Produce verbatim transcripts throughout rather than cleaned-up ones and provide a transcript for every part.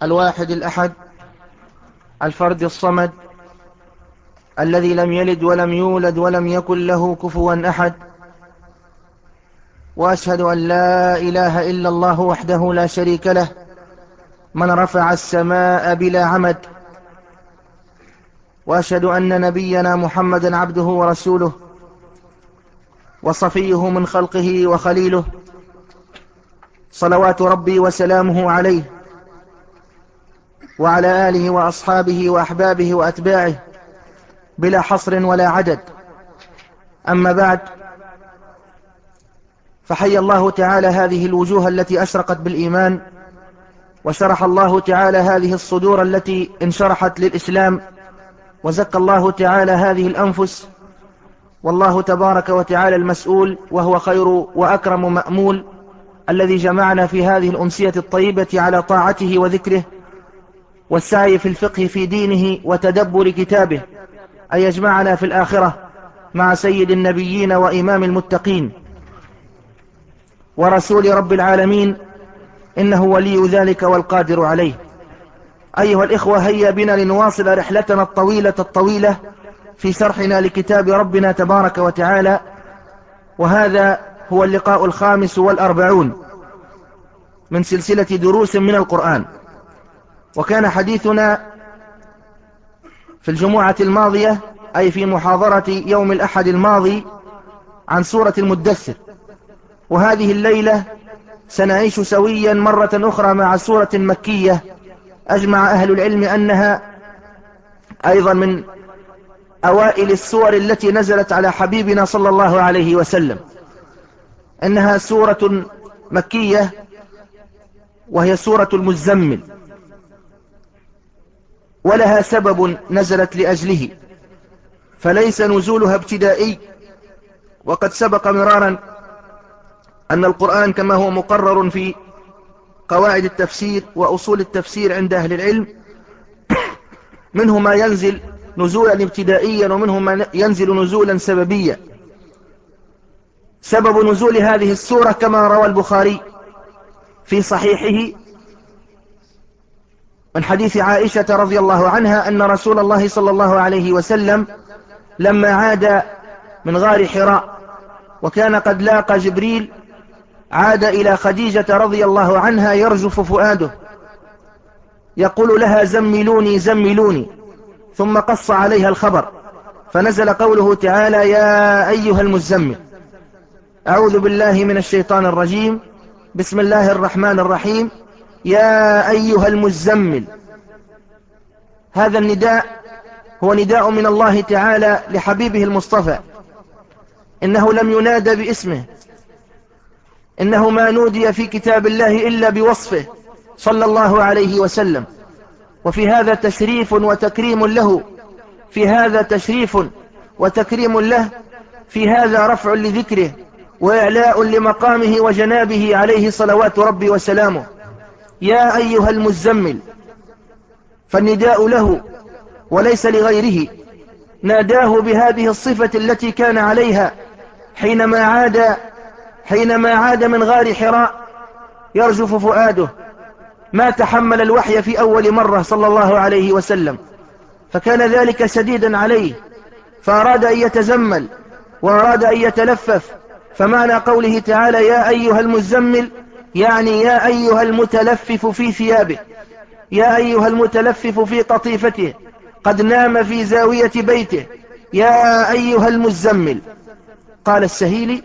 الواحد الأحد الفرد الصمد الذي لم يلد ولم يولد ولم يكن له كفوا أحد، وأشهد أن لا إله إلا الله وحده لا شريك له من رفع السماء بلا عمد، وأشهد أن نبينا محمدا عبده ورسوله وصفيه من خلقه وخليله، صلوات ربي وسلامه عليه وعلى آله وأصحابه وأحبابه وأتباعه بلا حصر ولا عدد. أما بعد، فحي الله تعالى هذه الوجوه التي أشرقت بالإيمان، وشرح الله تعالى هذه الصدور التي انشرحت للإسلام، وزكى الله تعالى هذه الأنفس، والله تبارك وتعالى المسؤول وهو خير وأكرم مأمول، الذي جمعنا في هذه الأمسية الطيبة على طاعته وذكره والسعي في الفقه في دينه وتدبر كتابه، أن يجمعنا في الآخرة مع سيد النبيين وإمام المتقين ورسول رب العالمين، إنه ولي ذلك والقادر عليه. أيها الإخوة، هيا بنا لنواصل رحلتنا الطويلة الطويلة في شرحنا لكتاب ربنا تبارك وتعالى، وهذا هو اللقاء الخامس والأربعون من سلسلة دروس من القرآن. وكان حديثنا في الجمعة الماضية، أي في محاضرة يوم الأحد الماضي، عن سورة المدثر، وهذه الليلة سنعيش سويا مرة أخرى مع سورة مكية أجمع أهل العلم أنها أيضا من أوائل السور التي نزلت على حبيبنا صلى الله عليه وسلم، إنها سورة مكية وهي سورة المزمل، ولها سبب نزلت لأجله، فليس نزولها ابتدائي. وقد سبق مرارا أن القرآن كما هو مقرر في قواعد التفسير وأصول التفسير عند أهل العلم، منه ما ينزل نزولا ابتدائيا ومنه ما ينزل نزولا سببيا. سبب نزول هذه السورة كما روى البخاري في صحيحه من حديث عائشة رضي الله عنها أن رسول الله صلى الله عليه وسلم لما عاد من غار حراء وكان قد لاقى جبريل، عاد إلى خديجة رضي الله عنها يرجف فؤاده يقول لها زملوني زملوني، ثم قص عليها الخبر، فنزل قوله تعالى يا أيها المزمل. أعوذ بالله من الشيطان الرجيم، بسم الله الرحمن الرحيم، يا أيها المزمل. هذا النداء هو نداء من الله تعالى لحبيبه المصطفى، إنه لم ينادى باسمه، إنه ما نودي في كتاب الله إلا بوصفه صلى الله عليه وسلم، وفي هذا تشريف وتكريم له، في هذا تشريف وتكريم له، في هذا رفع لذكره وإعلاء لمقامه وجنابه عليه صلوات ربي وسلامه. يا أيها المزمل، فالنداء له وليس لغيره، ناداه بهذه الصفة التي كان عليها حينما عاد حينما عاد من غار حراء يرجف فؤاده، ما تحمل الوحي في أول مرة صلى الله عليه وسلم، فكان ذلك شديدا عليه، فأراد أن يتزمل وأراد أن يتلفف. فمعنى قوله تعالى يا أيها المزمل يعني يا أيها المتلفف في ثيابه، يا أيها المتلفف في قطيفته، قد نام في زاوية بيته، يا أيها المزمل. قال السهيلي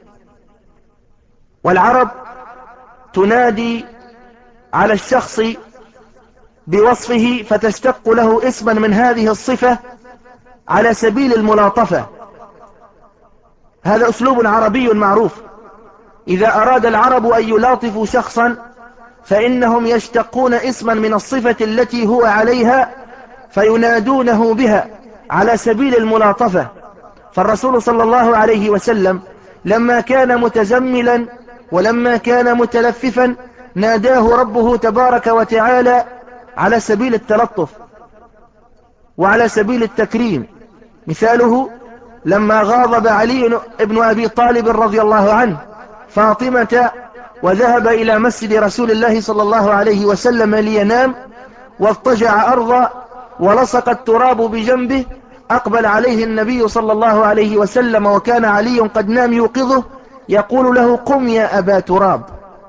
والعرب تنادي على الشخص بوصفه فتشتق له اسما من هذه الصفة على سبيل الملاطفة، هذا أسلوب عربي معروف. إذا أراد العرب أن يلاطفوا شخصا فإنهم يشتقون اسما من الصفة التي هو عليها فينادونه بها على سبيل الملاطفة. فالرسول صلى الله عليه وسلم لما كان متزملا ولما كان متلففا ناداه ربه تبارك وتعالى على سبيل التلطف وعلى سبيل التكريم. مثاله لما غاضب علي بن أبي طالب رضي الله عنه فاطمة وذهب إلى مسجد رسول الله صلى الله عليه وسلم لينام، واضطجع أرضا ولصق التراب بجنبه. أقبل عليه النبي صلى الله عليه وسلم وكان علي قد نام يوقظه، يقول له: قم يا أبا تراب،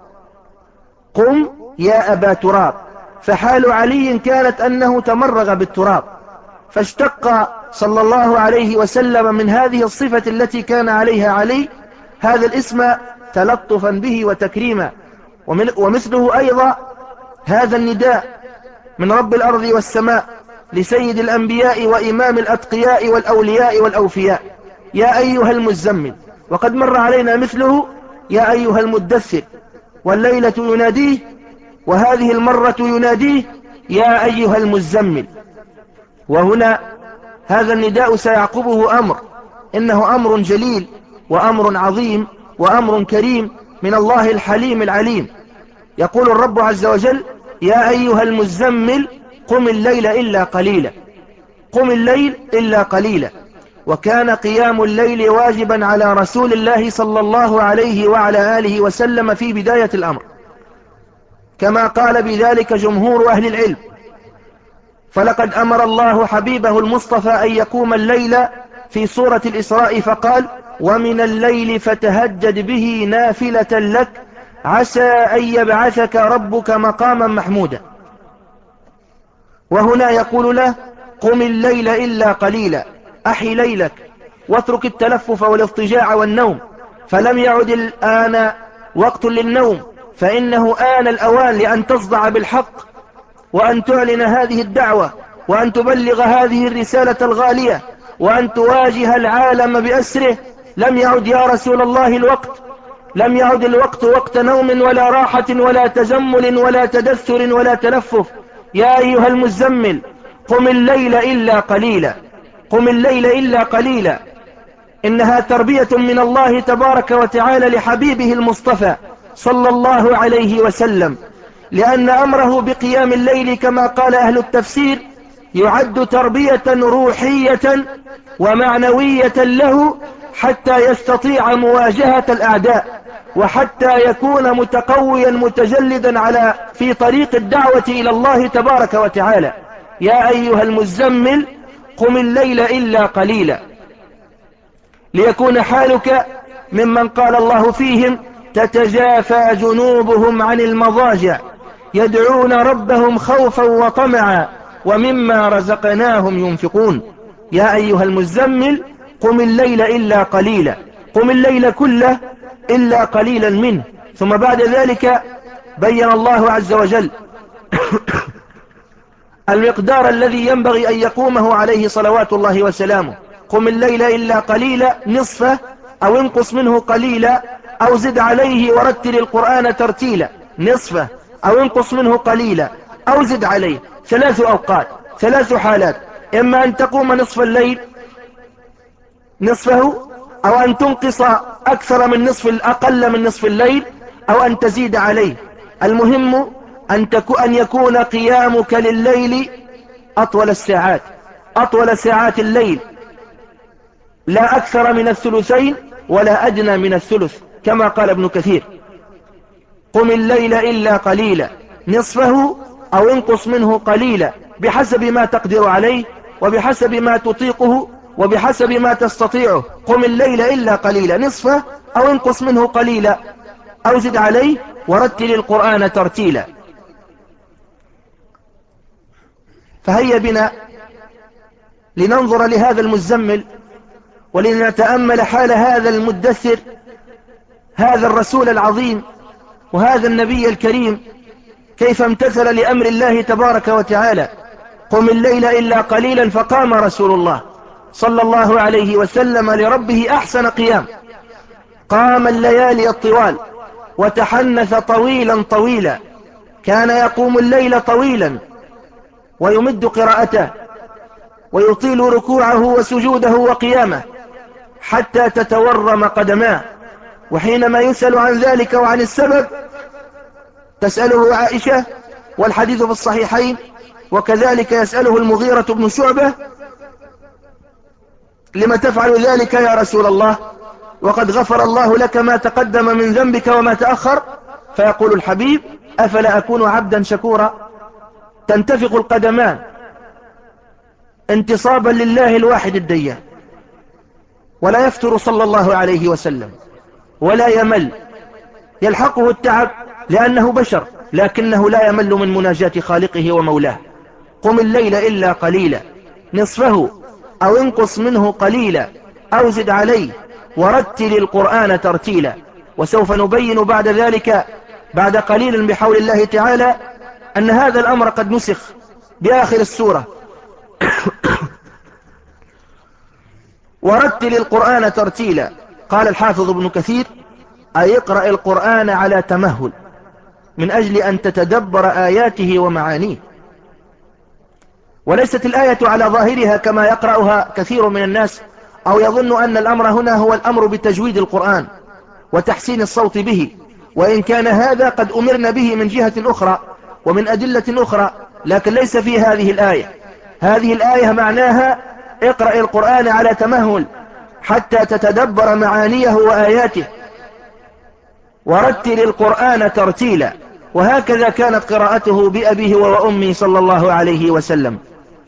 قم يا أبا تراب. فحال علي كانت أنه تمرغ بالتراب، فاشتق صلى الله عليه وسلم من هذه الصفة التي كان عليها علي هذا الاسم تلطفا به وتكريما. ومثله أيضا هذا النداء من رب الأرض والسماء لسيد الأنبياء وإمام الأتقياء والأولياء والأوفياء: يا أيها المزمل. وقد مر علينا مثله: يا أيها المدثر. والليلة يناديه، وهذه المرة يناديه: يا أيها المزمل. وهنا هذا النداء سيعقبه أمر، إنه أمر جليل وأمر عظيم وأمر كريم من الله الحليم العليم. يقول الرب عز وجل: يا أيها المزمل قم الليل إلا قليلا، قم الليل إلا قليلا. وكان قيام الليل واجبا على رسول الله صلى الله عليه وعلى آله وسلم في بداية الأمر، كما قال بذلك جمهور أهل العلم. فلقد أمر الله حبيبه المصطفى أن يقوم الليل في سورة الإسراء فقال: ومن الليل فتهجد به نافلة لك عسى أن يبعثك ربك مقاما محمودا. وهنا يقول له: قم الليل إلا قليلا، أحي ليلك واترك التلفف والاضطجاع والنوم. فلم يعد الآن وقت للنوم، فإنه آن الأوان لأن تصدع بالحق، وأن تعلن هذه الدعوة، وأن تبلغ هذه الرسالة الغالية، وأن تواجه العالم بأسره. لم يعد يا رسول الله الوقت، لم يعد الوقت وقت نوم ولا راحة ولا تجمل ولا تدثر ولا تلفف. يا أيها المزمل قم الليل إلا قليلا، قم الليل إلا قليلا. إنها تربية من الله تبارك وتعالى لحبيبه المصطفى صلى الله عليه وسلم، لأن أمره بقيام الليل كما قال أهل التفسير يعد تربية روحية ومعنوية له، حتى يستطيع مواجهة الأعداء، وحتى يكون متقويا متجلدا على في طريق الدعوة إلى الله تبارك وتعالى. يا أيها المزمل قم الليل إلا قليلا، ليكون حالك ممن قال الله فيهم: تتجافى جنوبهم عن المضاجع يدعون ربهم خوفا وطمعا ومما رزقناهم ينفقون. يا أيها المزمل قم الليل إلا قليلا، قم الليل كله إلا قليلا منه. ثم بعد ذلك بين الله عز وجل المقدار الذي ينبغي أن يقومه عليه صلوات الله وسلامه: قم الليل إلا قليلا، نصفه أو انقص منه قليلا أو زد عليه ورتل القرآن ترتيلا. نصفه أو انقص منه قليلا أو زد عليه. ثلاث أوقات، ثلاث حالات: إما أن تقوم نصف الليل نصفه، أو أن تنقص أكثر من نصف الأقل من نصف الليل، أو أن تزيد عليه. المهم أن, أن يكون قيامك لليل أطول الساعات، أطول ساعات الليل، لا أكثر من الثلثين ولا أدنى من الثلث، كما قال ابن كثير: قم الليل إلا قليلا، نصفه أو انقص منه قليلا، بحسب ما تقدر عليه وبحسب ما تطيقه وبحسب ما تستطيعه. قم الليل إلا قليلا، نصفه أو انقص منه قليلا أو زد عليه ورتل القرآن ترتيلا. فهيا بنا لننظر لهذا المزمل ولنتأمل حال هذا المدثر، هذا الرسول العظيم وهذا النبي الكريم، كيف امتثل لأمر الله تبارك وتعالى: قم الليل إلا قليلا. فقام رسول الله صلى الله عليه وسلم لربه أحسن قيام، قام الليالي الطوال وتحنث طويلا طويلا، كان يقوم الليل طويلا ويمد قراءته ويطيل ركوعه وسجوده وقيامه حتى تتورم قدماه. وحينما يسأل عن ذلك وعن السبب تسأله عائشة، والحديث في الصحيحين، وكذلك يسأله المغيرة بن شعبة: لما تفعل ذلك يا رسول الله وقد غفر الله لك ما تقدم من ذنبك وما تأخر؟ فيقول الحبيب أفلا أكون عبدا شكورا. تنتفق القدمان انتصابا لله الواحد الديان، ولا يفتر صلى الله عليه وسلم ولا يمل، يلحقه التعب لأنه بشر، لكنه لا يمل من مناجاة خالقه ومولاه. قم الليل إلا قليلا نصفه أو انقص منه قليلا أو زد عليه ورتل القرآن ترتيلا. وسوف نبين بعد ذلك بعد قليل بحول الله تعالى أن هذا الأمر قد نسخ بآخر السورة. ورتل القرآن ترتيلا. قال الحافظ ابن كثير أي اقرأ القرآن على تمهل من أجل أن تتدبر آياته ومعانيه، وليست الآية على ظاهرها كما يقرأها كثير من الناس أو يظن أن الأمر هنا هو الأمر بتجويد القرآن وتحسين الصوت به، وإن كان هذا قد أمرنا به من جهة أخرى ومن أدلة أخرى، لكن ليس في هذه الآية. هذه الآية معناها اقرأ القرآن على تمهل حتى تتدبر معانيه وآياته. ورتل القرآن ترتيلا. وهكذا كانت قراءته بأبيه وأمي صلى الله عليه وسلم.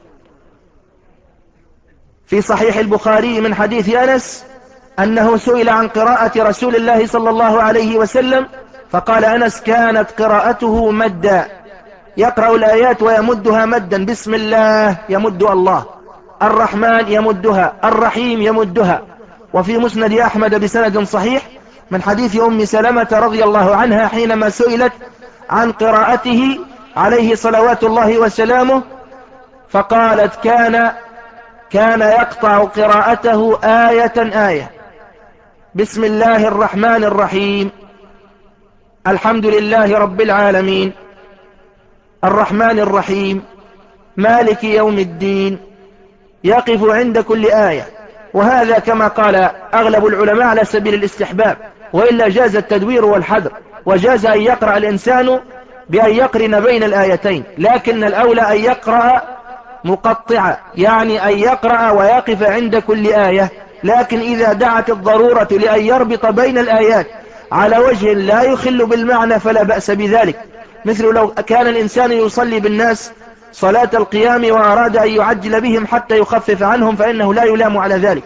في صحيح البخاري من حديث أنس أنه سئل عن قراءة رسول الله صلى الله عليه وسلم فقال أنس كانت قراءته مدا، يقرأ الآيات ويمدها مدا، بسم الله يمد الله، الرحمن يمدها، الرحيم يمدها. وفي مسند أحمد بسند صحيح من حديث أم سلمة رضي الله عنها حينما سئلت عن قراءته عليه صلوات الله وسلامه فقالت كان كان يقطع قراءته آية آية، بسم الله الرحمن الرحيم، الحمد لله رب العالمين، الرحمن الرحيم، مالك يوم الدين، يقف عند كل آية. وهذا كما قال أغلب العلماء على سبيل الاستحباب، وإلا جاز التدوير والحذر، وجاز أن يقرأ الإنسان بأن يقرن بين الآيتين، لكن الأولى أن يقرأ مقطعا، يعني أن يقرأ ويقف عند كل آية. لكن إذا دعت الضرورة لأن يربط بين الآيات على وجه لا يخل بالمعنى فلا بأس بذلك، مثل لو كان الإنسان يصلي بالناس صلاة القيام وأراد أن يعجل بهم حتى يخفف عنهم فإنه لا يلام على ذلك،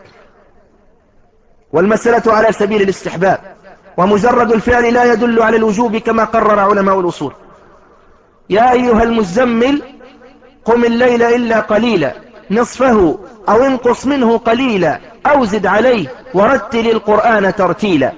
والمسألة على سبيل الاستحباب، ومجرد الفعل لا يدل على الوجوب كما قرر علماء الأصول. يا أيها المزمل قم الليل إلا قليلا نصفه أو انقص منه قليلا أو زد عليه ورتل القرآن ترتيلا.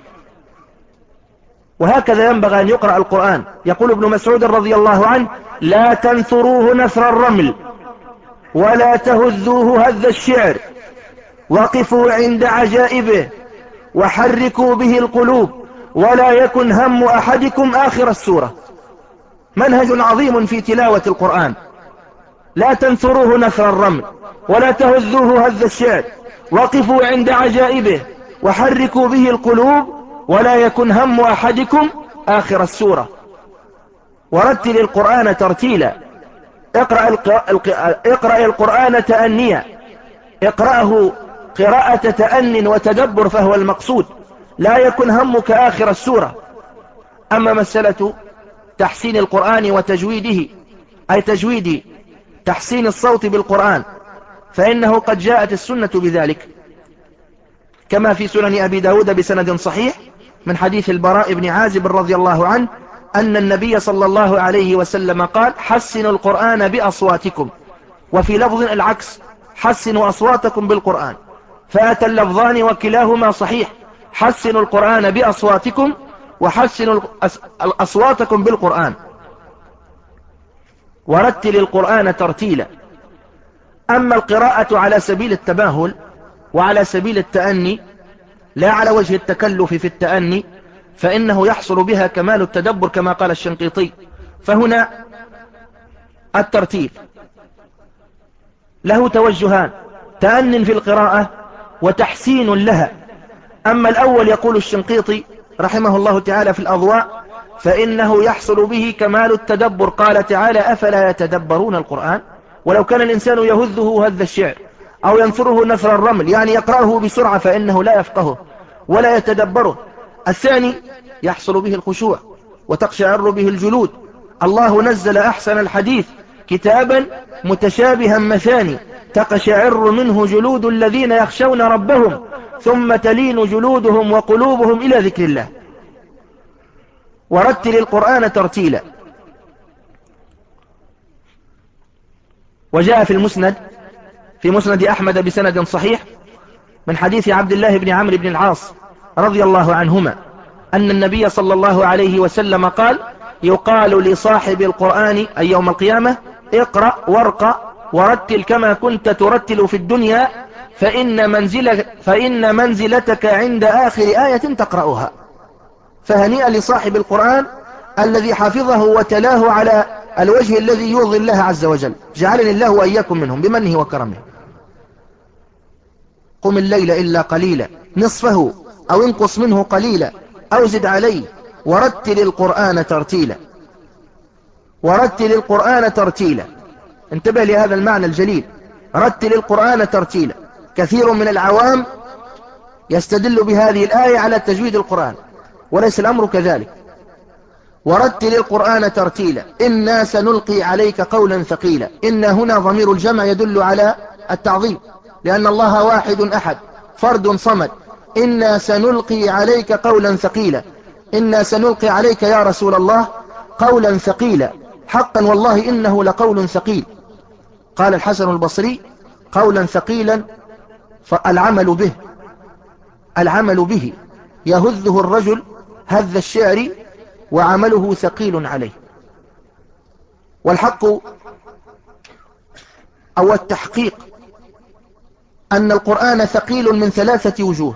وهكذا ينبغي أن يقرأ القرآن. يقول ابن مسعود رضي الله عنه لا تنثروه نثر الرمل ولا تهذوه هذ الشعر، وقفوا عند عجائبه وحركوا به القلوب ولا يكن هم أحدكم آخر السورة. منهج عظيم في تلاوة القرآن. لا تنثروه نثر الرمل ولا تهذوه هذ الشعر، وقفوا عند عجائبه وحركوا به القلوب ولا يكن هم أحدكم آخر السورة. ورتل القرآن ترتيلا. اقرأ, اقرأ القرآن تأنيا، اقرأه قراءة تأن وتدبر فهو المقصود، لا يكن همك آخر السورة. أما مسألة تحسين القرآن وتجويده، أي تجويد تحسين الصوت بالقرآن، فإنه قد جاءت السنة بذلك كما في سنن أبي داود بسند صحيح من حديث البراء بن عازب رضي الله عنه أن النبي صلى الله عليه وسلم قال حسنوا القرآن بأصواتكم، وفي لفظ العكس حسنوا أصواتكم بالقرآن، فأتى اللفظان وكلاهما صحيح، حسنوا القرآن بأصواتكم وحسنوا أصواتكم بالقرآن. ورتل القرآن ترتيلا. أما القراءة على سبيل التباهل وعلى سبيل التأني لا على وجه التكلف في التأني فإنه يحصل بها كمال التدبر كما قال الشنقيطي. فهنا الترتيل له توجهان، تأن في القراءة وتحسين لها. أما الأول يقول الشنقيطي رحمه الله تعالى في الأضواء فإنه يحصل به كمال التدبر. قال تعالى أفلا يتدبرون القرآن. ولو كان الإنسان يهذه هذ الشعر أو ينثره نثر الرمل يعني يقرأه بسرعة فإنه لا يفقهه ولا يتدبره. الثاني يحصل به الخشوع وتقشعر به الجلود. الله نزل أحسن الحديث كتابا متشابها مثاني تقشعر منه جلود الذين يخشون ربهم ثم تلين جلودهم وقلوبهم إلى ذكر الله. ورتل القرآن ترتيلا. وجاء في المسند في مسند أحمد بسند صحيح من حديث عبد الله بن عمرو بن العاص رضي الله عنهما أن النبي صلى الله عليه وسلم قال: يقال لصاحب القرآن أي يوم القيامة: اقرأ وارقى ورتل كما كنت ترتل في الدنيا فإن, منزل فإن منزلتك عند آخر آية تقرأها. فهنيئا لصاحب القرآن الذي حفظه وتلاه على الوجه الذي يرضي الله عز وجل. جعلني الله وإياكم منهم بمنه وكرمه. قم الليل إلا قليلا نصفه أو انقص منه قليلا أو زد عليه ورتل القرآن ترتيلا. ورتل القرآن ترتيلا. انتبه لهذا المعنى الجليل، رتل القرآن ترتيلا. كثير من العوام يستدل بهذه الآية على تجويد القرآن، وليس الأمر كذلك. ورتل القرآن ترتيلا. إنا سنلقي عليك قولا ثقيلا. إن هنا ضمير الجمع يدل على التعظيم، لأن الله واحد أحد فرد صمد. إنا سنلقي عليك قولا ثقيلا. إنا سنلقي عليك يا رسول الله قولا ثقيلا. حقا والله إنه لقول ثقيل. قال الحسن البصري: قولا ثقيلا فالعمل به العمل به يهذه الرجل هذ الشعر وعمله ثقيل عليه. والحق أو التحقيق أن القرآن ثقيل من ثلاثة وجوه.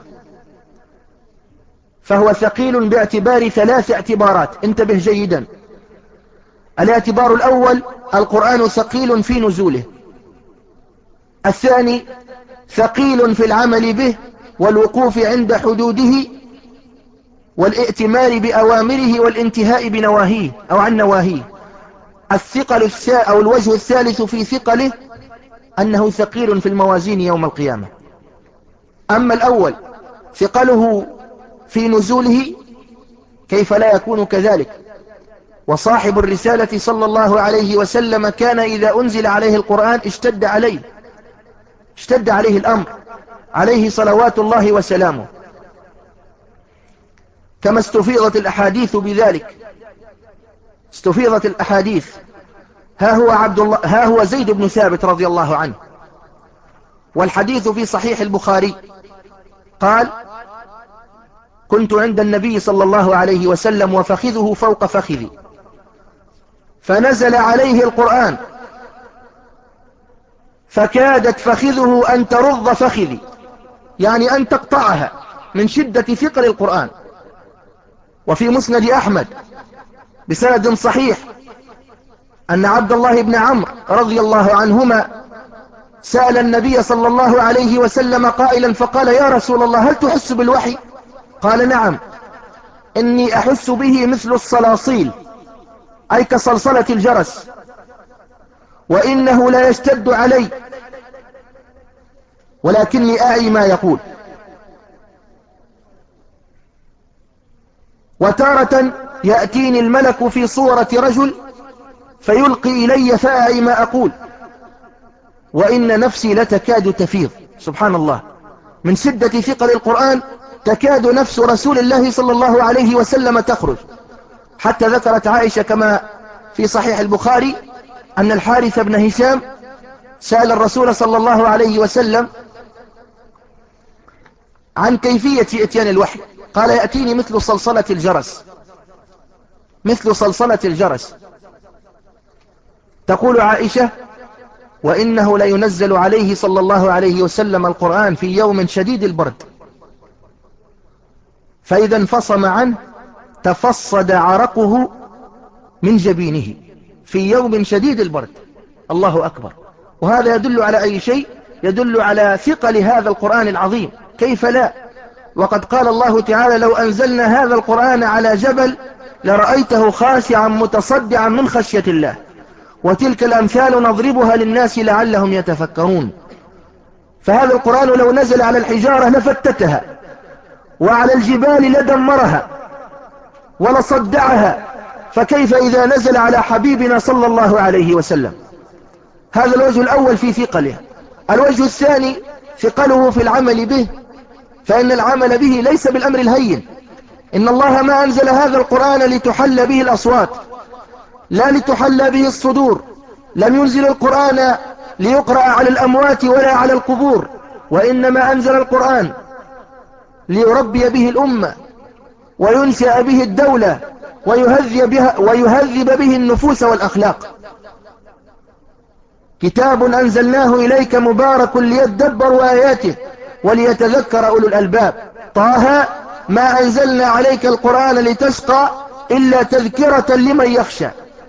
فهو ثقيل باعتبار ثلاث اعتبارات، انتبه جيدا. الاعتبار الأول: القرآن ثقيل في نزوله. الثاني: ثقيل في العمل به والوقوف عند حدوده والائتمار بأوامره والانتهاء بنواهيه أو عن نواهيه. الثقل الثا أو الوجه الثالث في ثقله أنه ثقيل في الموازين يوم القيامة. أما الأول ثقله في نزوله كيف لا يكون كذلك؟ وصاحب الرسالة صلى الله عليه وسلم كان إذا أنزل عليه القرآن اشتد عليه اشتد عليه الأمر عليه صلوات الله وسلامه، كما استفيضت الأحاديث بذلك. استفيضت الأحاديث. ها هو عبد الله ها هو زيد بن ثابت رضي الله عنه، والحديث في صحيح البخاري، قال: كنت عند النبي صلى الله عليه وسلم وفخذه فوق فخذي فنزل عليه القرآن فكادت فخذه أن ترض فخذي، يعني أن تقطعها من شدة ثقل القرآن. وفي مسند أحمد بسند صحيح أن عبد الله بن عمرو رضي الله عنهما سأل النبي صلى الله عليه وسلم قائلا فقال: يا رسول الله هل تحس بالوحي؟ قال: نعم، إني أحس به مثل الصلاصيل أي كصلصلة الجرس، وإنه لا يشتد علي ولكني أعي ما يقول. وتارة يأتيني الملك في صورة رجل فيلقي إلي فأعي ما أقول، وإن نفسي لتكاد تفيض. سبحان الله، من شدة ثقل القرآن تكاد نفس رسول الله صلى الله عليه وسلم تخرج. حتى ذكرت عائشة كما في صحيح البخاري أن الحارث بن هشام سأل الرسول صلى الله عليه وسلم عن كيفية اتيان الوحي، قال: يأتيني مثل صلصلة الجرس مثل صلصلة الجرس. تقول عائشة: وإنه لينزل عليه صلى الله عليه وسلم القرآن في يوم شديد البرد، فإذا انفصم عنه تفصد عرقه من جبينه في يوم شديد البرد. الله أكبر. وهذا يدل على أي شيء؟ يدل على ثقل هذا القرآن العظيم. كيف لا؟ وقد قال الله تعالى: لو أنزلنا هذا القرآن على جبل لرأيته خاشعا متصدعا من خشية الله، وتلك الأمثال نضربها للناس لعلهم يتفكرون. فهذا القرآن لو نزل على الحجارة لفتتها، وعلى الجبال لدمرها. ولصدعها، فكيف إذا نزل على حبيبنا صلى الله عليه وسلم؟ هذا الوجه الأول في ثقله. الوجه الثاني ثقله في العمل به، فإن العمل به ليس بالأمر الهين. إن الله ما أنزل هذا القرآن لتحل به الأصوات، لا لتحل به الصدور. لم ينزل القرآن ليقرأ على الأموات ولا على القبور، وإنما أنزل القرآن ليربي به الأمة وينشأ به الدولة ويهذب, بها ويهذب به النفوس والأخلاق. كتاب أنزلناه إليك مبارك ليدبروا آياته وليتذكر أولو الألباب. طه ما أنزلنا عليك القرآن لتشقى إلا تذكرة لمن يخشى،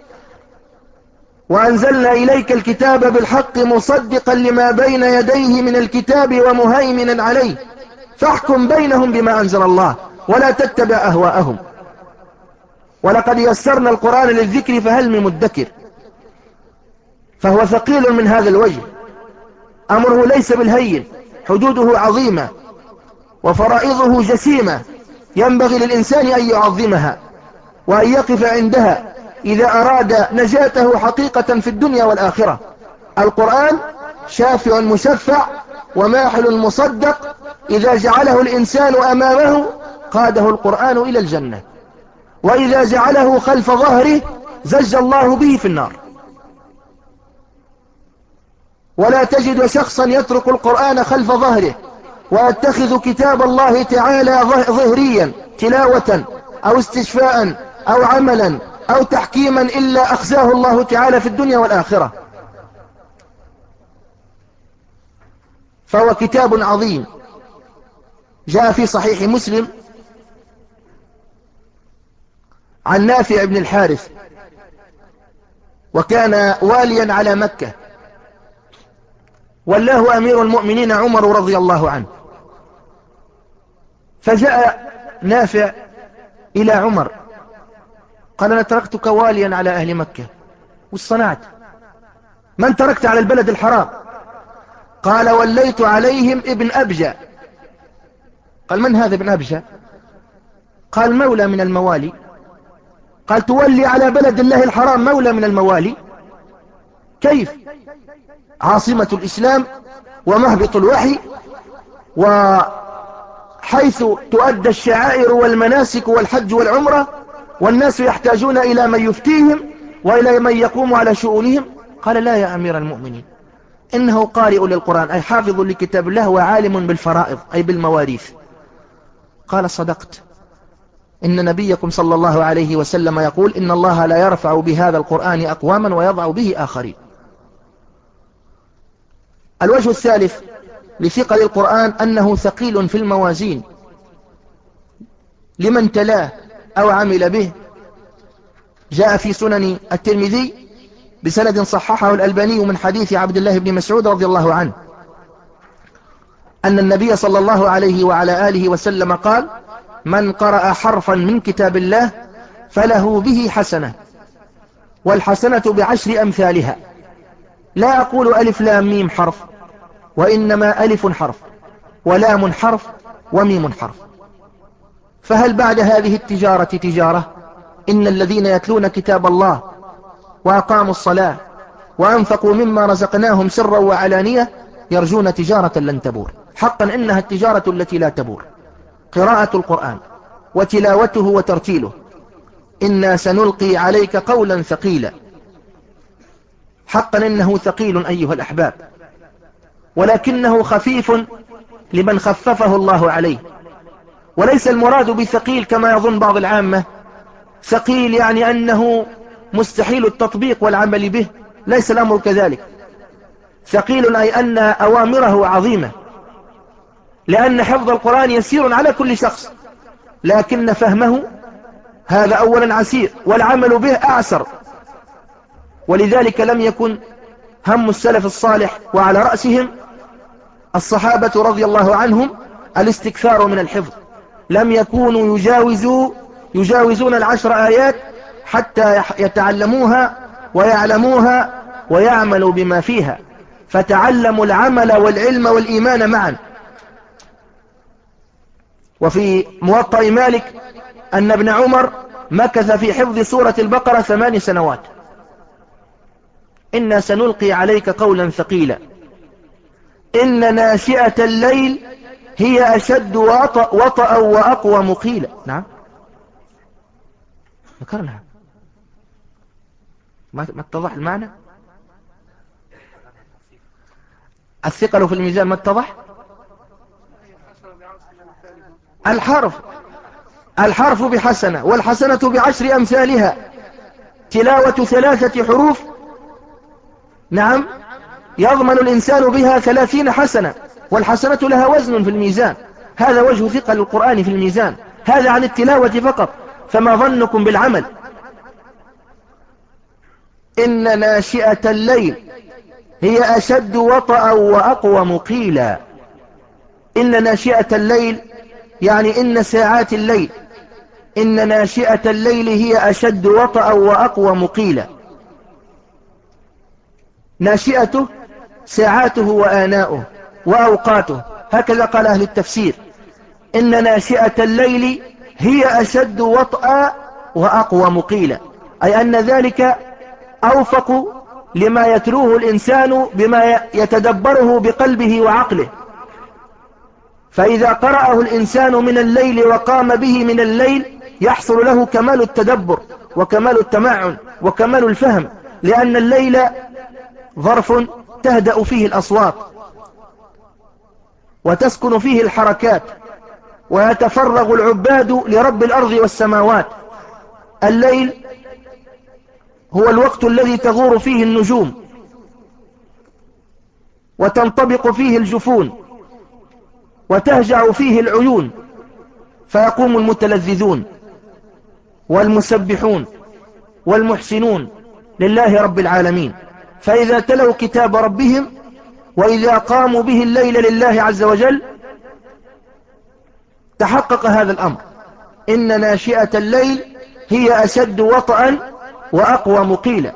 وأنزلنا إليك الكتاب بالحق مصدقا لما بين يديه من الكتاب ومهيمنا عليه، فاحكم بينهم بما أنزل الله ولا تتبع أهواءهم. ولقد يسرنا القرآن للذكر فهل من مدكر. فهو ثقيل من هذا الوجه، أمره ليس بالهين، حدوده عظيمة وفرائضه جسيمة، ينبغي للإنسان أن يعظمها وأن يقف عندها إذا أراد نجاته حقيقة في الدنيا والآخرة. القرآن شافع مشفع وماحل مصدق، إذا جعله الإنسان أمامه قاده القرآن إلى الجنة، وإذا جعله خلف ظهره زج الله به في النار. ولا تجد شخصا يترك القرآن خلف ظهره ويتخذ كتاب الله تعالى ظهريا تلاوة أو استشفاء أو عملا أو تحكيما إلا أخزاه الله تعالى في الدنيا والآخرة. فهو كتاب عظيم. جاء في صحيح مسلم عن نافع بن الحارث، وكان واليا على مكة، والله أمير المؤمنين عمر رضي الله عنه. فجاء نافع إلى عمر قال: أنا تركتك واليا على أهل مكة، وش صنعت؟ من تركت على البلد الحرام؟ قال: وليت عليهم ابن أبجة. قال: من هذا ابن أبجة؟ قال: مولى من الموالي. قال: تولي على بلد الله الحرام مولى من الموالي؟ كيف؟ عاصمة الإسلام ومهبط الوحي، وحيث تؤدى الشعائر والمناسك والحج والعمرة، والناس يحتاجون إلى من يفتيهم وإلى من يقوم على شؤونهم. قال: لا يا أمير المؤمنين، إنه قارئ للقرآن، أي حافظ لكتاب الله وعالم بالفرائض أي بالمواريث. قال: صدقت، إن نبيكم صلى الله عليه وسلم يقول: إن الله لا يرفع بهذا القرآن أقواما ويضع به آخرين. الوجه الثالث لثقل القرآن أنه ثقيل في الموازين لمن تلاه أو عمل به. جاء في سنن الترمذي بسند صححه الألباني من حديث عبد الله بن مسعود رضي الله عنه أن النبي صلى الله عليه وعلى آله وسلم قال: من قرأ حرفا من كتاب الله فله به حسنة، والحسنة بعشر أمثالها. لا أقول ألف لام ميم حرف، وإنما ألف حرف ولام حرف وميم حرف. فهل بعد هذه التجارة تجارة؟ إن الذين يتلون كتاب الله وأقاموا الصلاة وأنفقوا مما رزقناهم سرا وعلانية يرجون تجارة لن تبور. حقا إنها التجارة التي لا تبور، قراءة القرآن وتلاوته وترتيله. إنا سنلقي عليك قولا ثقيلا. حقا إنه ثقيل أيها الأحباب، ولكنه خفيف لمن خففه الله عليه. وليس المراد بثقيل كما يظن بعض العامة، ثقيل يعني أنه مستحيل التطبيق والعمل به، ليس الأمر كذلك. ثقيل أي أن أوامره عظيمة، لأن حفظ القرآن يسير على كل شخص، لكن فهمه هذا أولا عسير، والعمل به أعسر. ولذلك لم يكن هم السلف الصالح وعلى رأسهم الصحابة رضي الله عنهم الاستكثار من الحفظ. لم يكونوا يجاوزوا يجاوزون العشر آيات حتى يتعلموها ويعلموها ويعملوا بما فيها، فتعلموا العمل والعلم والإيمان معا. وفي موطأ مالك أن ابن عمر مكث في حفظ سورة البقرة ثمان سنوات. إنا سنلقي عليك قولا ثقيلا إن ناشئة الليل هي أشد وطأ, وطأ وأقوى مقيلا. نعم ذكرنا ما اتضح المعنى. الثقل في الميزان ما اتضح. الحرف الحرف بحسنة والحسنة بعشر أمثالها. تلاوة ثلاثة حروف نعم يضمن الإنسان بها ثلاثين حسنة، والحسنة لها وزن في الميزان. هذا وجه ثقل القرآن في الميزان، هذا عن التلاوة فقط، فما ظنكم بالعمل. إن ناشئة الليل هي أشد وطأ وأقوى مقيلا. إن ناشئة الليل يعني إن ساعات الليل، إن ناشئة الليل هي أشد وطأ وأقوى مقيلا. ناشئته ساعاته وآناؤه وأوقاته، هكذا قال أهل التفسير. إن ناشئة الليل هي أشد وطأ وأقوى مقيلا، أي أن ذلك أوفق لما يتلوه الإنسان بما يتدبره بقلبه وعقله. فإذا قرأه الإنسان من الليل وقام به من الليل يحصل له كمال التدبر وكمال التمعن وكمال الفهم، لأن الليل ظرف تهدأ فيه الأصوات وتسكن فيه الحركات ويتفرغ العباد لرب الأرض والسماوات. الليل هو الوقت الذي تغور فيه النجوم وتنطبق فيه الجفون وتهجع فيه العيون، فيقوم المتلذذون والمسبحون والمحسنون لله رب العالمين. فإذا تلوا كتاب ربهم وإذا قاموا به الليل لله عز وجل تحقق هذا الأمر. إن ناشئة الليل هي أشد وطئا وأقوى مقيلا.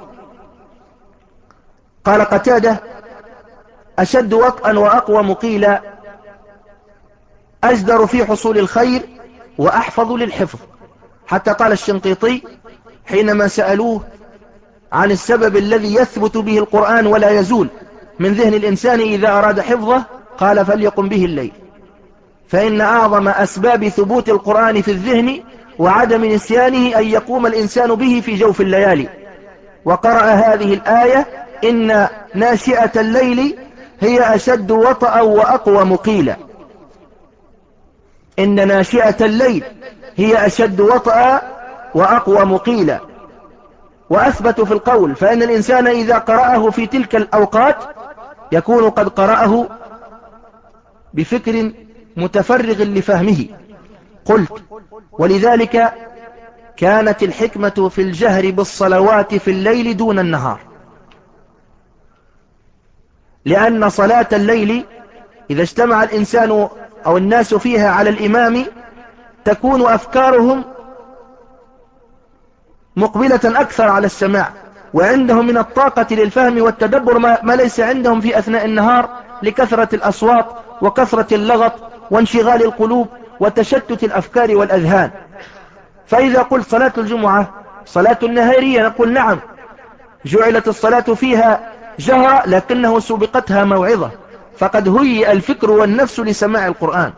قال قتادة أشد وطئا وأقوى مقيلا أجدر في حصول الخير وأحفظ للحفظ. حتى قال الشنقيطي حينما سألوه عن السبب الذي يثبت به القرآن ولا يزول من ذهن الإنسان إذا أراد حفظه، قال فليقم به الليل، فإن أعظم أسباب ثبوت القرآن في الذهن وعدم نسيانه أن يقوم الإنسان به في جوف الليالي. وقرأ هذه الآية إن ناشئة الليل هي أشد وطأ وأقوى مقيلا. إن ناشئة الليل هي أشد وطأ وأقوى مقيلا. وأثبت في القول، فإن الإنسان إذا قرأه في تلك الأوقات يكون قد قرأه بفكر متفرغ لفهمه. قلت ولذلك كانت الحكمة في الجهر بالصلوات في الليل دون النهار، لأن صلاة الليل إذا اجتمع الإنسان أو الناس فيها على الإمام تكون أفكارهم مقبلة أكثر على السماع، وعندهم من الطاقة للفهم والتدبر ما ليس عندهم في أثناء النهار لكثرة الأصوات وكثرة اللغط وانشغال القلوب وتشتت الأفكار والأذهان. فإذا قلت صلاة الجمعة صلاة نهارية نقول نعم، جعلت الصلاة فيها جهرة لكنه سبقتها موعظة، فقد هيئ الفكر والنفس لسماع القرآن.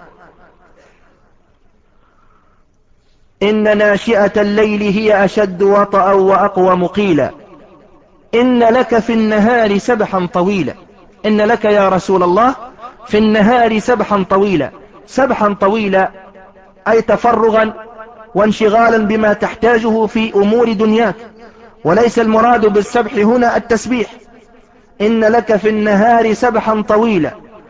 إن ناشئة الليل هي أشد وطأ وأقوى مقيلا. إن لك في النهار سبحا طويلا. إن لك يا رسول الله في النهار سبحا طويلا. سبحا طويلا أي تفرغا وانشغالا بما تحتاجه في أمور دنياك، وليس المراد بالسبح هنا التسبيح. إن لك في النهار سبحا طويلا،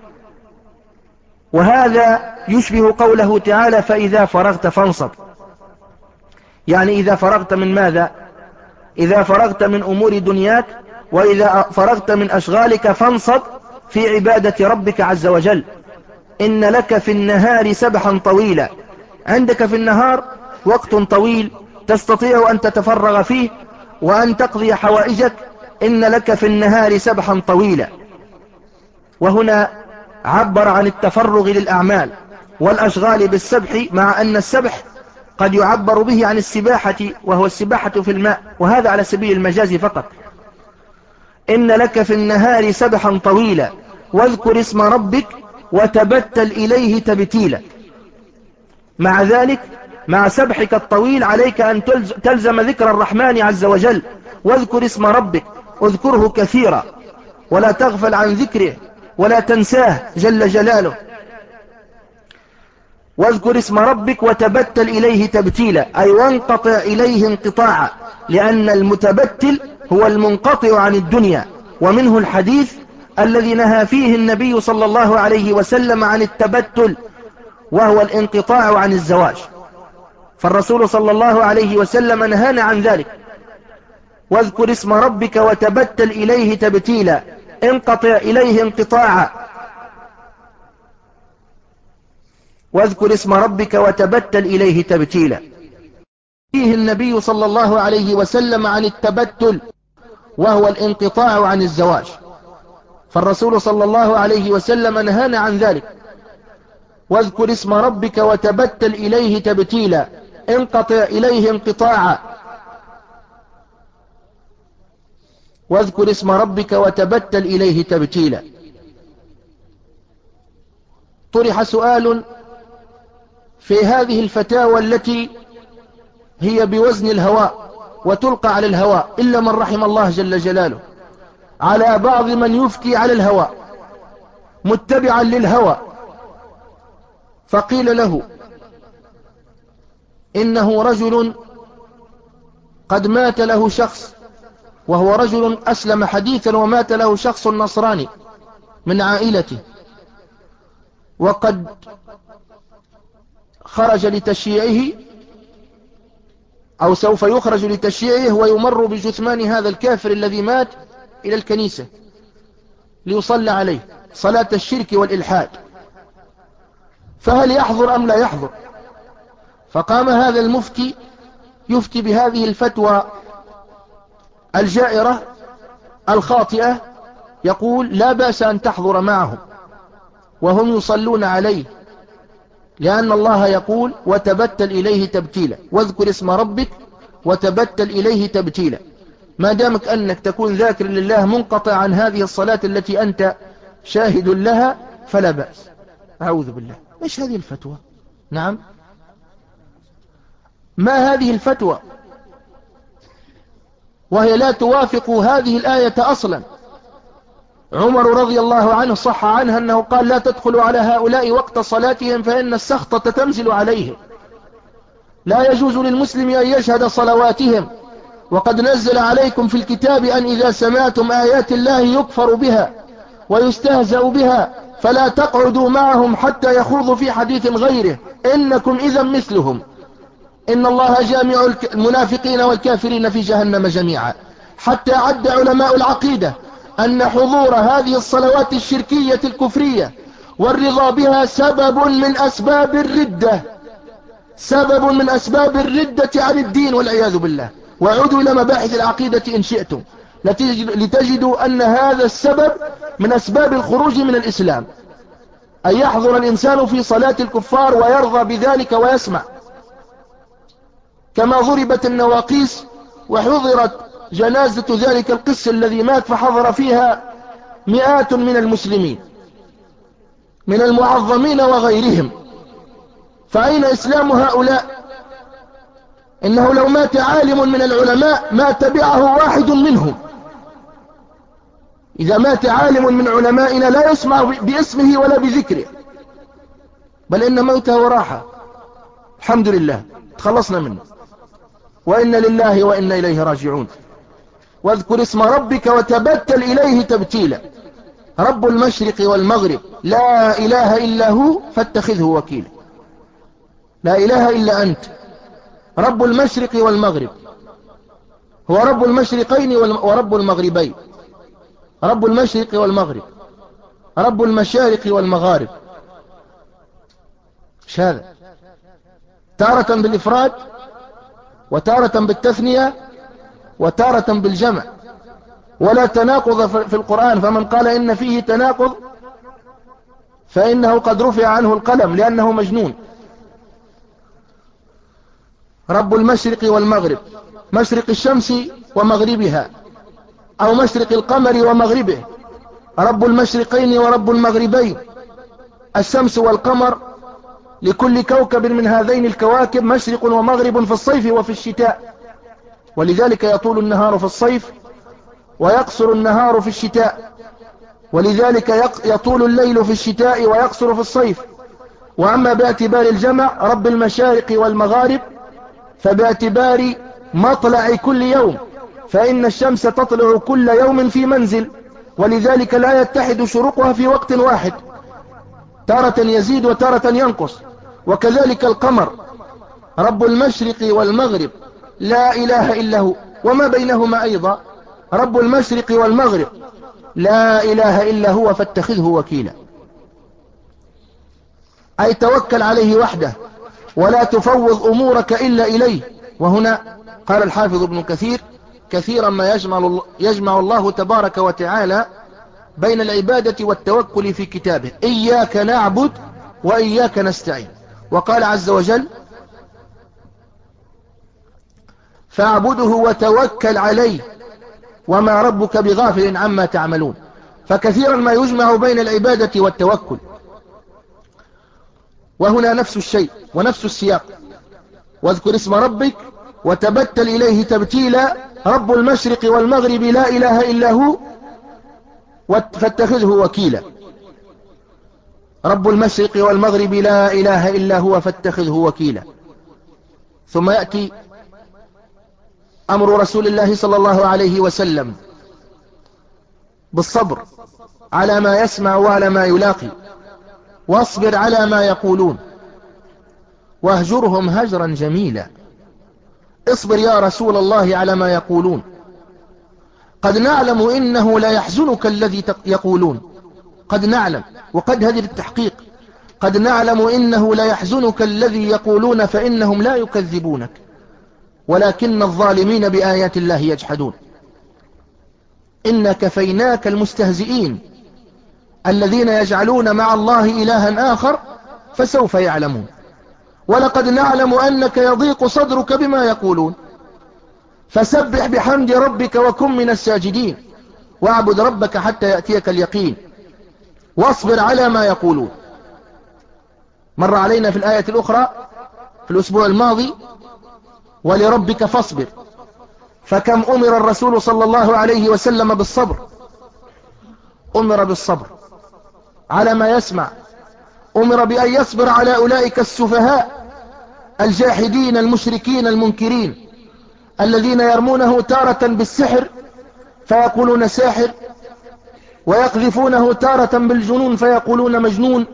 وهذا يشبه قوله تعالى فإذا فرغت فانصب. يعني إذا فرغت من ماذا؟ إذا فرغت من أمور دنياك وإذا فرغت من أشغالك فانصب في عبادة ربك عز وجل. إن لك في النهار سبحا طويلا، عندك في النهار وقت طويل تستطيع أن تتفرغ فيه وأن تقضي حوائجك. إن لك في النهار سبحا طويلا، وهنا عبر عن التفرغ للأعمال والأشغال بالسبح، مع أن السبح قد يعبر به عن السباحة وهو السباحة في الماء، وهذا على سبيل المجاز فقط. إن لك في النهار سبحا طويلا واذكر اسم ربك وتبتل إليه تبتيلا. مع ذلك مع سبحك الطويل عليك أن تلزم ذكر الرحمن عز وجل، واذكر اسم ربك، اذكره كثيرا ولا تغفل عن ذكره ولا تنساه جل جلاله. واذكر اسم ربك وتبتل إليه تبتيلا، أي وانقطع إليه انقطاعا، لأن المتبتل هو المنقطع عن الدنيا. ومنه الحديث الذي نهى فيه النبي صلى الله عليه وسلم عن التبتل، وهو الانقطاع عن الزواج. فالرسول صلى الله عليه وسلم نهانا عن ذلك. واذكر اسم ربك وتبتل إليه تبتيلا، انقطع إليه انقطاعا. واذكر اسم ربك وتبتل إليه تبتيلا. فيه النبي صلى الله عليه وسلم عن التبتل، وهو الانقطاع عن الزواج. فالرسول صلى الله عليه وسلم نهانا عن ذلك. واذكر اسم ربك وتبتل إليه تبتيلا، انقطع إليه انقطاعا. واذكر اسم ربك وتبتل إليه تبتيلا. طرح سؤال في هذه الفتاوى التي هي بوزن الهواء وتلقى على الهواء إلا من رحم الله جل جلاله، على بعض من يفتي على الهواء متبعا للهوى. فقيل له إنه رجل قد مات له شخص، وهو رجل أسلم حديثا، ومات له شخص نصراني من عائلته، وقد خرج لتشييعه أو سوف يخرج لتشييعه، ويمر بجثمان هذا الكافر الذي مات إلى الكنيسة ليصلى عليه صلاة الشرك والإلحاد، فهل يحضر أم لا يحضر؟ فقام هذا المفتي يفتي بهذه الفتوى الجائرة الخاطئة، يقول لا بأس أن تحضر معهم وهم يصلون عليه، لأن الله يقول وتبتل إليه تبتيلا، واذكر اسم ربك وتبتل إليه تبتيلا. ما دامك أنك تكون ذاكر لله منقطع عن هذه الصلاة التي أنت شاهد لها فلا بأس. أعوذ بالله، إيش هذه الفتوى؟ نعم، ما هذه الفتوى؟ وهي لا توافق هذه الآية أصلا. عمر رضي الله عنه صح عنه أنه قال لا تدخلوا على هؤلاء وقت صلاتهم فإن السخطة تنزل عليهم. لا يجوز للمسلم أن يشهد صلواتهم، وقد نزل عليكم في الكتاب أن إذا سمعتم آيات الله يكفر بها ويستهزأ بها فلا تقعدوا معهم حتى يخوضوا في حديث غيره إنكم إذا مثلهم، إن الله جامع المنافقين والكافرين في جهنم جميعا. حتى عد علماء العقيدة أن حضور هذه الصلوات الشركية الكفرية والرضا بها سبب من أسباب الردة، سبب من أسباب الردة عن الدين والعياذ بالله. وعودوا إلى مباحث العقيدة إن شئتم لتجدوا أن هذا السبب من أسباب الخروج من الإسلام، أن يحضر الإنسان في صلاة الكفار ويرضى بذلك ويسمع، كما ضربت النواقيس وحضرت جنازة ذلك القس الذي مات فحضر فيها مئات من المسلمين من المعظمين وغيرهم. فأين إسلام هؤلاء؟ إنه لو مات عالم من العلماء ما تبعه واحد منهم. إذا مات عالم من علمائنا لا يسمع باسمه ولا بذكره، بل إن موته راحة، الحمد لله تخلصنا منه، وإن لله وإنا إليه راجعون. واذكر اسم ربك وتبتل إليه تبتيلا. رب المشرق والمغرب لا إله إلا هو فاتخذه وكيلا. لا إله إلا أنت، رب المشرق والمغرب، هو رب المشرقين ورب المغربين، رب المشرق والمغرب، رب المشارق والمغارب. ايش هذا؟ تارة بالإفراد وتارة بالتثنية وتارة بالجمع، ولا تناقض في القرآن. فمن قال إن فيه تناقض فإنه قد رفع عنه القلم لأنه مجنون. رب المشرق والمغرب، مشرق الشمس ومغربها، أو مشرق القمر ومغربه، رب المشرقين ورب المغربين. الشمس والقمر لكل كوكب من هذين الكواكب مشرق ومغرب في الصيف وفي الشتاء، ولذلك يطول النهار في الصيف ويقصر النهار في الشتاء، ولذلك يطول الليل في الشتاء ويقصر في الصيف. وأما باعتبار الجمع رب المشارق والمغارب فباعتبار مطلع كل يوم، فإن الشمس تطلع كل يوم في منزل، ولذلك لا يتحد شروقها في وقت واحد، تارة يزيد وتارة ينقص. وكذلك القمر رب المشرق والمغرب لا إله إلا هو، وما بينهما أيضا رب المشرق والمغرب لا إله إلا هو فاتخذه وكيلا، أي توكل عليه وحده ولا تفوض أمورك إلا إليه. وهنا قال الحافظ ابن كثير: كثيرا ما يجمع, يجمع الله تبارك وتعالى بين العبادة والتوكل في كتابه: إياك نعبد وإياك نستعين. وقال عز وجل: فاعبده وتوكل عليه وما ربك بغافل عما تعملون. فكثيرا ما يجمع بين العبادة والتوكل، وهنا نفس الشيء ونفس السياق: واذكر اسم ربك وتبتل إليه تبتيلا، رب المشرق والمغرب لا إله إلا هو فاتخذه وكيلا. رب المشرق والمغرب لا إله إلا هو فاتخذه وكيلا. ثم يأتي أمر رسول الله صلى الله عليه وسلم بالصبر على ما يسمع وعلى ما يلاقي: واصبر على ما يقولون واهجرهم هجرا جميلا. اصبر يا رسول الله على ما يقولون، قد نعلم إنه لا يحزنك الذي يقولون. قد نعلم، وقد هذه التحقيق، قد نعلم إنه لا يحزنك الذي يقولون فإنهم لا يكذبونك ولكن الظالمين بآيات الله يجحدون. إنا كفيناك المستهزئين الذين يجعلون مع الله إلها آخر فسوف يعلمون. ولقد نعلم أنك يضيق صدرك بما يقولون فسبح بحمد ربك وكن من الساجدين واعبد ربك حتى يأتيك اليقين واصبر على ما يقولون. مر علينا في الآية الأخرى في الأسبوع الماضي: ولربك فاصبر. فكم أمر الرسول صلى الله عليه وسلم بالصبر؟ أمر بالصبر على ما يسمع، أمر بأن يصبر على أولئك السفهاء الجاحدين المشركين المنكرين الذين يرمونه تارة بالسحر فيقولون ساحر، ويقذفونه تارة بالجنون فيقولون مجنون،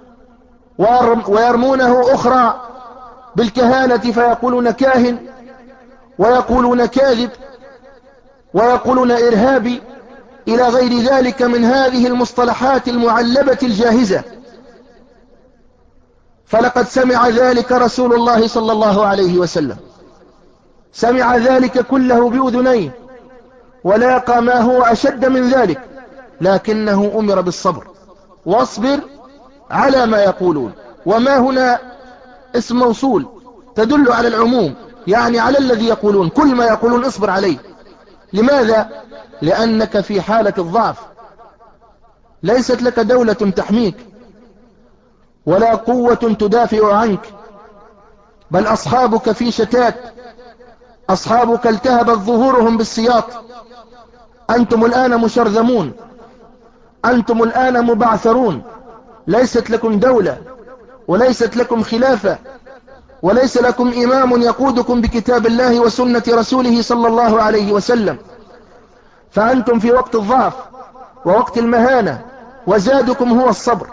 ويرمونه أخرى بالكهانة فيقولون كاهن، ويقولون كاذب، ويقولون إرهابي، إلى غير ذلك من هذه المصطلحات المعلبة الجاهزة. فلقد سمع ذلك رسول الله صلى الله عليه وسلم، سمع ذلك كله بأذنيه، ولاقى ما هو أشد من ذلك، لكنه أمر بالصبر. واصبر على ما يقولون، وما هنا اسم موصول تدل على العموم، يعني على الذي يقولون، كل ما يقولون اصبر عليه. لماذا؟ لأنك في حالة الضعف، ليست لك دولة تحميك ولا قوة تدافع عنك، بل أصحابك في شتات، أصحابك التهبت ظهورهم بالسياط. أنتم الآن مشرذمون، أنتم الآن مبعثرون، ليست لكم دولة وليست لكم خلافة وليس لكم إمام يقودكم بكتاب الله وسنة رسوله صلى الله عليه وسلم، فأنتم في وقت الضعف ووقت المهانة، وزادكم هو الصبر.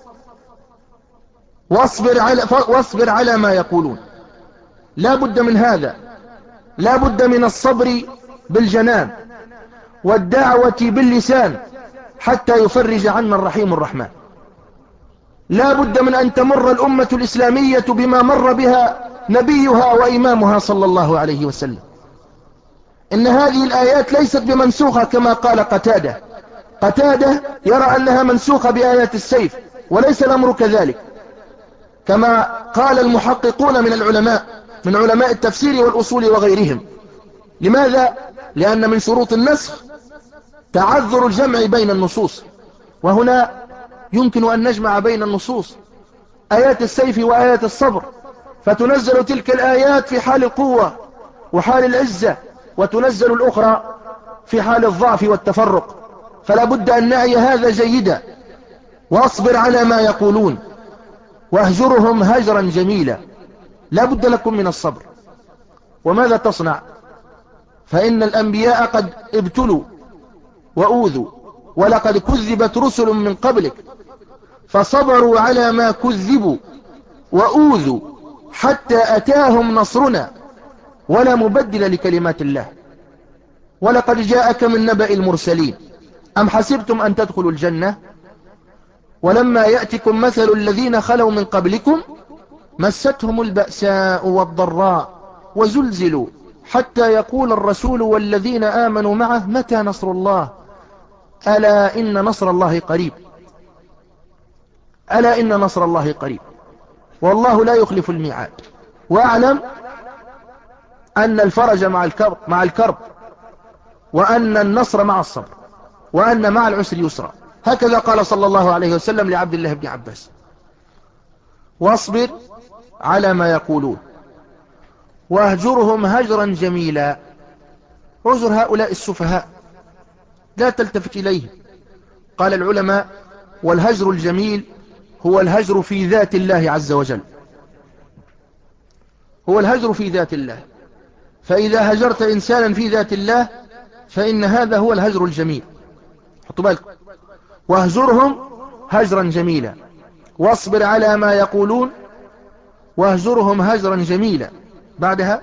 واصبر على, واصبر على ما يقولون، لا بد من هذا، لا بد من الصبر بالجنان والدعوة باللسان حتى يفرج عنا الرحيم الرحمن. لا بد من أن تمر الأمة الإسلامية بما مر بها نبيها وإمامها صلى الله عليه وسلم. إن هذه الآيات ليست بمنسوخة كما قال قتادة. قتادة يرى أنها منسوخة بآيات السيف، وليس الأمر كذلك كما قال المحققون من العلماء، من علماء التفسير والأصول وغيرهم. لماذا؟ لأن من شروط النسخ تعذر الجمع بين النصوص، وهنا يمكن أن نجمع بين النصوص، آيات السيف وآيات الصبر، فتنزل تلك الآيات في حال القوة وحال العزة، وتنزل الأخرى في حال الضعف والتفرق، فلا بد أن نعي هذا جيدا. واصبر على ما يقولون واهجرهم هجرا جميلا. لا بد لكم من الصبر. وماذا تصنع؟ فإن الأنبياء قد ابتلوا وأوذوا، ولقد كذبت رسل من قبلك فصبروا على ما كذبوا وأوذوا حتى أتاهم نصرنا ولا مبدل لكلمات الله. ولقد جاءك من نبأ المرسلين أم حسبتم أن تدخلوا الجنة ولما يأتكم مثل الذين خلوا من قبلكم مستهم البأساء والضراء وزلزلوا حتى يقول الرسول والذين آمنوا معه متى نصر الله ألا إن نصر الله قريب. ألا إن نصر الله قريب، والله لا يخلف الميعاد. واعلم أن الفرج مع الكرب, مع الكرب وأن النصر مع الصبر، وأن مع العسر يسرا. هكذا قال صلى الله عليه وسلم لعبد الله بن عباس. واصبر على ما يقولون واهجرهم هجرا جميلا. اهجر هؤلاء السفهاء، لا تلتفت إليهم. قال العلماء: والهجر الجميل هو الهجر في ذات الله عز وجل، هو الهجر في ذات الله. فإذا هجرت إنسانا في ذات الله فإن هذا هو الهجر الجميل. حطوا بالكم: واهجرهم هجرا جميلا، واصبر على ما يقولون واهجرهم هجرا جميلا. بعدها: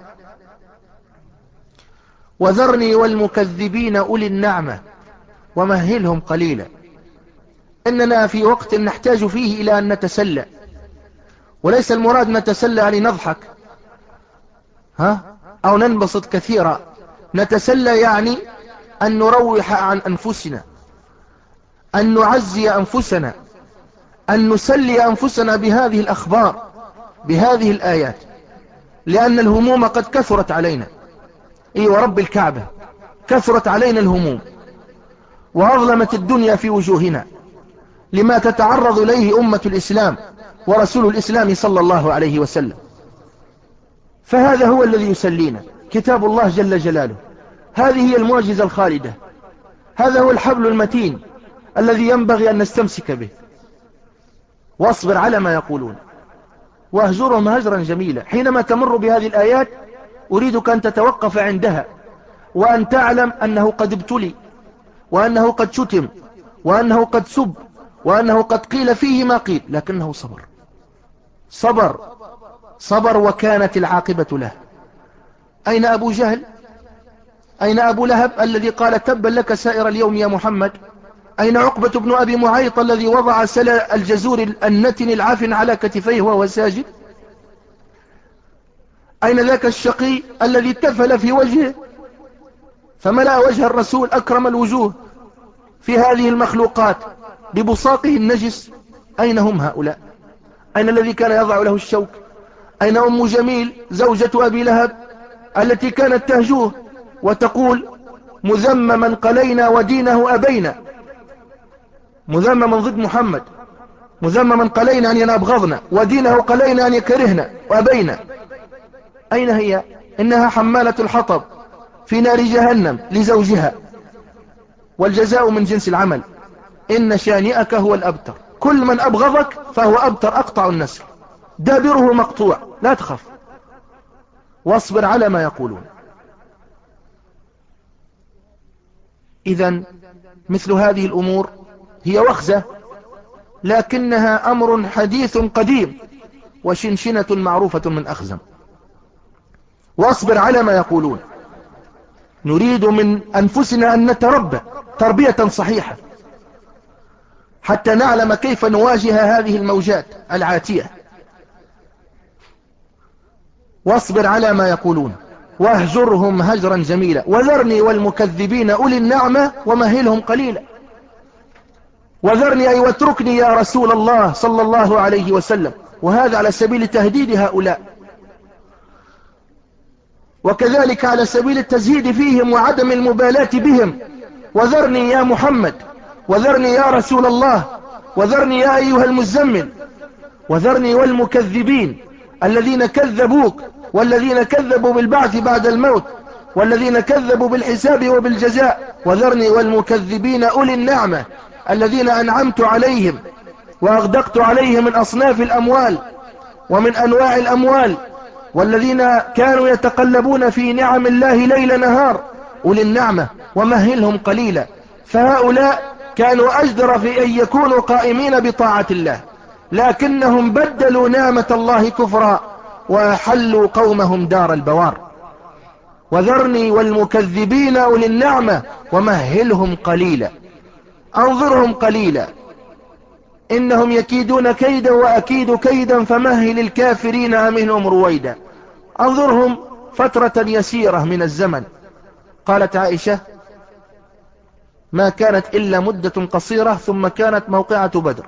وذرني والمكذبين أولي النعمة ومهلهم قليلا. إننا في وقت نحتاج فيه إلى أن نتسلى، وليس المراد نتسلى يعني نضحك ها أو ننبسط كثيرا. نتسلى يعني أن نروح عن أنفسنا، أن نعزي أنفسنا، أن نسلي أنفسنا بهذه الأخبار، بهذه الآيات، لأن الهموم قد كثرت علينا. إيه ورب الكعبة كثرت علينا الهموم، وأظلمت الدنيا في وجوهنا لما تتعرض إليه أمة الإسلام ورسول الإسلام صلى الله عليه وسلم. فهذا هو الذي يسلينا، كتاب الله جل جلاله. هذه هي المعجزة الخالدة، هذا هو الحبل المتين الذي ينبغي أن نستمسك به. واصبر على ما يقولون واهجرهم هجرا جميلا. حينما تمر بهذه الآيات أريدك أن تتوقف عندها، وأن تعلم أنه قد ابتلي، وأنه قد شتم، وأنه قد سب، وأنه قد قيل فيه ما قيل، لكنه صبر صبر صبر وكانت العاقبة له. أين أبو جهل؟ أين أبو لهب الذي قال تبا لك سائر اليوم يا محمد؟ أين عقبة بن أبي معيط الذي وضع سلا الجزور النتن العافن على كتفيه وهو ساجد؟ أين ذاك الشقي الذي تفل في وجهه فملأ وجه الرسول أكرم الوجوه في هذه المخلوقات ببصاقه النجس؟ أين هم هؤلاء؟ أين الذي كان يضع له الشوك؟ أين أم جميل زوجة أبي لهب التي كانت تهجوه وتقول مذمما قلينا ودينه أبينا؟ مذمما ضد محمد، مذمما قلينا أن ينبغضنا، ودينه قلينا أن يكرهنا وأبينا. أين هي؟ إنها حمالة الحطب في نار جهنم لزوجها، والجزاء من جنس العمل. إن شانئك هو الأبتر، كل من أبغضك فهو أبتر أقطع النسل، دابره مقطوع، لا تخف. واصبر على ما يقولون. إذن مثل هذه الأمور هي وخزة، لكنها أمر حديث قديم، وشنشنة معروفة من أخزم. واصبر على ما يقولون. نريد من أنفسنا أن نتربى تربية صحيحة حتى نعلم كيف نواجه هذه الموجات العاتية. واصبر على ما يقولون واهجرهم هجرا جميلا، وذرني والمكذبين أولي النعمة ومهلهم قليلا. وذرني أي واتركني يا رسول الله صلى الله عليه وسلم، وهذا على سبيل تهديد هؤلاء. وكذلك على سبيل التزهيد فيهم وعدم المبالاة بهم. وذرني يا محمد، وذرني يا رسول الله، وذرني يا أيها المزمل، وذرني والمكذبين الذين كذبوك، والذين كذبوا بالبعث بعد الموت، والذين كذبوا بالحساب وبالجزاء. وذرني والمكذبين أولي النعمة الذين أنعمت عليهم وأغدقت عليهم من أصناف الأموال ومن أنواع الأموال، والذين كانوا يتقلبون في نعم الله ليل نهار، أولي النعمة، ومهلهم قليلا. فهؤلاء كانوا أجدر في أن يكونوا قائمين بطاعة الله، لكنهم بدلوا نعمة الله كفرا وأحلوا قومهم دار البوار. وذرني والمكذبين أولي النعمة ومهلهم قليلا، أنظرهم قليلا إنهم يكيدون كيدا وأكيد كيدا فمهل الكافرين أمهلهم رويدا. أنظرهم فترة يسيرة من الزمن. قالت عائشة: ما كانت إلا مدة قصيرة ثم كانت موقعة بدر.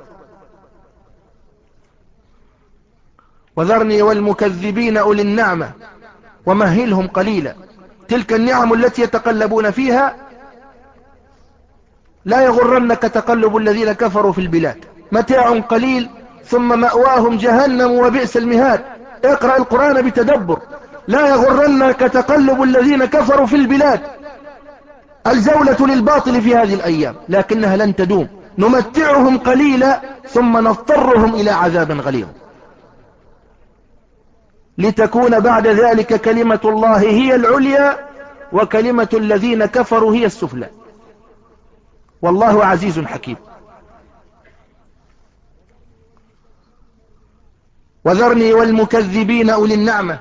وذرني والمكذبين أولي النعمة ومهلهم قليلا. تلك النعم التي يتقلبون فيها لا يغرنك تقلب الذين كفروا في البلاد، متاع قليل ثم مأواهم جهنم وبئس المهاد. اقرأ القرآن بتدبر. لا يغرنك تقلب الذين كفروا في البلاد. الجولة للباطل في هذه الأيام لكنها لن تدوم. نمتعهم قليلا ثم نضطرهم إلى عذاب غليظ، لتكون بعد ذلك كلمة الله هي العليا وكلمة الذين كفروا هي السفلى، والله عزيز حكيم. وذرني والمكذبين أولي النعمة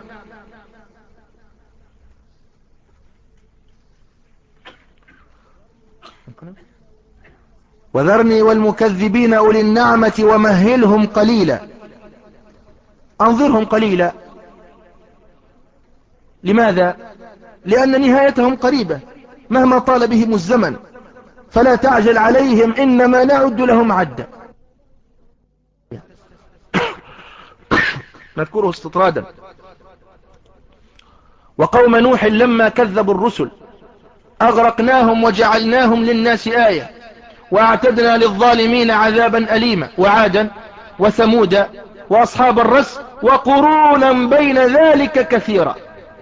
وذرني والمكذبين أولي النعمة ومهلهم قليلا. أنظرهم قليلا. لماذا؟ لأن نهايتهم قريبة مهما طال بهم الزمن، فلا تعجل عليهم إنما نعد لهم عدا. نذكره استطرادا. وقوم نوح لما كذبوا الرسل أغرقناهم وجعلناهم للناس آية وأعتدنا للظالمين عذابا أليما. وعادا وثمودا وأصحاب الرس وقرونا بين ذلك كثيرا.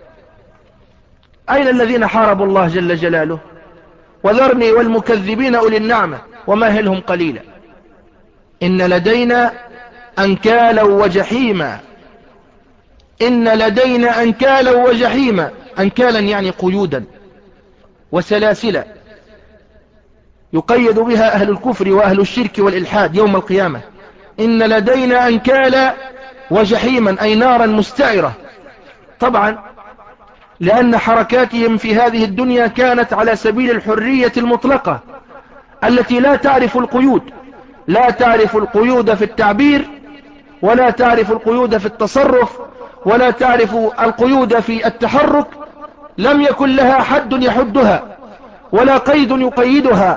أين الذين حاربوا الله جل جلاله؟ وذرني والمكذبين أولي النعمة ومهلهم قليلا. إن لدينا أنكالا وجحيما. إن لدينا أنكالا وجحيما. أنكالا يعني قيودا وسلاسلا يقيد بها أهل الكفر وأهل الشرك والإلحاد يوم القيامة. إن لدينا أنكالا وجحيما أي نارا مستعرة. طبعا لأن حركاتهم في هذه الدنيا كانت على سبيل الحرية المطلقة التي لا تعرف القيود. لا تعرف القيود في التعبير، ولا تعرف القيود في التصرف، ولا تعرف القيود في التحرك. لم يكن لها حد يحدها، ولا قيد يقيدها،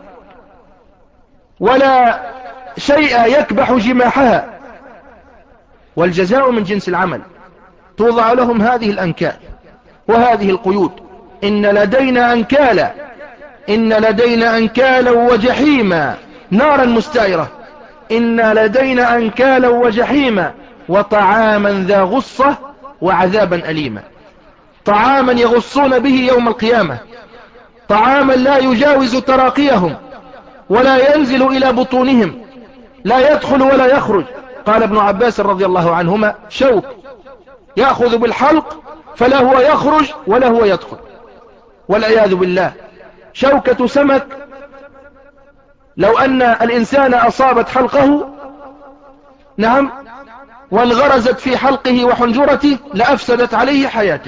ولا شيء يكبح جماحها. والجزاء من جنس العمل. توضع لهم هذه الأنكال وهذه القيود. إن لدينا أنكالا. إن لدينا أنكالا وجحيما نارا مستعرة. إن لدينا أنكالا وجحيما وطعاما ذا غصة وعذابا أليما. طعاما يغصون به يوم القيامة، طعاما لا يجاوز تراقيهم ولا ينزل إلى بطونهم، لا يدخل ولا يخرج. قال ابن عباس رضي الله عنهما: شوك يأخذ بالحلق فلا هو يخرج ولا هو يدخل، والعياذ بالله. شوكة سمك لو أن الإنسان أصابت حلقه، نعم، وانغرزت في حلقه وحنجرته لأفسدت عليه حياته،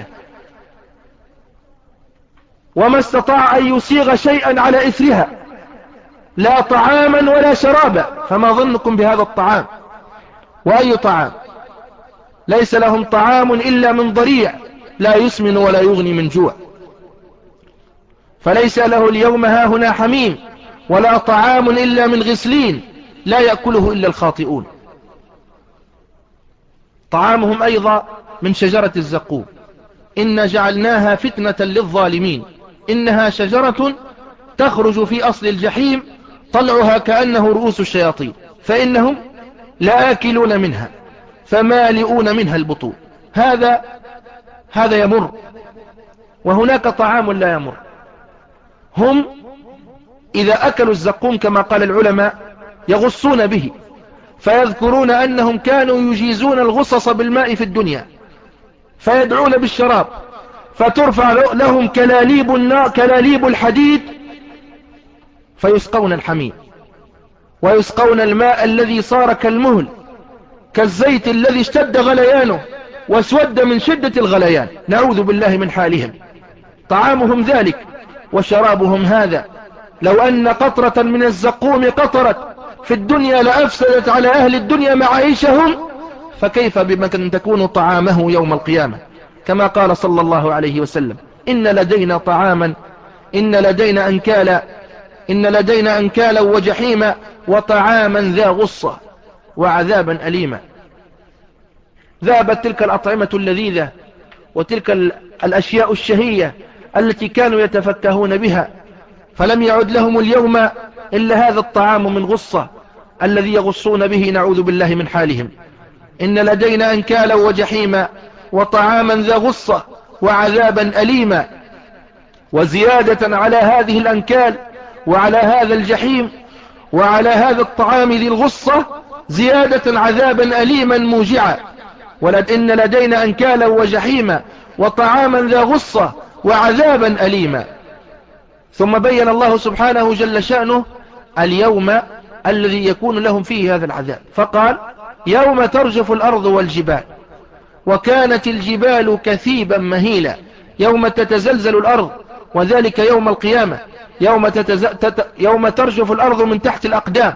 وما استطاع أن يسيغ شيئا على إثرها، لا طعاما ولا شرابا. فما ظنكم بهذا الطعام؟ وأي طعام؟ ليس لهم طعام إلا من ضريع لا يسمن ولا يغني من جوع. فليس له اليوم هاهنا حميم ولا طعام إلا من غسلين لا يأكله إلا الخاطئون. طعامهم أيضا من شجرة الزقوم. إن جعلناها فتنة للظالمين إنها شجرة تخرج في أصل الجحيم طلعها كأنه رؤوس الشياطين فإنهم لآكلون منها فمالئون منها البطون. هذا هذا يمر، وهناك طعام لا يمر. هم إذا أكلوا الزقوم كما قال العلماء يغصون به، فيذكرون أنهم كانوا يجيزون الغصص بالماء في الدنيا فيدعون بالشراب، فترفع لهم كلاليب النار كلاليب الحديد فيسقون الحميم، ويسقون الماء الذي صار كالمهل كالزيت الذي اشتد غليانه واسود من شدة الغليان، نعوذ بالله من حالهم. طعامهم ذلك وشرابهم هذا. لو أن قطرة من الزقوم قطرت في الدنيا لأفسدت على أهل الدنيا معايشهم، فكيف بمن تكون طعامه يوم القيامة؟ كما قال صلى الله عليه وسلم: إن لدينا طعاما إن لدينا أنكالا إن لدينا أنكالا وجحيما وطعاما ذا غصة وعذابا أليما. ذهبت تلك الأطعمة اللذيذة وتلك الأشياء الشهية التي كانوا يتفكهون بها، فلم يعد لهم اليوم إلا هذا الطعام من غصة الذي يغصون به، نعوذ بالله من حالهم. إن لدينا أنكالا وجحيما وطعاما ذا غصة وعذابا أليما. وزيادة على هذه الأنكال وعلى هذا الجحيم وعلى هذا الطعام ذي الغصة زيادة عذابا أليما موجعا. ولئن لدينا أنكالا وجحيما وطعاما ذا غصة وعذابا أليما. ثم بين الله سبحانه جل شأنه اليوم الذي يكون لهم فيه هذا العذاب، فقال: يوم ترجف الأرض والجبال وكانت الجبال كثيبا مهيلا. يوم تتزلزل الأرض، وذلك يوم القيامة. يوم, تتز... تت... يوم ترجف الأرض من تحت الأقدام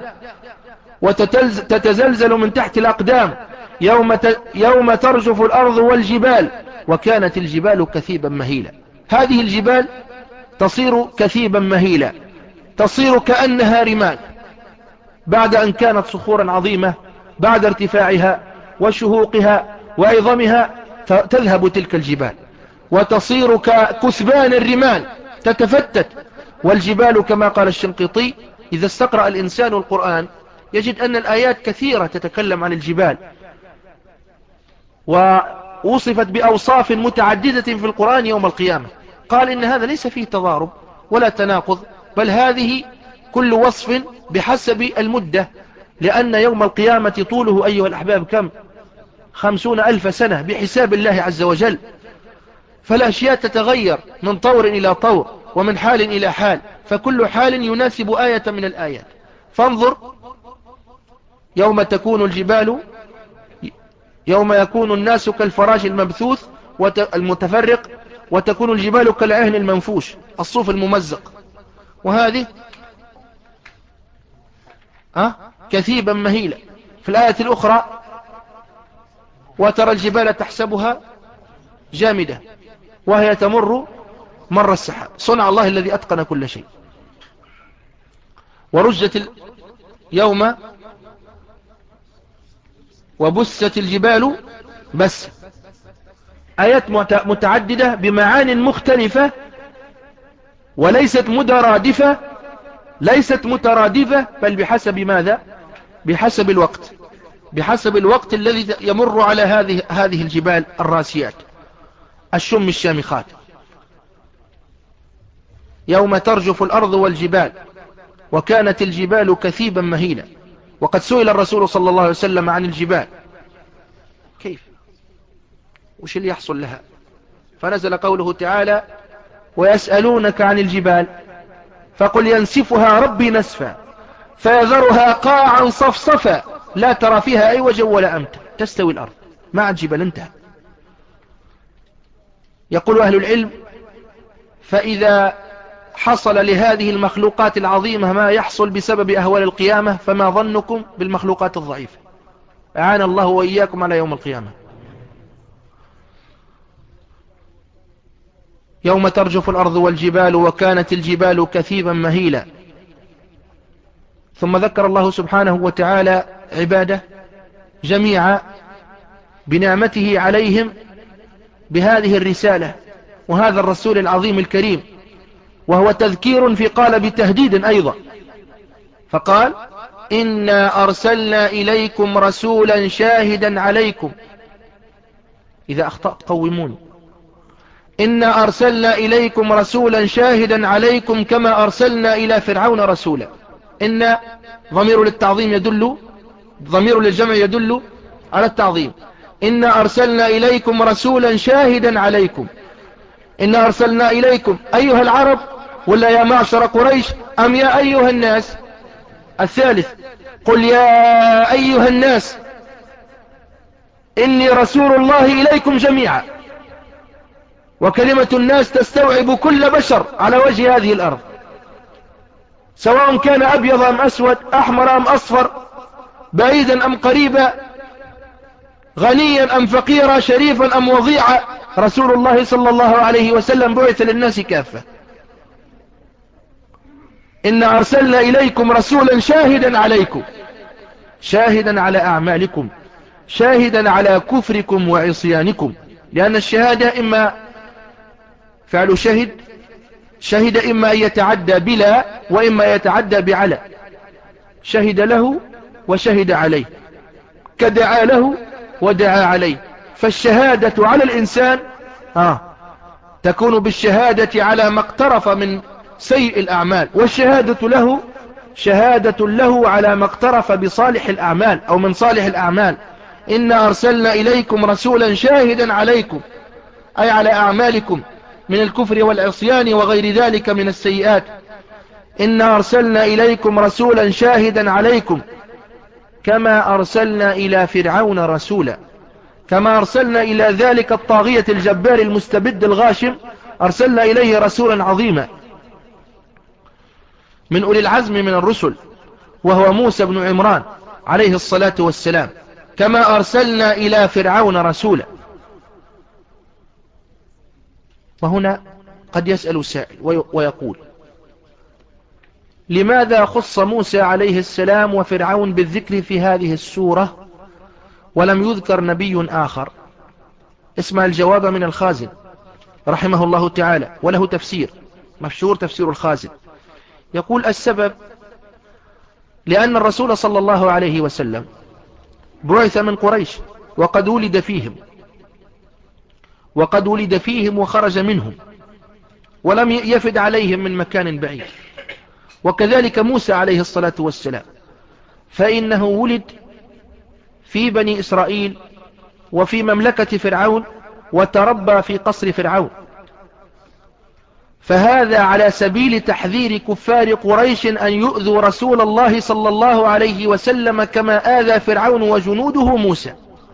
وتتزلزل من تحت الأقدام. يوم, ت... يوم ترجف الأرض والجبال وكانت الجبال كثيبا مهيلا. هذه الجبال تصير كثيبا مهيلا، تصير كأنها رمال بعد أن كانت صخورا عظيمة. بعد ارتفاعها وشهوقها وعظمها تذهب تلك الجبال وتصير ككثبان الرمال تتفتت. والجبال كما قال الشنقيطي: إذا استقرأ الإنسان القرآن يجد أن الآيات كثيرة تتكلم عن الجبال، ووصفت بأوصاف متعددة في القرآن يوم القيامة. قال إن هذا ليس فيه تضارب ولا تناقض، بل هذه كل وصف بحسب المدة، لأن يوم القيامة طوله أيها الأحباب كم؟ خمسون ألف سنة بحساب الله عز وجل. فالأشياء تتغير من طور إلى طور ومن حال إلى حال، فكل حال يناسب آية من الآيات. فانظر: يوم تكون الجبال يوم يكون الناس كالفراش المبثوث المتفرق، وتكون الجبال كالعهن المنفوش الصوف الممزق. وهذه أه؟ كثيبا مهيلا. في الآية الأخرى: وترى الجبال تحسبها جامدة وهي تمر مر السحاب. صنع الله الذي أتقن كل شيء. ورجت ال... يوم وبست الجبال بس. آيات متعددة بمعان مختلفة وليست مترادفة ليست مترادفة بل بحسب ماذا؟ بحسب الوقت بحسب الوقت الذي يمر على هذه هذه الجبال الراسيات الشم الشامخات. يوم ترجف الأرض والجبال وكانت الجبال كثيبا مهيلا. وقد سئل الرسول صلى الله عليه وسلم عن الجبال، كيف وش اللي يحصل لها؟ فنزل قوله تعالى: ويسألونك عن الجبال فقل ينسفها ربي نسفا فيذرها قاعا صفصفا لا ترى فيها عوجا ولا أمتا تستوي الأرض مع الجبال. انتهى. يقول أهل العلم: فإذا حصل لهذه المخلوقات العظيمة ما يحصل بسبب أهوال القيامة، فما ظنكم بالمخلوقات الضعيفة؟ أعان الله وإياكم على يوم القيامة. يوم ترجف الأرض والجبال وكانت الجبال كثيبا مهيلا. ثم ذكر الله سبحانه وتعالى عباده جميعا بنعمته عليهم بهذه الرسالة وهذا الرسول العظيم الكريم، وهو تذكير في قالب تهديد أيضا، فقال إنا أرسلنا إليكم رسولا شاهدا عليكم، إذا أخطأت قومون، إنا أرسلنا إليكم رسولا شاهدا عليكم كما أرسلنا إلى فرعون رسولا. إن ضمير للتعظيم يدل، ضمير للجمع يدل على التعظيم. إنا أرسلنا إليكم رسولا شاهدا عليكم، إنا أرسلنا إليكم أيها العرب ولا يا معشر قريش أم يا أيها الناس؟ الثالث قل يا أيها الناس إني رسول الله إليكم جميعا، وكلمة الناس تستوعب كل بشر على وجه هذه الأرض، سواء كان أبيض أم أسود، أحمر أم أصفر، بعيدا أم قريبا، غنيا أم فقيرا، شريفا أم وضيعا، رسول الله صلى الله عليه وسلم بعث للناس كافة. إن أرسلنا إليكم رسولا شاهدا عليكم، شاهدا على أعمالكم، شاهدا على كفركم وعصيانكم، لأن الشهادة إما فعل شهد، شهد إما أن يتعدى بلا وإما يتعدى بعلى، شهد له وشهد عليه، كدعا له ودعا عليه. فالشهادة على الإنسان آه تكون بالشهادة على ما اقترف من سيء الأعمال، والشهادة له شهادة له على ما اقترف بصالح الأعمال أو من صالح الأعمال. إنا أرسلنا إليكم رسولا شاهدا عليكم، أي على أعمالكم من الكفر والعصيان وغير ذلك من السيئات. إنا أرسلنا إليكم رسولا شاهدا عليكم كما أرسلنا إلى فرعون رسولا، كما أرسلنا إلى ذلك الطاغية الجبار المستبد الغاشم، أرسلنا إليه رسولا عظيما من أولي العزم من الرسل، وهو موسى بن عمران عليه الصلاة والسلام، كما أرسلنا إلى فرعون رسولا. وهنا قد يسأل سائل ويقول لماذا خص موسى عليه السلام وفرعون بالذكر في هذه السورة ولم يذكر نبي آخر؟ اسمع الجواب من الخازن رحمه الله تعالى، وله تفسير مشهور تفسير الخازن. يقول السبب لأن الرسول صلى الله عليه وسلم بعث من قريش، وقد ولد فيهم وقد ولد فيهم وخرج منهم، ولم يفد عليهم من مكان بعيد. وكذلك موسى عليه الصلاة والسلام، فإنه ولد في بني إسرائيل وفي مملكة فرعون، وتربى في قصر فرعون، فهذا على سبيل تحذير كفار قريش أن يؤذوا رسول الله صلى الله عليه وسلم كما آذى فرعون وجنوده موسى.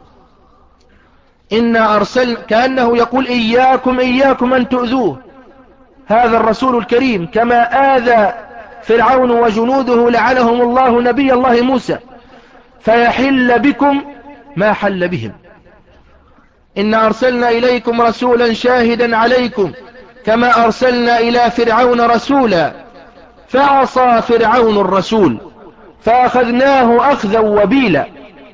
إنا أرسل كأنه يقول إياكم إياكم أن تؤذوه هذا الرسول الكريم كما آذى فرعون وجنوده لعنهم الله نبي الله موسى، فيحل بكم ما حل بهم. إنا أرسلنا إليكم رسولا شاهدا عليكم كما أرسلنا إلى فرعون رسولا فعصى فرعون الرسول فأخذناه أخذا وبيلا.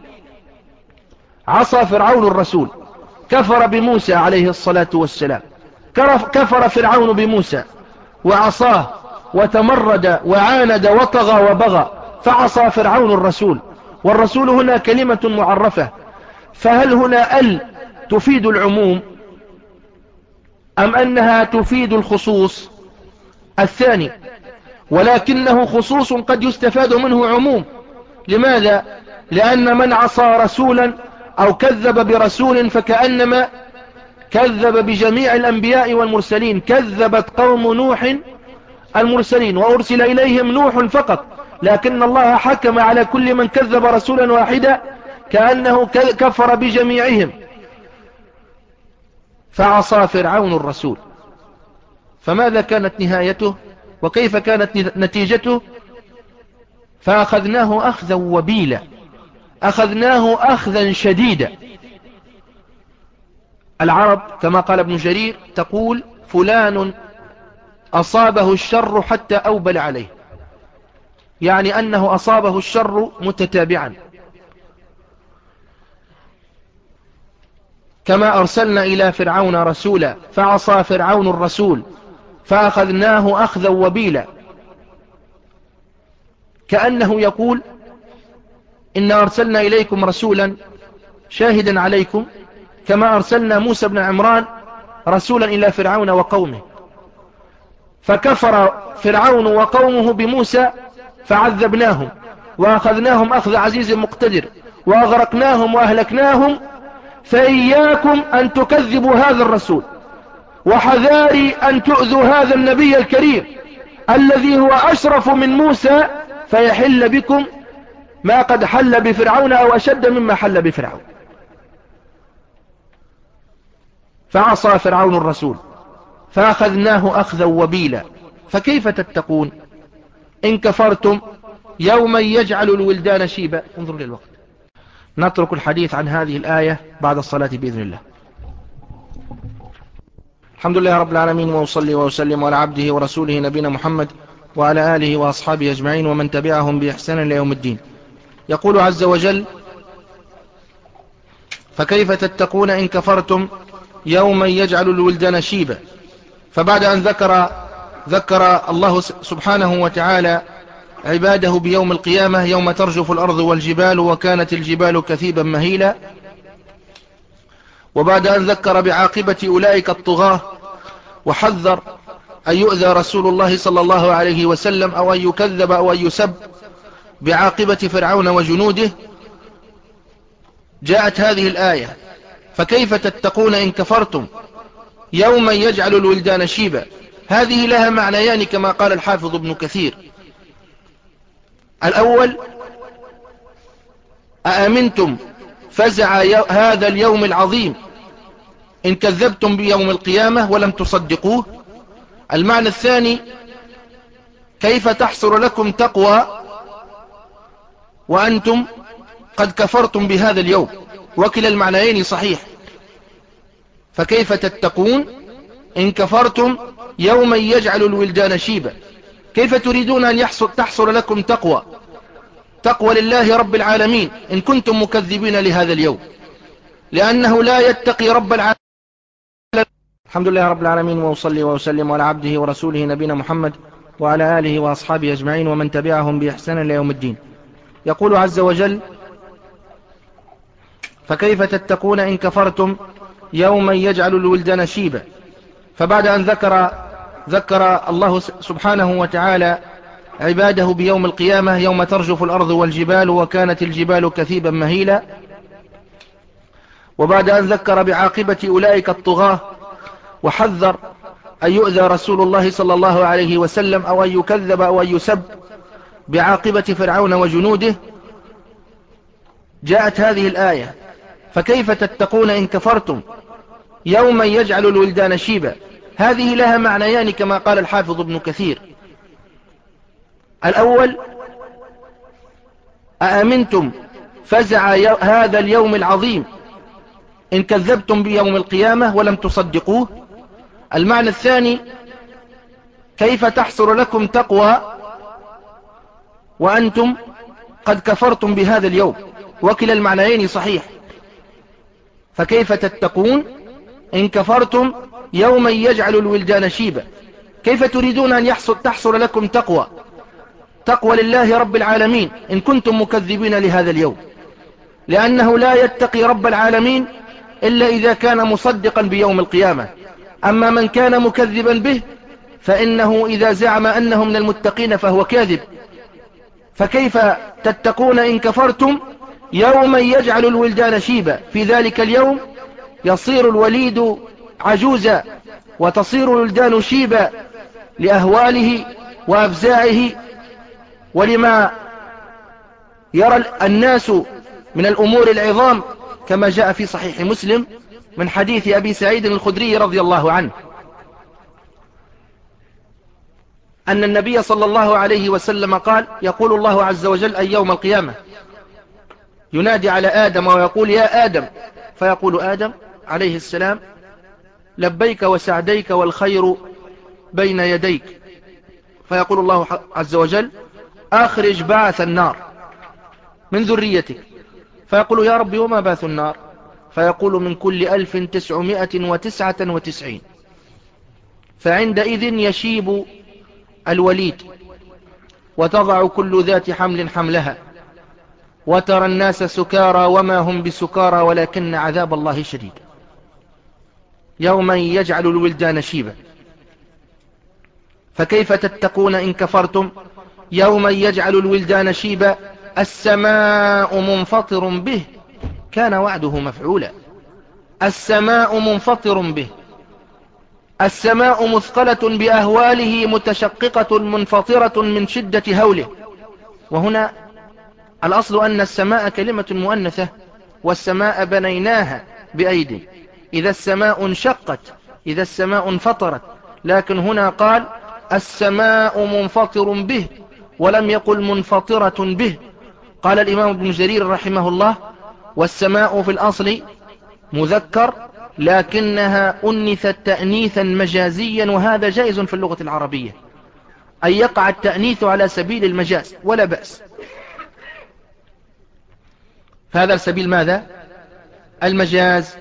عصى فرعون الرسول، كفر بموسى عليه الصلاة والسلام، كفر فرعون بموسى وعصاه وتمرد وعاند وطغى وبغى، فعصى فرعون الرسول. والرسول هنا كلمة معرفة، فهل هنا ال تفيد العموم أم أنها تفيد الخصوص؟ الثاني، ولكنه خصوص قد يستفاد منه عموم. لماذا؟ لأن من عصى رسولا أو كذب برسول فكأنما كذب بجميع الأنبياء والمرسلين. كذبت قوم نوح المرسلين وأرسل إليهم نوح فقط، لكن الله حكم على كل من كذب رسولا واحدا كأنه كفر بجميعهم. فعصى فرعون الرسول، فماذا كانت نهايته وكيف كانت نتيجته؟ فأخذناه أخذا وبيلا، أخذناه أخذا شديدا. العرب كما قال ابن جرير تقول فلان أصابه الشر حتى أوبل عليه، يعني أنه أصابه الشر متتابعا. كما أرسلنا إلى فرعون رسولا فعصى فرعون الرسول فأخذناه أخذا وبيلا. كأنه يقول إن أرسلنا إليكم رسولا شاهدا عليكم كما أرسلنا موسى بن عمران رسولا إلى فرعون وقومه، فكفر فرعون وقومه بموسى فعذبناهم وأخذناهم أخذ عزيز مقتدر وأغرقناهم وأهلكناهم، فإياكم أن تكذبوا هذا الرسول وحذاري أن تؤذوا هذا النبي الكريم الذي هو أشرف من موسى فيحل بكم ما قد حل بفرعون أو أشد مما حل بفرعون. فعصى فرعون الرسول فأخذناه أخذا وبيلا. فكيف تتقون إن كفرتم يوما يجعل الولدان شيبا. انظروا للوقت، نترك الحديث عن هذه الآية بعد الصلاة بإذن الله. الحمد لله رب العالمين، وأصلي وأسلم على عبده ورسوله نبينا محمد وعلى آله وأصحابه أجمعين ومن تبعهم بإحسان إلى يوم الدين. يقول عز وجل: فكيف تتقون إن كفرتم يوما يجعل الولدان شيبا. فبعد أن ذكر ذكر الله سبحانه وتعالى عباده بيوم القيامة يوم ترجف الأرض والجبال وكانت الجبال كثيبا مهيلا، وبعد أن ذكر بعاقبة أولئك الطغاة وحذر أن يؤذى رسول الله صلى الله عليه وسلم أو أن يكذب أو أن يسب بعاقبة فرعون وجنوده، جاءت هذه الآية: فكيف تتقون إن كفرتم يوما يجعل الولدان شيبا. هذه لها معنيان كما قال الحافظ ابن كثير. الأول: أأمنتم فزع هذا اليوم العظيم إن كذبتم بيوم القيامة ولم تصدقوه. المعنى الثاني: كيف تحصل لكم تقوى وأنتم قد كفرتم بهذا اليوم. وكلا المعنيين صحيح. فكيف تتقون إن كفرتم يوما يجعل الولدان شيبا. كيف تريدون أن يحصل تحصل لكم تقوى تقوى لله رب العالمين إن كنتم مكذبين لهذا اليوم، لأنه لا يتقي رب العالمين. الحمد لله رب العالمين، وأصلي وأسلم على عبده ورسوله نبينا محمد وعلى آله وأصحابه أجمعين ومن تبعهم بإحسان إلى يوم الدين. يقول عز وجل: فكيف تتقون إن كفرتم يوما يجعل الولدان شيبا. فبعد أن ذكر ذكر الله سبحانه وتعالى عباده بيوم القيامة يوم ترجف الأرض والجبال وكانت الجبال كثيبا مهيلا، وبعد أن ذكر بعاقبة أولئك الطغاة وحذر أن يؤذى رسول الله صلى الله عليه وسلم أو أن يكذب أو أن يسب بعاقبة فرعون وجنوده، جاءت هذه الآية: فكيف تتقون إن كفرتم يوما يجعل الولدان شيبا. هذه لها معنيان كما قال الحافظ ابن كثير. الأول: أأمنتم فزع هذا اليوم العظيم إن كذبتم بيوم القيامة ولم تصدقوه. المعنى الثاني: كيف تحصل لكم تقوى وأنتم قد كفرتم بهذا اليوم. وكلا المعنيين صحيح. فكيف تتقون إن كفرتم يوما يجعل الولدان شيبا. كيف تريدون أن يحصل تحصل لكم تقوى تقوى لله رب العالمين إن كنتم مكذبين لهذا اليوم، لأنه لا يتقي رب العالمين إلا إذا كان مصدقا بيوم القيامة. أما من كان مكذبا به فإنه إذا زعم أنه من المتقين فهو كاذب. فكيف تتقون إن كفرتم يوما يجعل الولدان شيبا. في ذلك اليوم يصير الوليد عجوزا وتصير الولدان شيبا لأهواله وأفزاعه ولما يرى الناس من الأمور العظام، كما جاء في صحيح مسلم من حديث أبي سعيد الخدري رضي الله عنه أن النبي صلى الله عليه وسلم قال: يقول الله عز وجل أي يوم القيامة ينادي على آدم ويقول: يا آدم، فيقول آدم عليه السلام: لبيك وسعديك والخير بين يديك. فيقول الله عز وجل: أخرج بعث النار من ذريتك. فيقول: يا ربي وما بعث النار؟ فيقول من كل ألف تسعمائة وتسعة وتسعين، فعندئذ يشيب الوليد وتضع كل ذات حمل حملها، وترى الناس سكارى وما هم بسكارى ولكن عذاب الله شديد، يوما يجعل الولدان شيبا. فكيف تتقون إن كفرتم يوما يجعل الولدان شيبا السماء منفطر به كان وعده مفعولا. السماء منفطر به، السماء مثقلة بأهواله متشققة منفطرة من شدة هوله. وهنا الأصل أن السماء كلمة مؤنثة، والسماء بنيناها بأيدي، إذا السماء انشقت، إذا السماء انفطرت، لكن هنا قال السماء منفطر به ولم يقل منفطرة به. قال الإمام ابن جرير رحمه الله والسماء في الأصل مذكر لكنها أنثت تأنيثا مجازيا، وهذا جائز في اللغة العربية، أن يقع التأنيث على سبيل المجاز ولا بأس. فهذا سبيل ماذا؟ المجاز.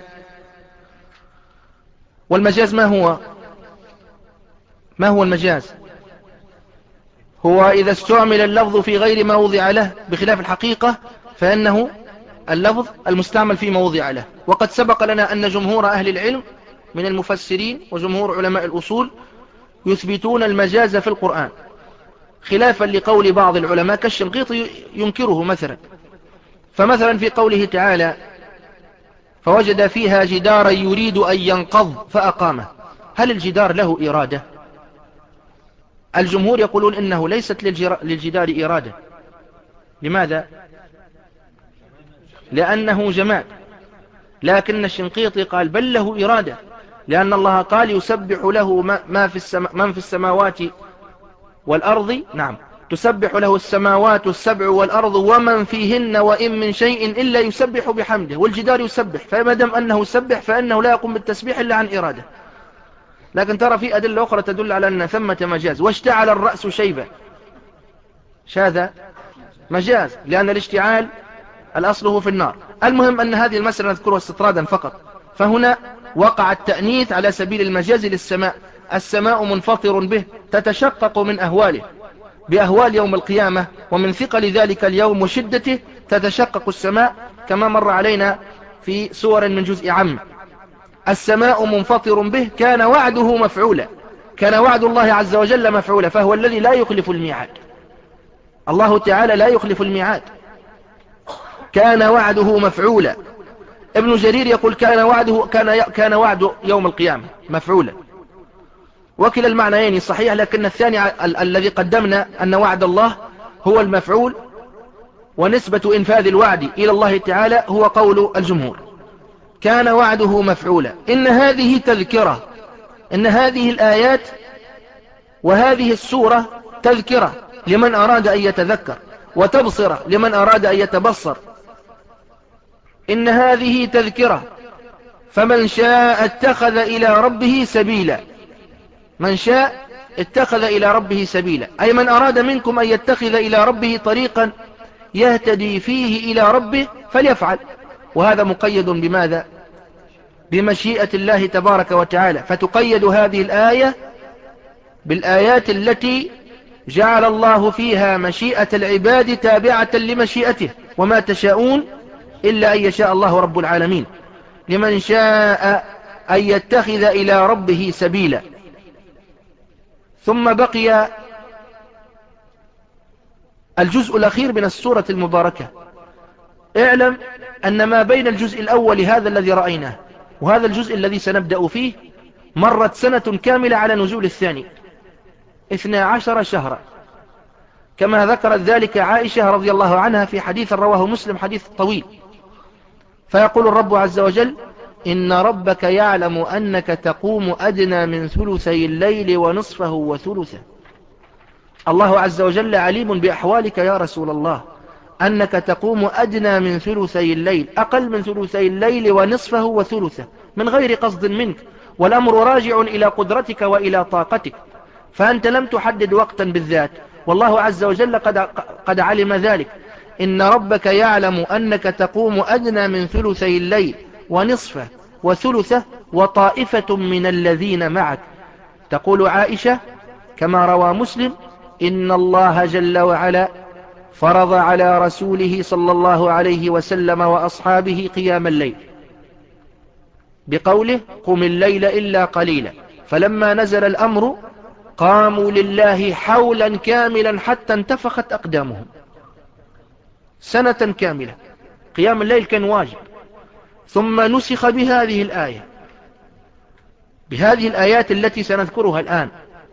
والمجاز ما هو؟ ما هو المجاز؟ هو إذا استعمل اللفظ في غير ما وضع له، بخلاف الحقيقة فإنه اللفظ المستعمل في موضع له. وقد سبق لنا أن جمهور أهل العلم من المفسرين وجمهور علماء الأصول يثبتون المجاز في القرآن، خلافا لقول بعض العلماء كالشنقيطي ينكره مثلا. فمثلا في قوله تعالى فوجد فيها جدارا يريد أن ينقض فأقامه، هل الجدار له إرادة؟ الجمهور يقولون إنه ليست للجدار إرادة. لماذا؟ لأنه جماد. لكن الشنقيطي قال بل له إرادة، لأن الله قال يسبح له ما في السما من في السماوات والأرض، نعم، تسبح له السماوات السبع والأرض ومن فيهن وإن من شيء إلا يسبح بحمده، والجدار يسبح، فما دام أنه يسبح فإنه لا يقوم بالتسبيح إلا عن إرادة. لكن ترى في أدلة أخرى تدل على أن ثمة مجاز. واشتعل الرأس شيبة، هذا مجاز لأن الاشتعال الأصله في النار. المهم أن هذه المسألة نذكرها استطرادا فقط. فهنا وقع التأنيث على سبيل المجاز للسماء، السماء منفطر به تتشقق من أهواله بأهوال يوم القيامة، ومن ثقل ذلك اليوم وشدته تتشقق السماء كما مر علينا في سور من جزء عام. السماء منفطر به كان وعده مفعولا، كان وعد الله عز وجل مفعولا، فهو الذي لا يخلف الميعاد. الله تعالى لا يخلف الميعاد، كان وعده مفعولا. ابن جرير يقول كان وعده كان كان وعد يوم القيامة مفعولا، وكلا المعنيين صحيح، لكن الثاني ال الذي قدمنا أن وعد الله هو المفعول، ونسبة إنفاذ الوعد إلى الله تعالى هو قول الجمهور. كان وعده مفعولا. إن هذه تذكرة، إن هذه الآيات وهذه السورة تذكرة لمن أراد أن يتذكر، وتبصرة لمن أراد أن يتبصر. إن هذه تذكرة فمن شاء اتخذ إلى ربه سبيلا، من شاء اتخذ إلى ربه سبيلا، أي من أراد منكم أن يتخذ إلى ربه طريقا يهتدي فيه إلى ربه فليفعل. وهذا مقيد بماذا؟ بمشيئة الله تبارك وتعالى. فتقيد هذه الآية بالآيات التي جعل الله فيها مشيئة العباد تابعة لمشيئته، وما تشاءون إلا أن يشاء الله رب العالمين. لمن شاء أن يتخذ إلى ربه سبيلا. ثم بقي الجزء الأخير من السورة المباركة. اعلم أن ما بين الجزء الأول هذا الذي رأيناه وهذا الجزء الذي سنبدأ فيه مرت سنة كاملة على نزول الثاني، اثنا عشر شهرا، كما ذكرت ذلك عائشة رضي الله عنها في حديث رواه مسلم، حديث طويل. فيقول الرب عز وجل إن ربك يعلم أنك تقوم أدنى من ثلثي الليل ونصفه وثلثه. الله عز وجل عليم بأحوالك يا رسول الله، أنك تقوم أدنى من ثلثي الليل، أقل من ثلثي الليل ونصفه وثلثه، من غير قصد منك، والأمر راجع إلى قدرتك وإلى طاقتك، فأنت لم تحدد وقتا بالذات، والله عز وجل قد, قد علم ذلك. إن ربك يعلم أنك تقوم أدنى من ثلثي الليل ونصفه وثلثه وطائفة من الذين معك. تقول عائشة كما روى مسلم: إن الله جل وعلا فرض على رسوله صلى الله عليه وسلم وأصحابه قيام الليل بقوله: قم الليل إلا قليلا. فلما نزل الأمر قاموا لله حولا كاملا حتى انتفخت أقدامهم، سنة كاملة قيام الليل كان واجب. ثم نسخ بهذه الآية، بهذه الآيات التي سنذكرها الآن.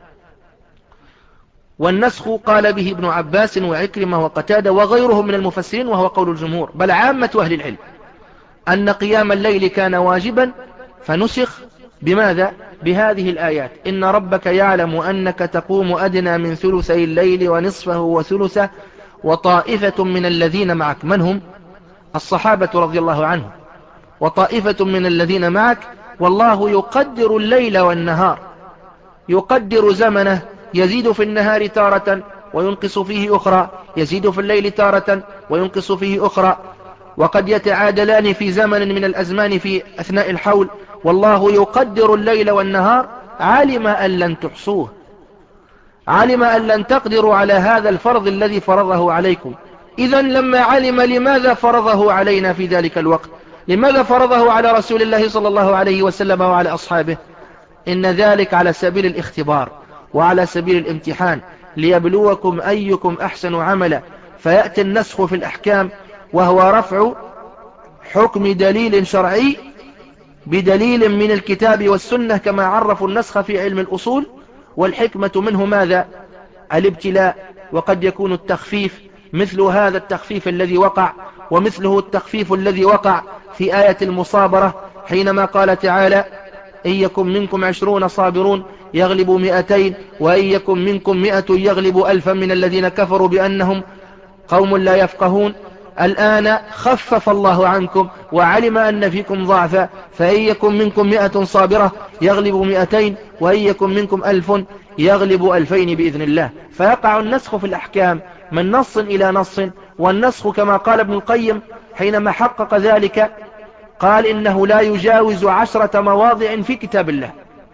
والنسخ قال به ابن عباس وعكرمة وقتادة وغيرهم من المفسرين، وهو قول الجمهور بل عامة أهل العلم، أن قيام الليل كان واجبا فنسخ بماذا؟ بهذه الآيات: إن ربك يعلم أنك تقوم أدنى من ثلثي الليل ونصفه وثلثه وطائفة من الذين معك. من هم؟ الصحابة رضي الله عنهم. وطائفة من الذين معك، والله يقدر الليل والنهار، يقدر زمنه، يزيد في النهار تارة وينقص فيه أخرى، يزيد في الليل تارة وينقص فيه أخرى، وقد يتعادلان في زمن من الأزمان في أثناء الحول. والله يقدر الليل والنهار، علم أن لن تحصوه، علم أن لن تقدروا على هذا الفرض الذي فرضه عليكم. إذن لما علم لماذا فرضه علينا في ذلك الوقت؟ لماذا فرضه على رسول الله صلى الله عليه وسلم وعلى أصحابه؟ إن ذلك على سبيل الاختبار وعلى سبيل الامتحان، ليبلوكم أيكم أحسن عملا. فيأتي النسخ في الأحكام وهو رفع حكم دليل شرعي بدليل من الكتاب والسنة، كما عرفوا النسخ في علم الأصول. والحكمة منه ماذا؟ الابتلاء، وقد يكون التخفيف مثل هذا التخفيف الذي وقع، ومثله التخفيف الذي وقع في آية المصابرة حينما قال تعالى: إن يكن منكم عشرون صابرون يغلبوا مئتين وإن يكن منكم مئة يغلبوا ألفا من الذين كفروا بأنهم قوم لا يفقهون. الآن خفف الله عنكم وعلم أن فيكم ضعفا، فإن يكن منكم مئة صابرة يغلبوا مئتين وإن يكن منكم ألف يغلبوا ألفين بإذن الله. فيقع النسخ في الأحكام من نص إلى نص. والنسخ كما قال ابن القيم حينما حقق ذلك قال: إنه لا يجاوز عشرة مواضع في كتاب الله.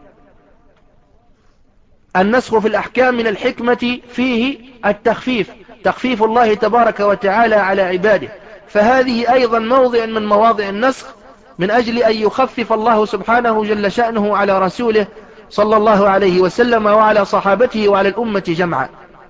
النسخ في الأحكام من الحكمة فيه التخفيف، تخفيف الله تبارك وتعالى على عباده. فهذه أيضا موضع من مواضع النسخ، من أجل أن يخفف الله سبحانه جل شأنه على رسوله صلى الله عليه وسلم وعلى صحابته وعلى الأمة جمعا.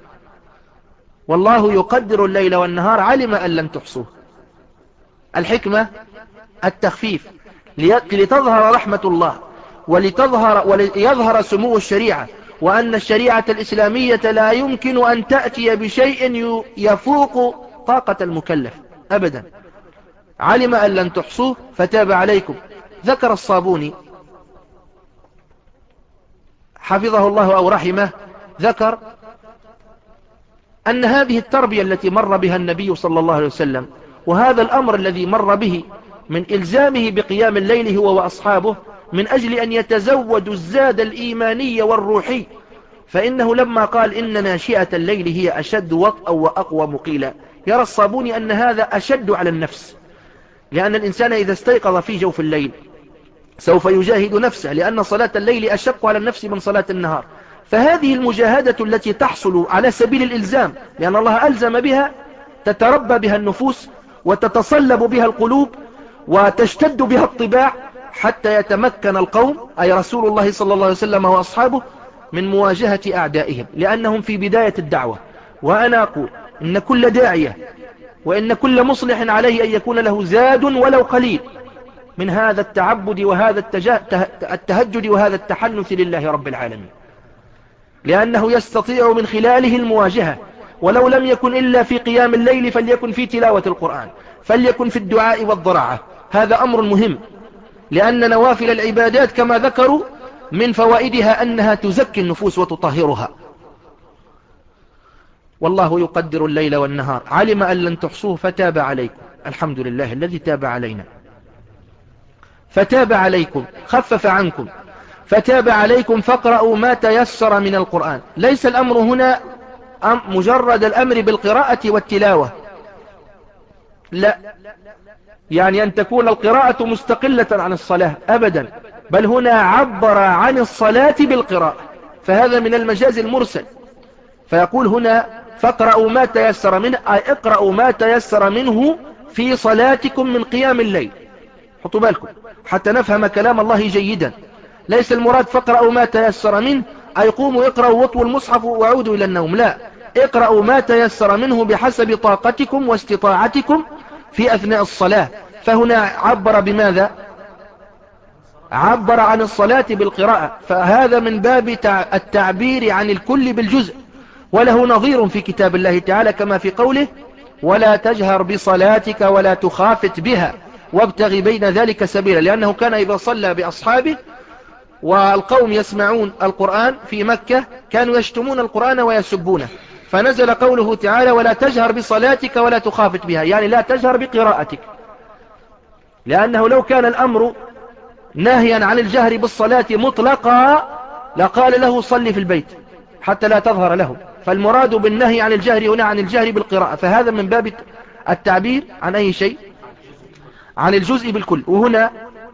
والله يقدر الليل والنهار، علم أن لن تحصوه. الحكمة التخفيف، لتظهر رحمة الله ولتظهر وليظهر سمو الشريعة، وأن الشريعة الإسلامية لا يمكن أن تأتي بشيء يفوق طاقة المكلف أبدا. علم أن لن تحصوه فتاب عليكم. ذكر الصابوني حفظه الله أو رحمه، ذكر أن هذه التربية التي مر بها النبي صلى الله عليه وسلم، وهذا الأمر الذي مر به من إلزامه بقيام الليل هو وأصحابه، من أجل أن يتزودوا الزاد الإيماني والروحي. فإنه لما قال: إن ناشئة الليل هي أشد وطئا وأقوى مقيلا، يرى الصابوني أن هذا أشد على النفس، لأن الإنسان إذا استيقظ في جوف الليل سوف يجاهد نفسه، لأن صلاة الليل أشق على النفس من صلاة النهار. فهذه المجاهدة التي تحصل على سبيل الإلزام، لأن الله ألزم بها، تتربى بها النفوس وتتصلب بها القلوب وتشتد بها الطباع، حتى يتمكن القوم أي رسول الله صلى الله عليه وسلم وأصحابه من مواجهة أعدائهم، لأنهم في بداية الدعوة. وأنا أقول إن كل داعية وإن كل مصلح عليه أن يكون له زاد ولو قليل من هذا التعبد وهذا التهجد وهذا التحنث لله رب العالمين، لأنه يستطيع من خلاله المواجهة، ولو لم يكن إلا في قيام الليل فليكن في تلاوة القرآن، فليكن في الدعاء والضراعة. هذا أمر مهم، لأن نوافل العبادات كما ذكروا من فوائدها أنها تزكي النفوس وتطهرها. والله يقدر الليل والنهار، علم أن لن تحصوه فتاب عليكم. الحمد لله الذي تاب علينا، فتاب عليكم، خفف عنكم، فتاب عليكم فاقرأوا ما تيسر من القرآن. ليس الأمر هنا مجرد الأمر بالقراءة والتلاوة، لا، يعني أن تكون القراءة مستقلة عن الصلاة أبدا، بل هنا عبر عن الصلاة بالقراءة، فهذا من المجاز المرسل. فيقول هنا فاقرأوا ما تيسر منه، أي اقرأوا ما تيسر منه في صلاتكم من قيام الليل. حطوا بالكم حتى نفهم كلام الله جيدا. ليس المراد فاقرأوا ما تيسر منه أي قوموا اقرأوا واطووا المصحف وعودوا إلى النوم، لا، اقرأوا ما تيسر منه بحسب طاقتكم واستطاعتكم في أثناء الصلاة. فهنا عبر بماذا؟ عبر عن الصلاة بالقراءة، فهذا من باب التعبير عن الكل بالجزء، وله نظير في كتاب الله تعالى كما في قوله ولا تجهر بصلاتك ولا تخافت بها وابتغي بين ذلك سبيلا، لأنه كان إذا صلى بأصحابه والقوم يسمعون القرآن في مكة كانوا يشتمون القرآن ويسبونه، فنزل قوله تعالى ولا تجهر بصلاتك ولا تخافت بها، يعني لا تجهر بقراءتك، لأنه لو كان الأمر ناهيا عن الجهر بالصلاة مطلقا لقال له صلي في البيت حتى لا تظهر له، فالمراد بالنهي عن الجهر هنا عن الجهر بالقراءة، فهذا من باب التعبير عن أي شيء؟ عن الجزء بالكل. وهنا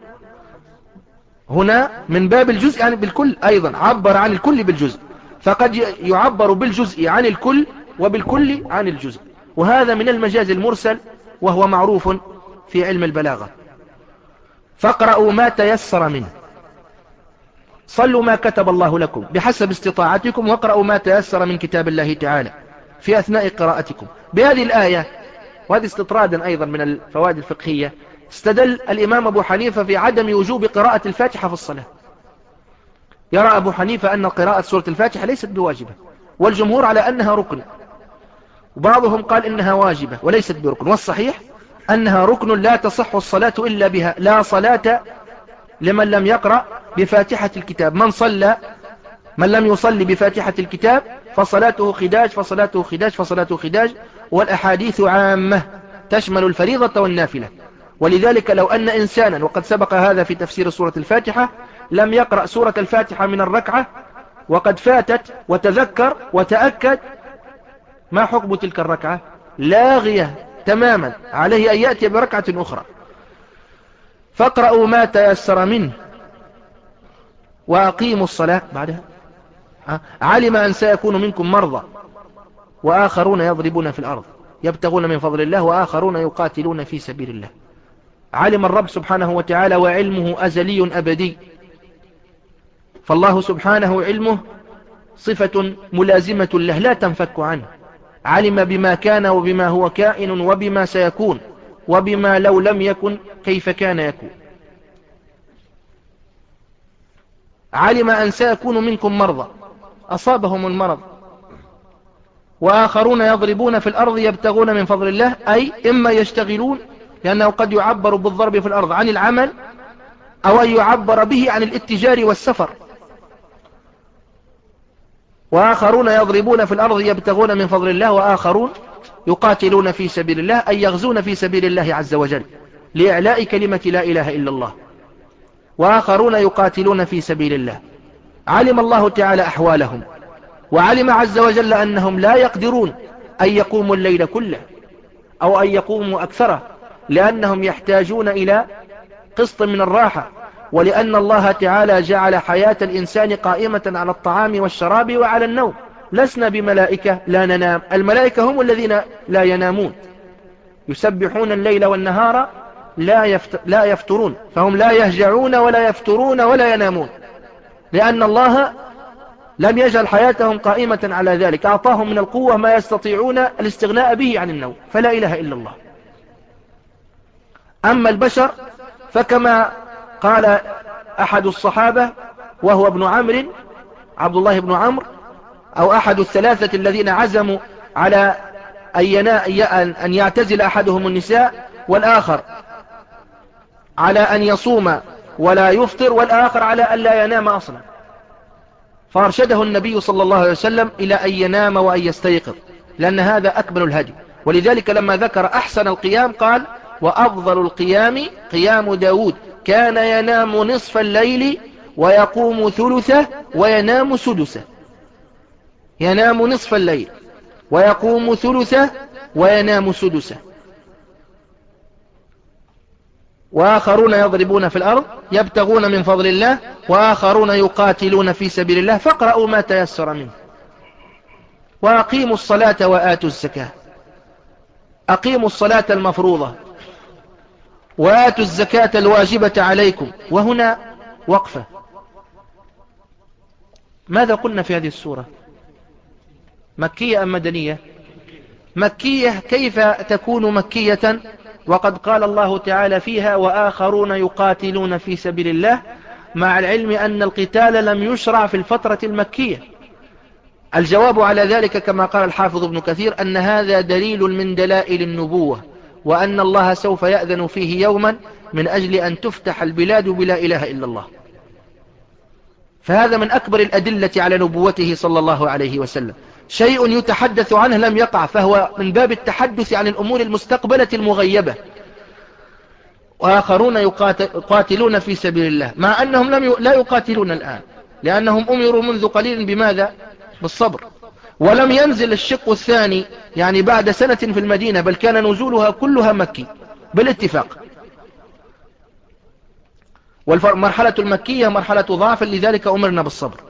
هنا من باب الجزء يعني بالكل أيضا، عبر عن الكل بالجزء، فقد يعبر بالجزء عن الكل وبالكل عن الجزء، وهذا من المجاز المرسل وهو معروف في علم البلاغة. فاقرأوا ما تيسر منه، صلوا ما كتب الله لكم بحسب استطاعتكم، واقرأوا ما تيسر من كتاب الله تعالى في أثناء قراءتكم. بهذه الآية، وهذه استطرادا أيضا من الفوائد الفقهية، استدل الإمام أبو حنيفة في عدم وجوب قراءة الفاتحة في الصلاة. يرى أبو حنيفة أن قراءة سورة الفاتحة ليست بواجبة، والجمهور على أنها ركن، وبعضهم قال إنها واجبة وليست بركن، والصحيح أنها ركن لا تصح الصلاة إلا بها، لا صلاة لمن لم يقرأ بفاتحة الكتاب. من صلى من لم يصلي بفاتحة الكتاب فصلاته خداج فصلاته خداج فصلاته خداج، والأحاديث عامة تشمل الفريضة والنافلة. ولذلك لو أن إنسانا، وقد سبق هذا في تفسير سورة الفاتحة، لم يقرأ سورة الفاتحة من الركعة وقد فاتت وتذكر وتأكد، ما حكم تلك الركعة؟ لاغية تماما، عليه أن يأتي بركعة أخرى. فاقرأوا ما تيسر منه وأقيموا الصلاة. بعدها علم أن سيكون منكم مرضى وآخرون يضربون في الأرض يبتغون من فضل الله وآخرون يقاتلون في سبيل الله. علم الرب سبحانه وتعالى، وعلمه أزلي أبدي، فالله سبحانه علمه صفة ملازمة له لا تنفك عنه. علم بما كان وبما هو كائن وبما سيكون وبما لو لم يكن كيف كان يكون. علم أن سيكون منكم مرضى، أصابهم المرض، وآخرون يضربون في الأرض يبتغون من فضل الله، أي إما يشتغلون، لأنه قد يعبر بالضرب في الأرض عن العمل، أو أن يعبر به عن الاتجار والسفر. وآخرون يضربون في الأرض يبتغون من فضل الله، وآخرون يقاتلون في سبيل الله، أي يغزون في سبيل الله عز وجل لإعلاء كلمة لا إله إلا الله، وآخرون يقاتلون في سبيل الله. علم الله تعالى أحوالهم، وعلم عز وجل أنهم لا يقدرون أن يقوموا الليل كله أو أن يقوموا أكثره، لأنهم يحتاجون إلى قسط من الراحة، ولأن الله تعالى جعل حياة الإنسان قائمة على الطعام والشراب وعلى النوم. لسنا بملائكة لا ننام، الملائكة هم الذين لا ينامون، يسبحون الليل والنهار لا, يفت... لا يفترون، فهم لا يهجعون ولا يفترون ولا ينامون، لأن الله لم يجعل حياتهم قائمة على ذلك، أعطاهم من القوة ما يستطيعون الاستغناء به عن النوم، فلا إله إلا الله. أما البشر فكما قال أحد الصحابة وهو ابن عمرو، عبد الله بن عمرو، أو أحد الثلاثة الذين عزموا على أن يعتزل أحدهم النساء، والآخر على أن يصوم ولا يفطر، والآخر على أن لا ينام أصلا، فأرشده النبي صلى الله عليه وسلم إلى أن ينام وأن يستيقظ، لأن هذا أكمل الهدي. ولذلك لما ذكر أحسن القيام قال وأفضل القيام قيام داود، كان ينام نصف الليل ويقوم ثلثه وينام سدسه. ينام نصف الليل ويقوم ثلثه وينام سدسه. وآخرون يضربون في الأرض يبتغون من فضل الله وآخرون يقاتلون في سبيل الله فاقرأوا ما تيسر منه. وأقيموا الصلاة وآتوا الزكاة. أقيموا الصلاة المفروضة وآتوا الزكاة الواجبة عليكم. وهنا وقفة. ماذا قلنا في هذه السورة؟ مكية أم مدنية؟ مكية. كيف تكون مكية وقد قال الله تعالى فيها وآخرون يقاتلون في سبيل الله، مع العلم أن القتال لم يشرع في الفترة المكية؟ الجواب على ذلك كما قال الحافظ ابن كثير أن هذا دليل من دلائل النبوة، وأن الله سوف يأذن فيه يوما من أجل أن تفتح البلاد بلا إله إلا الله. فهذا من أكبر الأدلة على نبوته صلى الله عليه وسلم. شيء يتحدث عنه لم يقع، فهو من باب التحدث عن الأمور المستقبلة المغيبة. وآخرون يقاتلون في سبيل الله، مع أنهم لم ي... لا يقاتلون الآن، لأنهم أمروا منذ قليل بماذا؟ بالصبر. ولم ينزل الشق الثاني يعني بعد سنة في المدينة، بل كان نزولها كلها مكي بالاتفاق. والمرحلة المكية مرحلة ضعف، لذلك أمرنا بالصبر.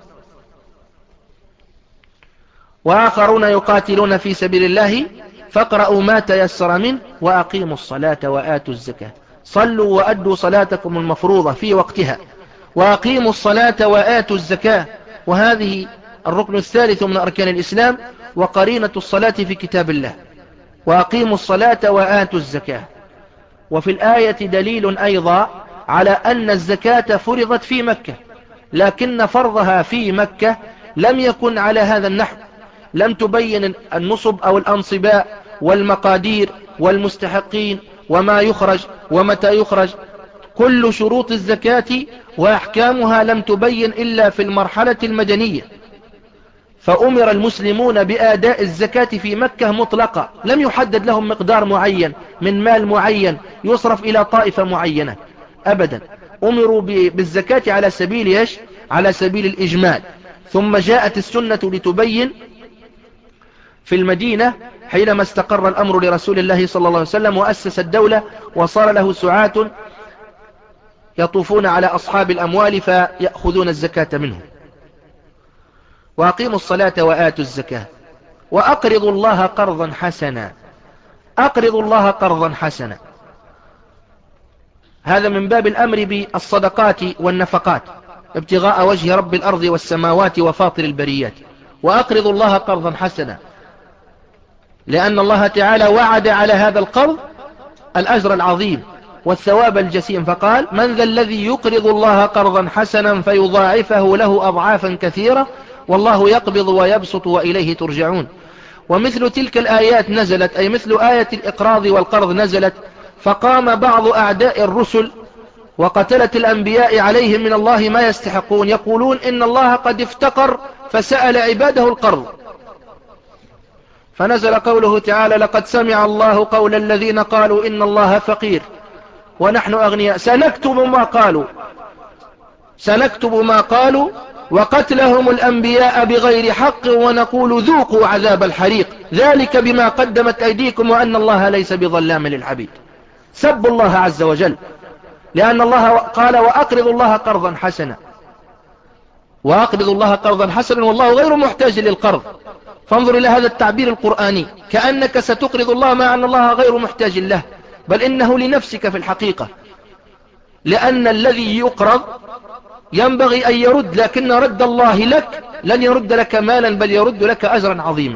وآخرون يقاتلون في سبيل الله فاقرأوا ما تيسر منه وأقيموا الصلاة وآتوا الزكاة. صلوا وأدوا صلاتكم المفروضة في وقتها وأقيموا الصلاة وآتوا الزكاة. وهذه الركن الثالث من أركان الإسلام وقرينة الصلاة في كتاب الله. وأقيموا الصلاة وآتوا الزكاة. وفي الآية دليل أيضا على أن الزكاة فرضت في مكة، لكن فرضها في مكة لم يكن على هذا النحو. لم تبين النصب أو الأنصباء والمقادير والمستحقين وما يخرج ومتى يخرج. كل شروط الزكاة وأحكامها لم تبين إلا في المرحلة المدنية. فأمر المسلمون بأداء الزكاة في مكة مطلقة، لم يحدد لهم مقدار معين من مال معين يصرف إلى طائفة معينة أبدا. أمروا بالزكاة على سبيل إيش؟ على سبيل الإجمال. ثم جاءت السنة لتبين في المدينة حينما استقر الأمر لرسول الله صلى الله عليه وسلم وأسس الدولة وصار له سعاة يطوفون على أصحاب الأموال فيأخذون الزكاة منهم. وأقيموا الصلاة وآتوا الزكاة وأقرضوا الله قرضا حسنا. أقرضوا الله قرضا حسنا، هذا من باب الأمر بالصدقات والنفقات ابتغاء وجه رب الأرض والسماوات وفاطر البريات. وأقرضوا الله قرضا حسنا، لأن الله تعالى وعد على هذا القرض الأجر العظيم والثواب الجسيم، فقال من ذا الذي يقرض الله قرضا حسنا فيضاعفه له أضعافا كثيرة والله يقبض ويبسط وإليه ترجعون. ومثل تلك الآيات نزلت، أي مثل آية الإقراض والقرض نزلت، فقام بعض أعداء الرسل وقتلة الأنبياء عليهم من الله ما يستحقون، يقولون إن الله قد افتقر فسأل عباده القرض، فنزل قوله تعالى لقد سمع الله قول الذين قالوا إن الله فقير ونحن أغنياء سنكتب ما قالوا سنكتب ما قالوا وقتلهم الأنبياء بغير حق ونقول ذوقوا عذاب الحريق ذلك بما قدمت أيديكم وأن الله ليس بظلام للعبيد. سبوا الله عز وجل، لأن الله قال وأقرض الله قرضا حسنا، وأقرض الله قرضا حسنا والله غير محتاج للقرض. فانظر إلى هذا التعبير القرآني، كأنك ستقرض الله مع أن الله غير محتاج له، بل إنه لنفسك في الحقيقة، لأن الذي يقرض ينبغي أن يرد، لكن رد الله لك لن يرد لك مالا بل يرد لك أجرا عظيما.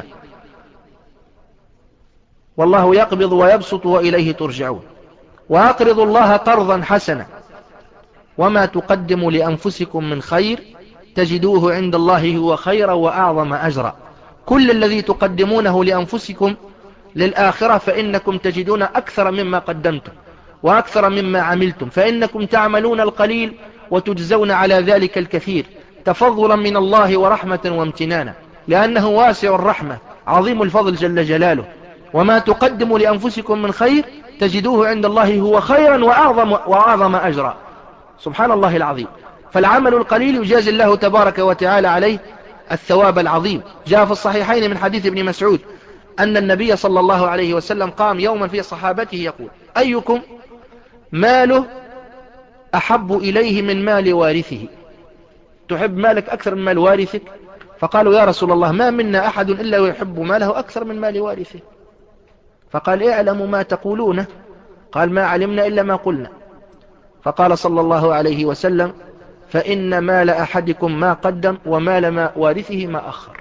والله يقبض ويبسط وإليه ترجعون. وأقرضوا الله قرضا حسنا وما تقدموا لأنفسكم من خير تجدوه عند الله هو خيرا وأعظم أجرا. كل الذي تقدمونه لأنفسكم للآخرة فإنكم تجدون أكثر مما قدمتم وأكثر مما عملتم، فإنكم تعملون القليل وتجزون على ذلك الكثير تفضلا من الله ورحمة وامتنانا، لأنه واسع الرحمة عظيم الفضل جل جلاله. وما تقدموا لأنفسكم من خير تجدوه عند الله هو خيرا وأعظم, وأعظم أجرا. سبحان الله العظيم. فالعمل القليل يجازي الله تبارك وتعالى عليه الثواب العظيم. جاء في الصحيحين من حديث ابن مسعود أن النبي صلى الله عليه وسلم قام يوما في صحابته يقول أيكم ماله أحب إليه من مال وارثه، تحب مالك أكثر من مال وارثك؟ فقالوا يا رسول الله ما منا أحد إلا ويحب ماله أكثر من مال وارثه. فقال اعلموا ما تقولونه. قال ما علمنا إلا ما قلنا. فقال صلى الله عليه وسلم فإن مال أحدكم ما قدم ومال ما وارثه ما أخر.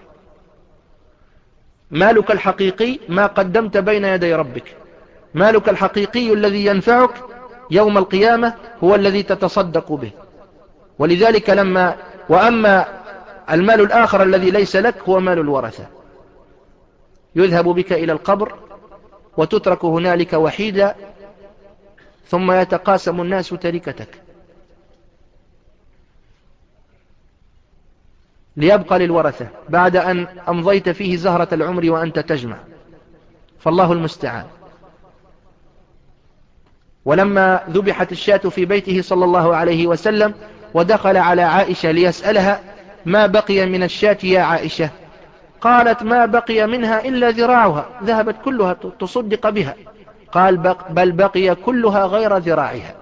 مالك الحقيقي ما قدمت بين يدي ربك، مالك الحقيقي الذي ينفعك يوم القيامة هو الذي تتصدق به. ولذلك لما وأما المال الآخر الذي ليس لك هو مال الورثة، يذهب بك إلى القبر وتترك هنالك وحيدا ثم يتقاسم الناس تركتك ليبقى للورثة بعد أن أمضيت فيه زهرة العمر وأنت تجمع، فالله المستعان. ولما ذبحت الشاة في بيته صلى الله عليه وسلم ودخل على عائشة ليسألها ما بقي من الشاة يا عائشة، قالت ما بقي منها إلا ذراعها، ذهبت كلها تصدق بها. قال بق بل بقي كلها غير ذراعها.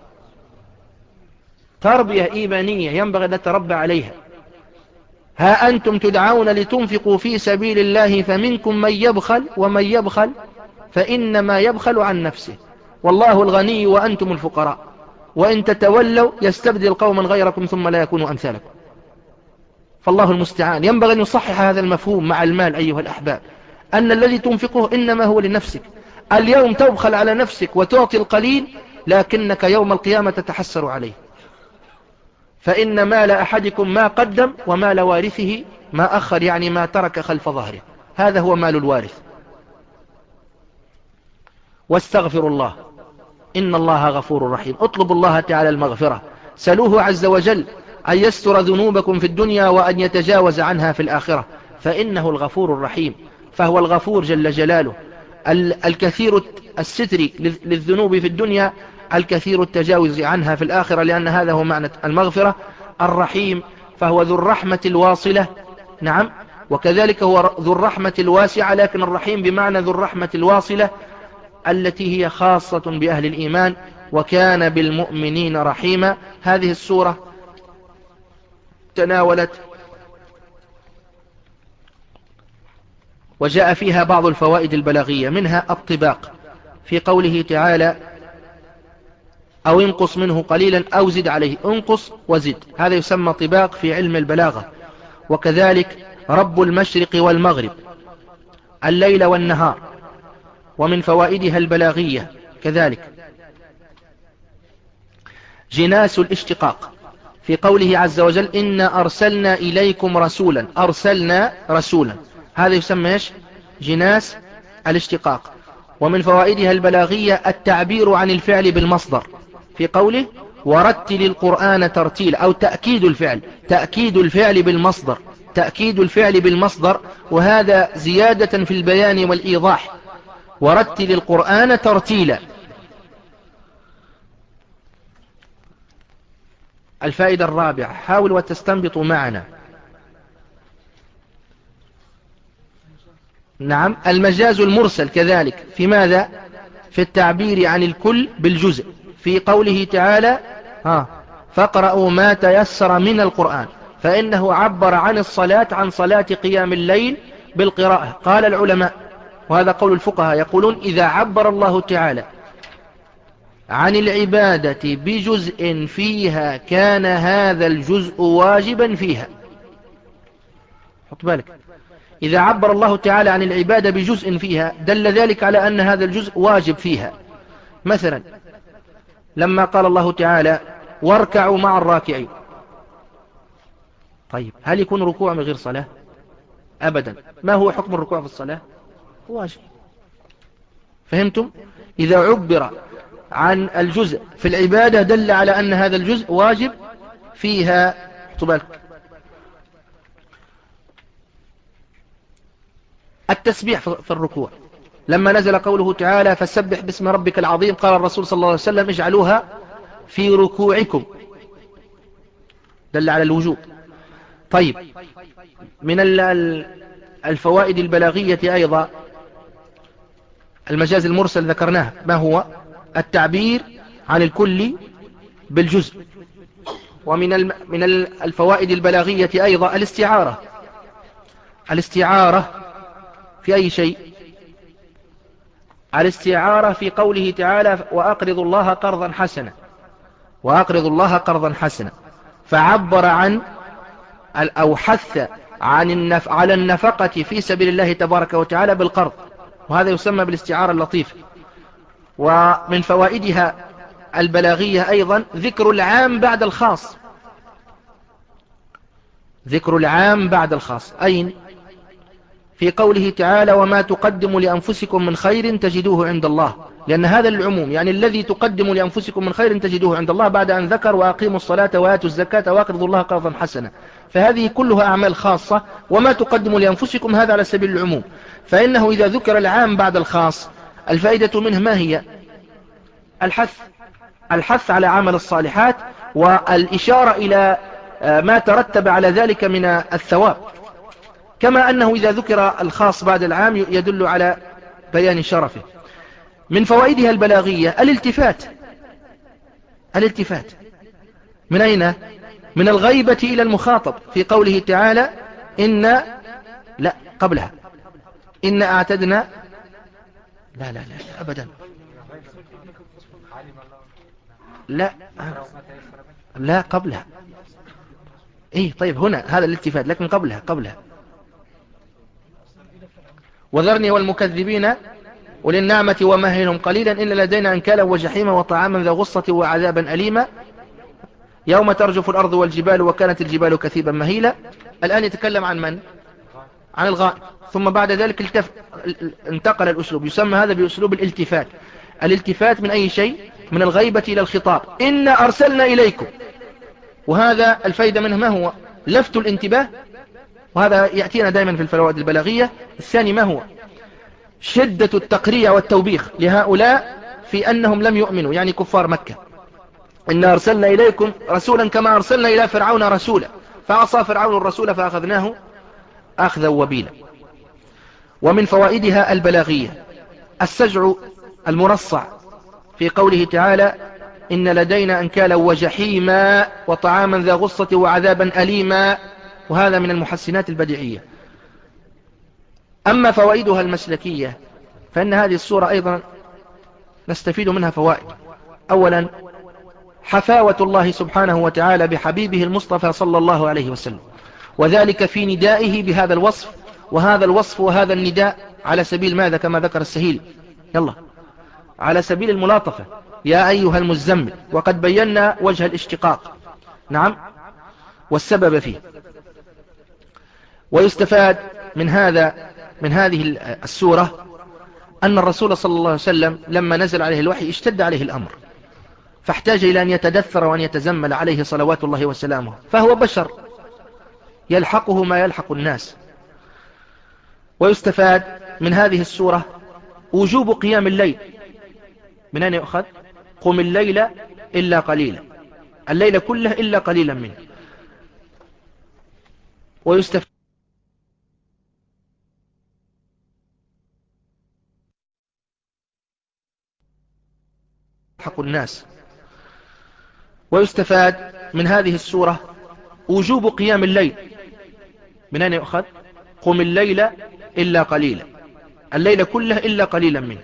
تربية إيمانية ينبغي أن نتربى عليها. ها أنتم تدعون لتنفقوا في سبيل الله فمنكم من يبخل ومن يبخل فإنما يبخل عن نفسه والله الغني وأنتم الفقراء وإن تتولوا يستبدل قوما غيركم ثم لا يكونوا أمثالكم. فالله المستعان. ينبغي أن يصحح هذا المفهوم مع المال أيها الأحباب، أن الذي تنفقه إنما هو لنفسك. اليوم تبخل على نفسك وتعطي القليل لكنك يوم القيامة تتحسر عليه. فإن مال أحدكم ما قدم ومال وارثه ما أخر، يعني ما ترك خلف ظهره، هذا هو مال الوارث. واستغفر الله إن الله غفور رحيم. اطلبوا الله تعالى المغفرة، سلوه عز وجل أن يستر ذنوبكم في الدنيا وأن يتجاوز عنها في الآخرة، فإنه الغفور الرحيم. فهو الغفور جل جلاله، الكثير الستر للذنوب في الدنيا، الكثير التجاوز عنها في الآخرة، لأن هذا هو معنى المغفرة. الرحيم فهو ذو الرحمة الواصلة، نعم، وكذلك هو ذو الرحمة الواسعة، لكن الرحيم بمعنى ذو الرحمة الواصلة التي هي خاصة بأهل الإيمان، وكان بالمؤمنين رحيما. هذه السورة تناولت وجاء فيها بعض الفوائد البلاغية، منها الطباق في قوله تعالى أو انقص منه قليلا أو زد عليه، انقص وزد، هذا يسمى طباق في علم البلاغة. وكذلك رب المشرق والمغرب، الليل والنهار، ومن فوائدها البلاغية كذلك جناس الاشتقاق في قوله عز وجل إنا أرسلنا إليكم رسولا، أرسلنا رسولا، هذا يسمى إيش؟ جناس الاشتقاق. ومن فوائدها البلاغية التعبير عن الفعل بالمصدر في قوله ورتل القرآن ترتيلا، أو تأكيد الفعل، تأكيد الفعل بالمصدر، تأكيد الفعل بالمصدر، وهذا زيادة في البيان والإيضاح. ورتل القرآن ترتيلا. الفائدة الرابعة، حاول وتستنبطوا معنا. نعم، المجاز المرسل كذلك في ماذا؟ في التعبير عن الكل بالجزء في قوله تعالى ها فاقرأوا ما تيسر من القرآن، فإنه عبر عن الصلاة عن صلاة قيام الليل بالقراءة. قال العلماء، وهذا قول الفقهاء، يقولون إذا عبر الله تعالى عن العبادة بجزء فيها كان هذا الجزء واجبا فيها. حط بالك، إذا عبر الله تعالى عن العبادة بجزء فيها دل ذلك على أن هذا الجزء واجب فيها. مثلا لما قال الله تعالى واركعوا مع الراكعين، طيب هل يكون ركوع من غير صلاة؟ أبدا. ما هو حكم الركوع في الصلاة؟ واجب. فهمتم؟ إذا عبر عن الجزء في العبادة دل على أن هذا الجزء واجب فيها. حطوا بالك. التسبيح في الركوع، لما نزل قوله تعالى فسبح باسم ربك العظيم، قال الرسول صلى الله عليه وسلم اجعلوها في ركوعكم، دل على الوجوب. طيب، من الفوائد البلاغية أيضا المجاز المرسل ذكرناه، ما هو؟ التعبير عن الكل بالجزء. ومن الم... من الفوائد البلاغية أيضا الاستعارة. الاستعارة في أي شيء؟ الاستعارة في قوله تعالى وأقرض الله قرضا حسنا، وأقرض الله قرضا حسنا، فعبر عن أو حث عن النف... على النفقة في سبيل الله تبارك وتعالى بالقرض، وهذا يسمى بالاستعارة اللطيفة. ومن فوائدها البلاغية أيضا ذكر العام بعد الخاص. ذكر العام بعد الخاص أين؟ في قوله تعالى وما تقدموا لأنفسكم من خير تجدوه عند الله، لأن هذا العموم يعني الذي تقدموا لأنفسكم من خير تجدوه عند الله، بعد أن ذكر وأقيموا الصلاة وآتوا الزكاة وأقرضوا الله قرضا حسنا، فهذه كلها أعمال خاصة. وما تقدموا لأنفسكم هذا على سبيل العموم، فإنه إذا ذكر العام بعد الخاص الفائدة منه ما هي؟ الحث الحث على عمل الصالحات، والإشارة إلى ما ترتب على ذلك من الثواب، كما أنه إذا ذكر الخاص بعد العام يدل على بيان شرفه. من فوائدها البلاغية الالتفات. الالتفات من أين؟ من الغيبة إلى المخاطب، في قوله تعالى إن لا قبلها إن أعتدنا لا لا لا, لا أبدا لا لا قبلها. إيه طيب هنا هذا الالتفات، لكن قبلها قبلها وذرني والمكذبين أولي النعمة ومهلهم قليلا إن لدينا أنكالا وجحيما وطعاما ذا غصة وعذابا أليما يوم ترجف الأرض والجبال وكانت الجبال كثيبا مهيلا. الآن يتكلم عن من؟ عن الغائب، ثم بعد ذلك التف... انتقل الأسلوب، يسمى هذا بأسلوب الالتفات. الالتفات من أي شيء؟ من الغيبة إلى الخطاب. إن أرسلنا إليكم، وهذا الفايدة منه ما هو؟ لفت الانتباه، وهذا يأتينا دائما في الفوائد البلاغية. الثاني ما هو؟ شدة التقريع والتوبيخ لهؤلاء في أنهم لم يؤمنوا، يعني كفار مكة. إن أرسلنا إليكم رسولا كما أرسلنا إلى فرعون رسولا فعصى فرعون الرسول فأخذناه أخذا وبيلا. ومن فوائدها البلاغية السجع المرصع، في قوله تعالى إن لدينا أنكالا وجحيما وطعاما ذا غصة وعذابا أليما، وهذا من المحسنات البديعية. أما فوائدها المسلكية فإن هذه السورة أيضا نستفيد منها فوائد. أولا حفاوة الله سبحانه وتعالى بحبيبه المصطفى صلى الله عليه وسلم، وذلك في ندائه بهذا الوصف، وهذا الوصف وهذا النداء على سبيل ماذا؟ كما ذكر السهيل يلا على سبيل الملاطفة، يا أيها المزمل، وقد بينا وجه الاشتقاق نعم والسبب فيه. ويستفاد من هذا من هذه السورة أن الرسول صلى الله عليه وسلم لما نزل عليه الوحي اشتد عليه الأمر، فاحتاج إلى أن يتدثر وأن يتزمل عليه صلوات الله وسلامه، فهو بشر يلحقه ما يلحق الناس. ويستفاد من هذه السورة وجوب قيام الليل. من أين يؤخذ؟ قم الليل إلا قليلا، الليل كله إلا قليلا منه. ويستفاد حق الناس. ويستفاد من هذه السورة وجوب قيام الليل. من أين يؤخذ؟ قم الليل إلا قليلا، الليل كله إلا قليلا منه.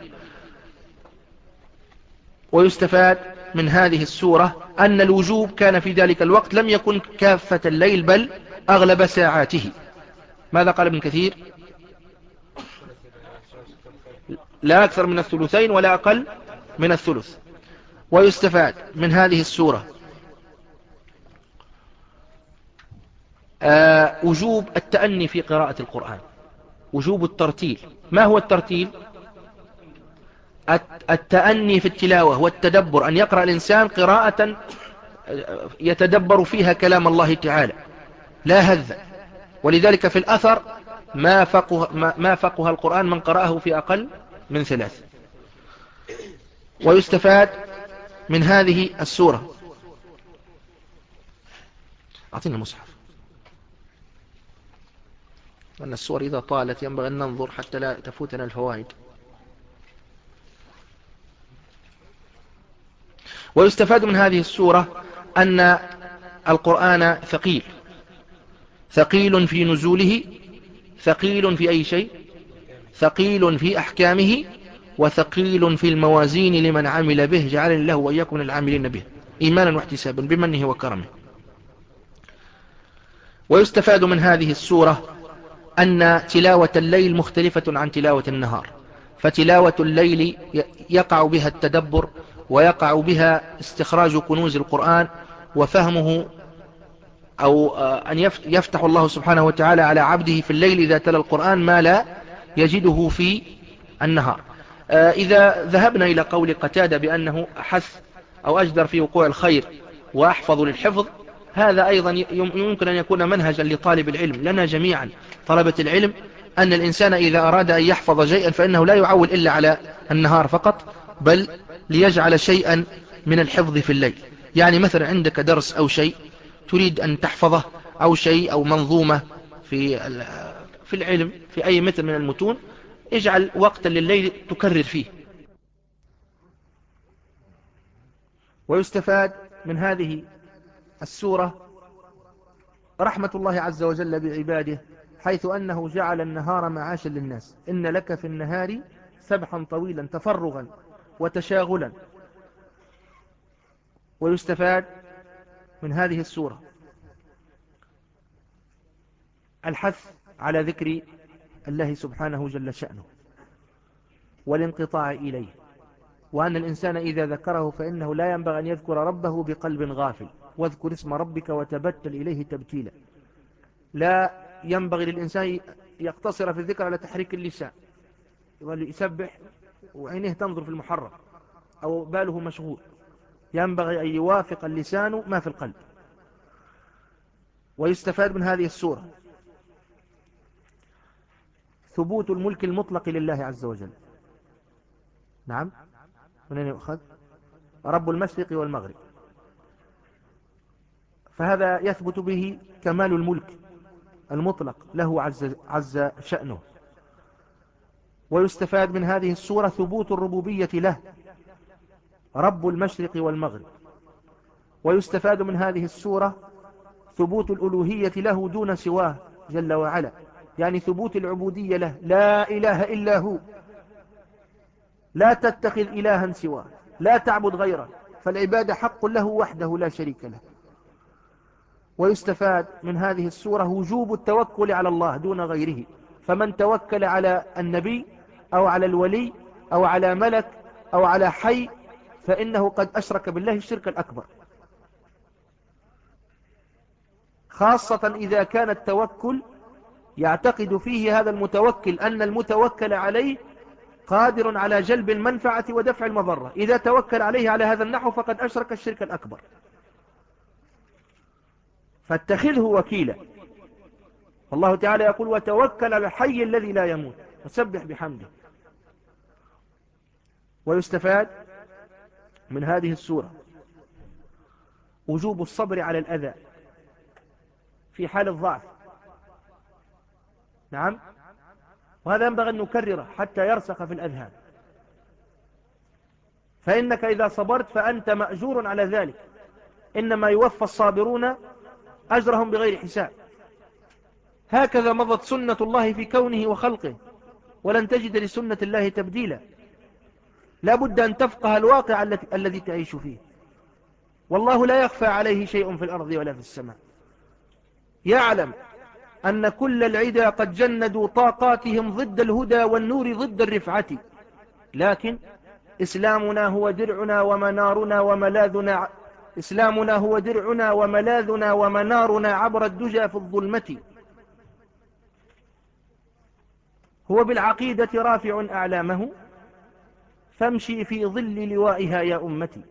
ويستفاد من هذه السورة أن الوجوب كان في ذلك الوقت لم يكن كافة الليل بل أغلب ساعاته. ماذا قال ابن كثير؟ لا أكثر من الثلثين ولا أقل من الثلث. ويستفاد من هذه السورة آه وجوب التأني في قراءة القرآن، وجوب الترتيل. ما هو الترتيل؟ التأني في التلاوة والتدبر، أن يقرأ الإنسان قراءة يتدبر فيها كلام الله تعالى لا هذ. ولذلك في الأثر ما فقه, ما فقه القرآن من قرأه في أقل من ثلاث. ويستفاد من هذه السورة أعطينا المصحف، أن السور إذا طالت ينبغي أن ننظر حتى لا تفوتنا الفوائد. ويستفاد من هذه السورة أن القرآن ثقيل، ثقيل في نزوله، ثقيل في أي شيء، ثقيل في أحكامه، وثقيل في الموازين لمن عمل به، جعلني الله وإياكم من العاملين به إيمانا واحتسابا بمنه وكرمه. ويستفاد من هذه السورة أن تلاوة الليل مختلفة عن تلاوة النهار، فتلاوة الليل يقع بها التدبر، ويقع بها استخراج كنوز القرآن وفهمه، أو أن يفتح الله سبحانه وتعالى على عبده في الليل إذا تلا القرآن ما لا يجده في النهار. إذا ذهبنا إلى قول قتادة بأنه أحث أو أجدر في وقوع الخير وأحفظ للحفظ، هذا أيضا يمكن أن يكون منهجا لطالب العلم لنا جميعا طلبة العلم، أن الإنسان إذا أراد أن يحفظ شيئا فإنه لا يعول إلا على النهار فقط، بل ليجعل شيئا من الحفظ في الليل. يعني مثلا عندك درس أو شيء تريد أن تحفظه، أو شيء أو منظومة في في العلم في أي مثل من المتون، اجعل وقتا لليل تكرر فيه. ويستفاد من هذه السورة رحمة الله عز وجل بعباده، حيث أنه جعل النهار معاشا للناس، إن لك في النهار سبحا طويلا تفرغا وتشاغلا. ويستفاد من هذه السورة الحث على ذكر الله سبحانه جل شأنه والانقطاع إليه، وأن الإنسان إذا ذكره فإنه لا ينبغي أن يذكر ربه بقلب غافل، واذكر اسم ربك وتبتل إليه تبتيلا. لا ينبغي للإنسان يقتصر في الذكر على تحريك اللسان، يسبح وعينه تنظر في المحرم أو باله مشغول، ينبغي أن يوافق اللسان ما في القلب. ويستفاد من هذه السورة ثبوت الملك المطلق لله عز وجل. نعم، من أين يؤخذ؟ رب المشرق والمغرب، فهذا يثبت به كمال الملك المطلق له عز, عز شأنه. ويستفاد من هذه السورة ثبوت الربوبية له، رب المشرق والمغرب. ويستفاد من هذه السورة ثبوت الألوهية له دون سواه جل وعلا، يعني ثبوت العبودية له، لا إله إلا هو، لا تتخذ إلها سواه، لا تعبد غيره، فالعبادة حق له وحده لا شريك له. ويستفاد من هذه السورة وجوب التوكل على الله دون غيره، فمن توكل على النبي أو على الولي أو على ملك أو على حي فإنه قد أشرك بالله الشرك الأكبر، خاصة إذا كان التوكل يعتقد فيه هذا المتوكل أن المتوكل عليه قادر على جلب المنفعة ودفع المضرة. إذا توكل عليه على هذا النحو فقد أشرك الشرك الأكبر، فاتخذه وكيلا. الله تعالى يقول وتوكل على الحي الذي لا يموت وسبح بحمده. ويستفاد من هذه السورة وجوب الصبر على الأذى في حال الضعف. نعم، وهذا ينبغي أن نكرره حتى يرسخ في الأذهان، فإنك إذا صبرت فأنت مأجور على ذلك، إنما يوفى الصابرون أجرهم بغير حساب. هكذا مضت سنة الله في كونه وخلقه، ولن تجد لسنة الله تبديلا. لا بد أن تفقه الواقع الذي تعيش فيه، والله لا يخفى عليه شيء في الأرض ولا في السماء. يعلم أن كل العدا قد جندوا طاقاتهم ضد الهدى والنور ضد الرفعة، لكن إسلامنا هو درعنا ومنارنا وملاذنا إسلامنا هو درعنا وملاذنا ومنارنا عبر الدجى في الظلمة، هو بالعقيدة رافع أعلامه فامشي في ظل لوائها يا أمتي.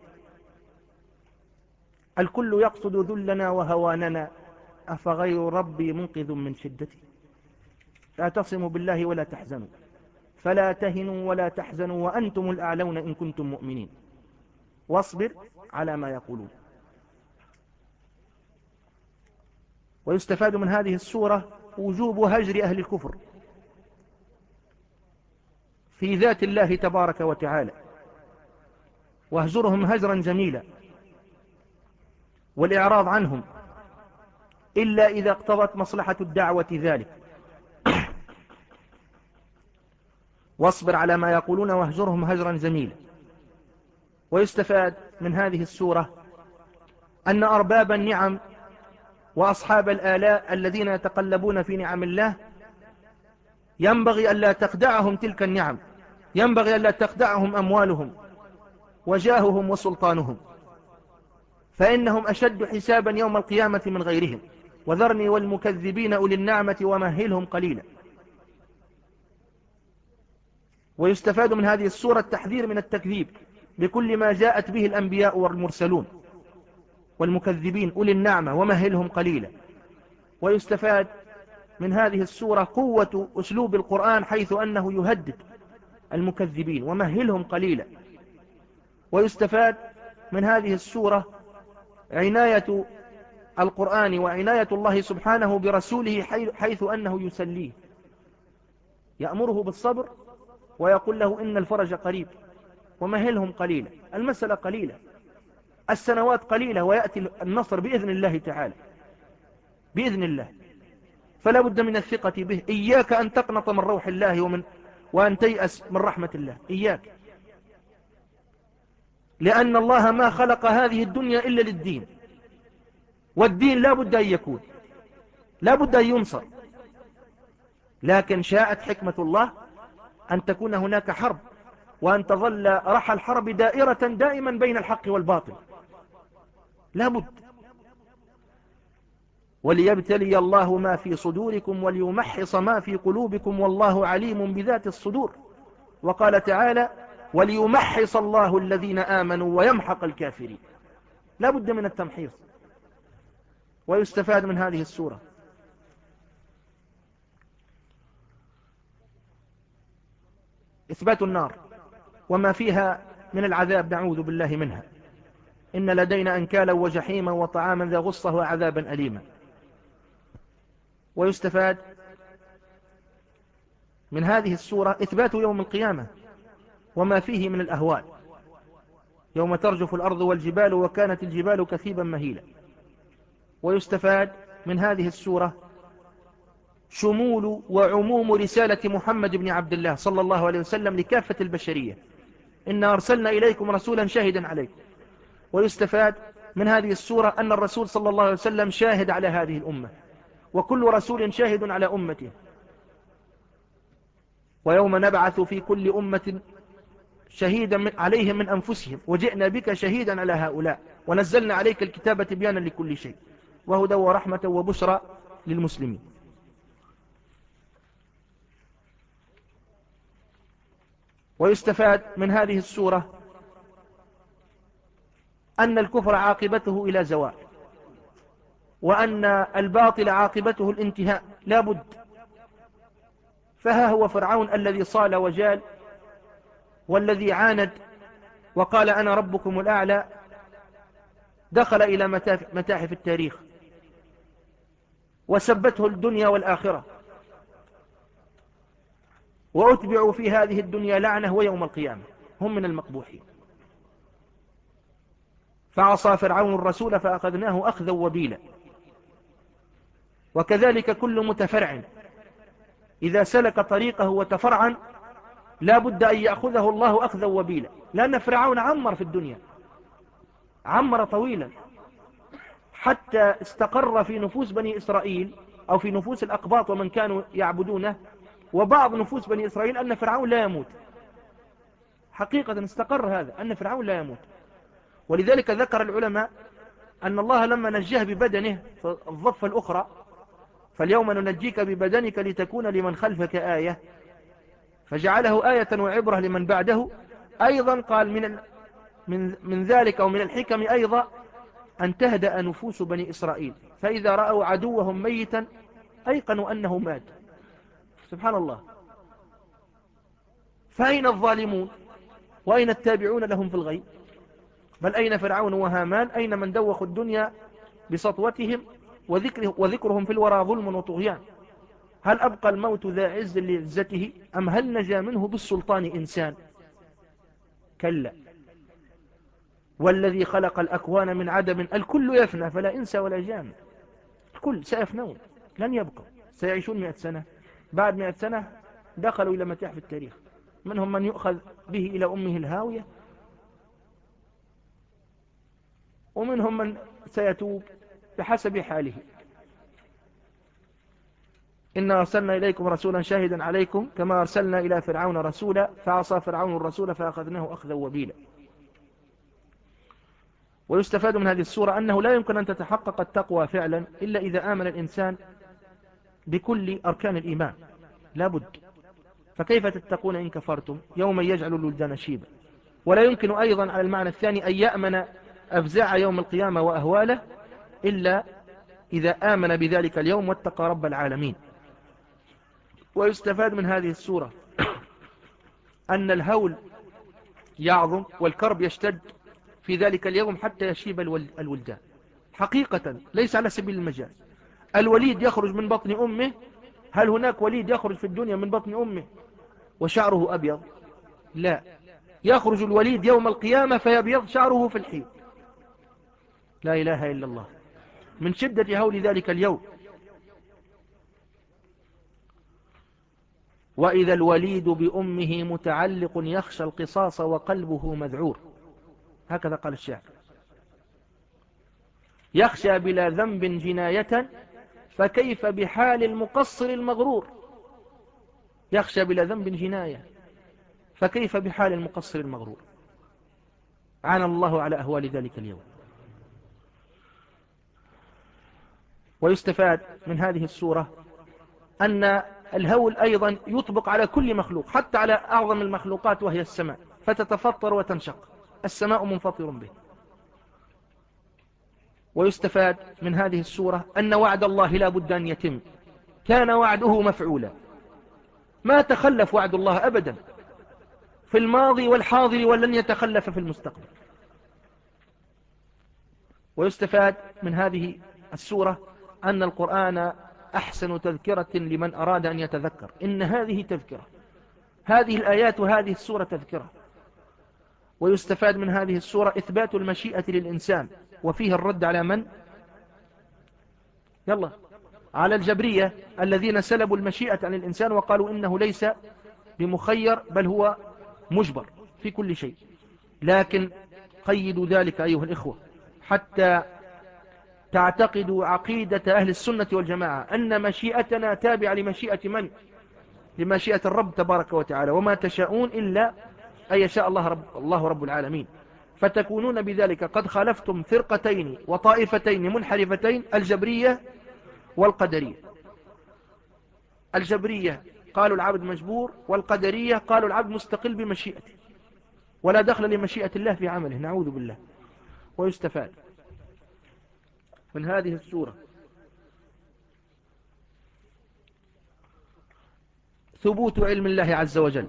الكل يقصد ذلنا وهواننا أفغير ربي منقذ من شدتي. اعتصموا بالله ولا تحزنوا، فلا تهنوا ولا تحزنوا وأنتم الأعلون إن كنتم مؤمنين، واصبر على ما يقولون. ويستفاد من هذه السورة وجوب هجر أهل الكفر في ذات الله تبارك وتعالى، واهجرهم هجرا جميلا، والإعراض عنهم إلا إذا اقتضت مصلحة الدعوة ذلك. واصبر على ما يقولون واهجرهم هجرا جميلا. ويستفاد من هذه السورة أن أرباب النعم وأصحاب الآلاء الذين يتقلبون في نعم الله ينبغي ألا تخدعهم تلك النعم، ينبغي ألا تخدعهم أموالهم وجاههم وسلطانهم، فإنهم أشد حسابا يوم القيامة من غيرهم. وذرني والمكذبين أولي النعمة ومهلهم قليلا. ويستفاد من هذه السورة التحذير من التكذيب بكل ما جاءت به الأنبياء والمرسلون، والمكذبين أولي النعمة ومهلهم قليلا. ويستفاد من هذه السورة قوة أسلوب القرآن حيث أنه يهدد المكذبين ومهلهم قليلا. ويستفاد من هذه السورة عناية القرآن وعناية الله سبحانه برسوله حيث أنه يسليه، يأمره بالصبر ويقول له إن الفرج قريب ومهلهم قليلا. المسألة قليلة، السنوات قليلة، ويأتي النصر بإذن الله تعالى، بإذن الله. فلا بد من الثقة به. إياك أن تقنط من روح الله ومن وأن تيأس من رحمة الله، إياك، لأن الله ما خلق هذه الدنيا إلا للدين، والدين لا بد أن يكون، لا بد أن ينصر. لكن شاءت حكمة الله أن تكون هناك حرب، وأن تظل رحى الحرب دائرة دائما بين الحق والباطل، لا بد. وليبتلي الله ما في صدوركم وليمحص ما في قلوبكم والله عليم بذات الصدور. وقال تعالى وليمحص الله الذين آمنوا ويمحق الكافرين، لا بد من التمحيص. ويستفاد من هذه السورة إثبات النار وما فيها من العذاب، نعوذ بالله منها. إن لدينا أنكالا وجحيما وطعاما ذا غصة وعذابا أليما. ويستفاد من هذه السورة إثبات يوم القيامة وما فيه من الأهوال، يوم ترجف الأرض والجبال وكانت الجبال كثيبا مهيلا. ويستفاد من هذه السورة شمول وعموم رسالة محمد بن عبد الله صلى الله عليه وسلم لكافة البشرية، إنا أرسلنا إليكم رسولا شاهدا عليكم. ويستفاد من هذه السورة أن الرسول صلى الله عليه وسلم شاهد على هذه الأمة، وكل رسول شاهد على أمته. ويوم نبعث في كل أمة شهيدا عليهم من أنفسهم وجئنا بك شهيدا على هؤلاء ونزلنا عليك الكتاب تبيانا لكل شيء وهدى ورحمة وبشرى للمسلمين. ويستفاد من هذه السورة أن الكفر عاقبته إلى زوال، وأن الباطل عاقبته الانتهاء لا بد. فها هو فرعون الذي صال وجال والذي عاند وقال أنا ربكم الأعلى دخل إلى متاحف التاريخ وسبته الدنيا والآخرة، وأتبعوا في هذه الدنيا لعنة ويوم القيامة هم من المقبوحين. فعصى فرعون الرسول فأخذناه أخذا وبيلا. وكذلك كل متفرع إذا سلك طريقه وتفرعا لا بد أن يأخذه الله أخذا وبيلا، لأن فرعون عمر في الدنيا، عمر طويلا حتى استقر في نفوس بني إسرائيل أو في نفوس الأقباط ومن كانوا يعبدونه وبعض نفوس بني إسرائيل أن فرعون لا يموت. حقيقة استقر هذا أن فرعون لا يموت. ولذلك ذكر العلماء أن الله لما نجاه ببدنه في الضفة الأخرى فاليوم ننجيك ببدنك لتكون لمن خلفك آية، فجعله آية وعبرة لمن بعده. أيضا قال من من من ذلك أو من الحكم أيضا أن تهدأ نفوس بني إسرائيل، فإذا رأوا عدوهم ميتا أيقنوا أنه مات. سبحان الله. فأين الظالمون وأين التابعون لهم في الغيب؟ بل أين فرعون وهامان؟ أين من دوخوا الدنيا بسطوتهم وذكره وذكرهم في الورى ظلم وطغيان؟ هل أبقى الموت ذا عز لعزته أم هل نجا منه بالسلطان إنسان؟ كلا والذي خلق الأكوان من عدم. الكل يفنى فلا إنس ولا جان، الكل سيفنون لن يبقوا، سيعيشون مئة سنة، بعد مئة سنة دخلوا إلى متاحف التاريخ، منهم من يؤخذ به إلى أمه الهاوية، ومنهم من سيتوب بحسب حاله. إنا أرسلنا إليكم رسولا شاهدا عليكم كما أرسلنا إلى فرعون رسولا فعصى فرعون الرسول فأخذناه أخذا وبيلا. ويستفاد من هذه السورة أنه لا يمكن أن تتحقق التقوى فعلا إلا إذا آمن الإنسان بكل أركان الإيمان، لابد. فكيف تتقون إن كفرتم يوما يجعل الولدان شيبا. ولا يمكن أيضا على المعنى الثاني أن يأمن أفزاع يوم القيامة وأهواله إلا إذا آمن بذلك اليوم واتقى رب العالمين. ويستفاد من هذه السورة أن الهول يعظم والكرب يشتد في ذلك اليوم حتى يشيب الولدان حقيقة، ليس على سبيل المجاز. الوليد يخرج من بطن أمه، هل هناك وليد يخرج في الدنيا من بطن أمه وشعره أبيض؟ لا، يخرج الوليد يوم القيامة فيبيض شعره في الحيض. لا إله إلا الله، من شدة هول ذلك اليوم. وإذا الوليد بأمه متعلق يخشى القصاص وقلبه مذعور، هكذا قال الشاعر. يخشى بلا ذنب جناية فكيف بحال المقصر المغرور. يخشى بلا ذنب جناية فكيف بحال المقصر المغرور. عانى الله على أهوال ذلك اليوم. ويستفاد من هذه السورة أن الهول أيضا يطبق على كل مخلوق، حتى على أعظم المخلوقات وهي السماء، فتتفطر وتنشق، السماء منفطر به. ويستفاد من هذه السورة أن وعد الله لا بد أن يتم، كان وعده مفعولا، ما تخلف وعد الله أبدا في الماضي والحاضر ولن يتخلف في المستقبل. ويستفاد من هذه السورة أن القرآن أحسن تذكرة لمن أراد أن يتذكر. إن هذه تذكرة، هذه الآيات وهذه السورة تذكرة. ويستفاد من هذه السورة إثبات المشيئة للإنسان، وفيه الرد على من؟ يلا، على الجبرية الذين سلبوا المشيئة عن الإنسان وقالوا إنه ليس بمخير بل هو مجبر في كل شيء. لكن قيدوا ذلك أيها الإخوة حتى تعتقدوا عقيدة أهل السنة والجماعة أن مشيئتنا تابعة لمشيئة من؟ لمشيئة الرب تبارك وتعالى. وما تشاءون إلا أن يشاء الله رب, الله رب العالمين. فتكونون بذلك قد خالفتم فرقتين وطائفتين منحرفتين، الجبرية والقدرية. الجبرية قالوا العبد مجبور، والقدرية قالوا العبد مستقل بمشيئته ولا دخل لمشيئة الله في عمله، نعوذ بالله. ويستفاد من هذه السورة ثبوت علم الله عز وجل.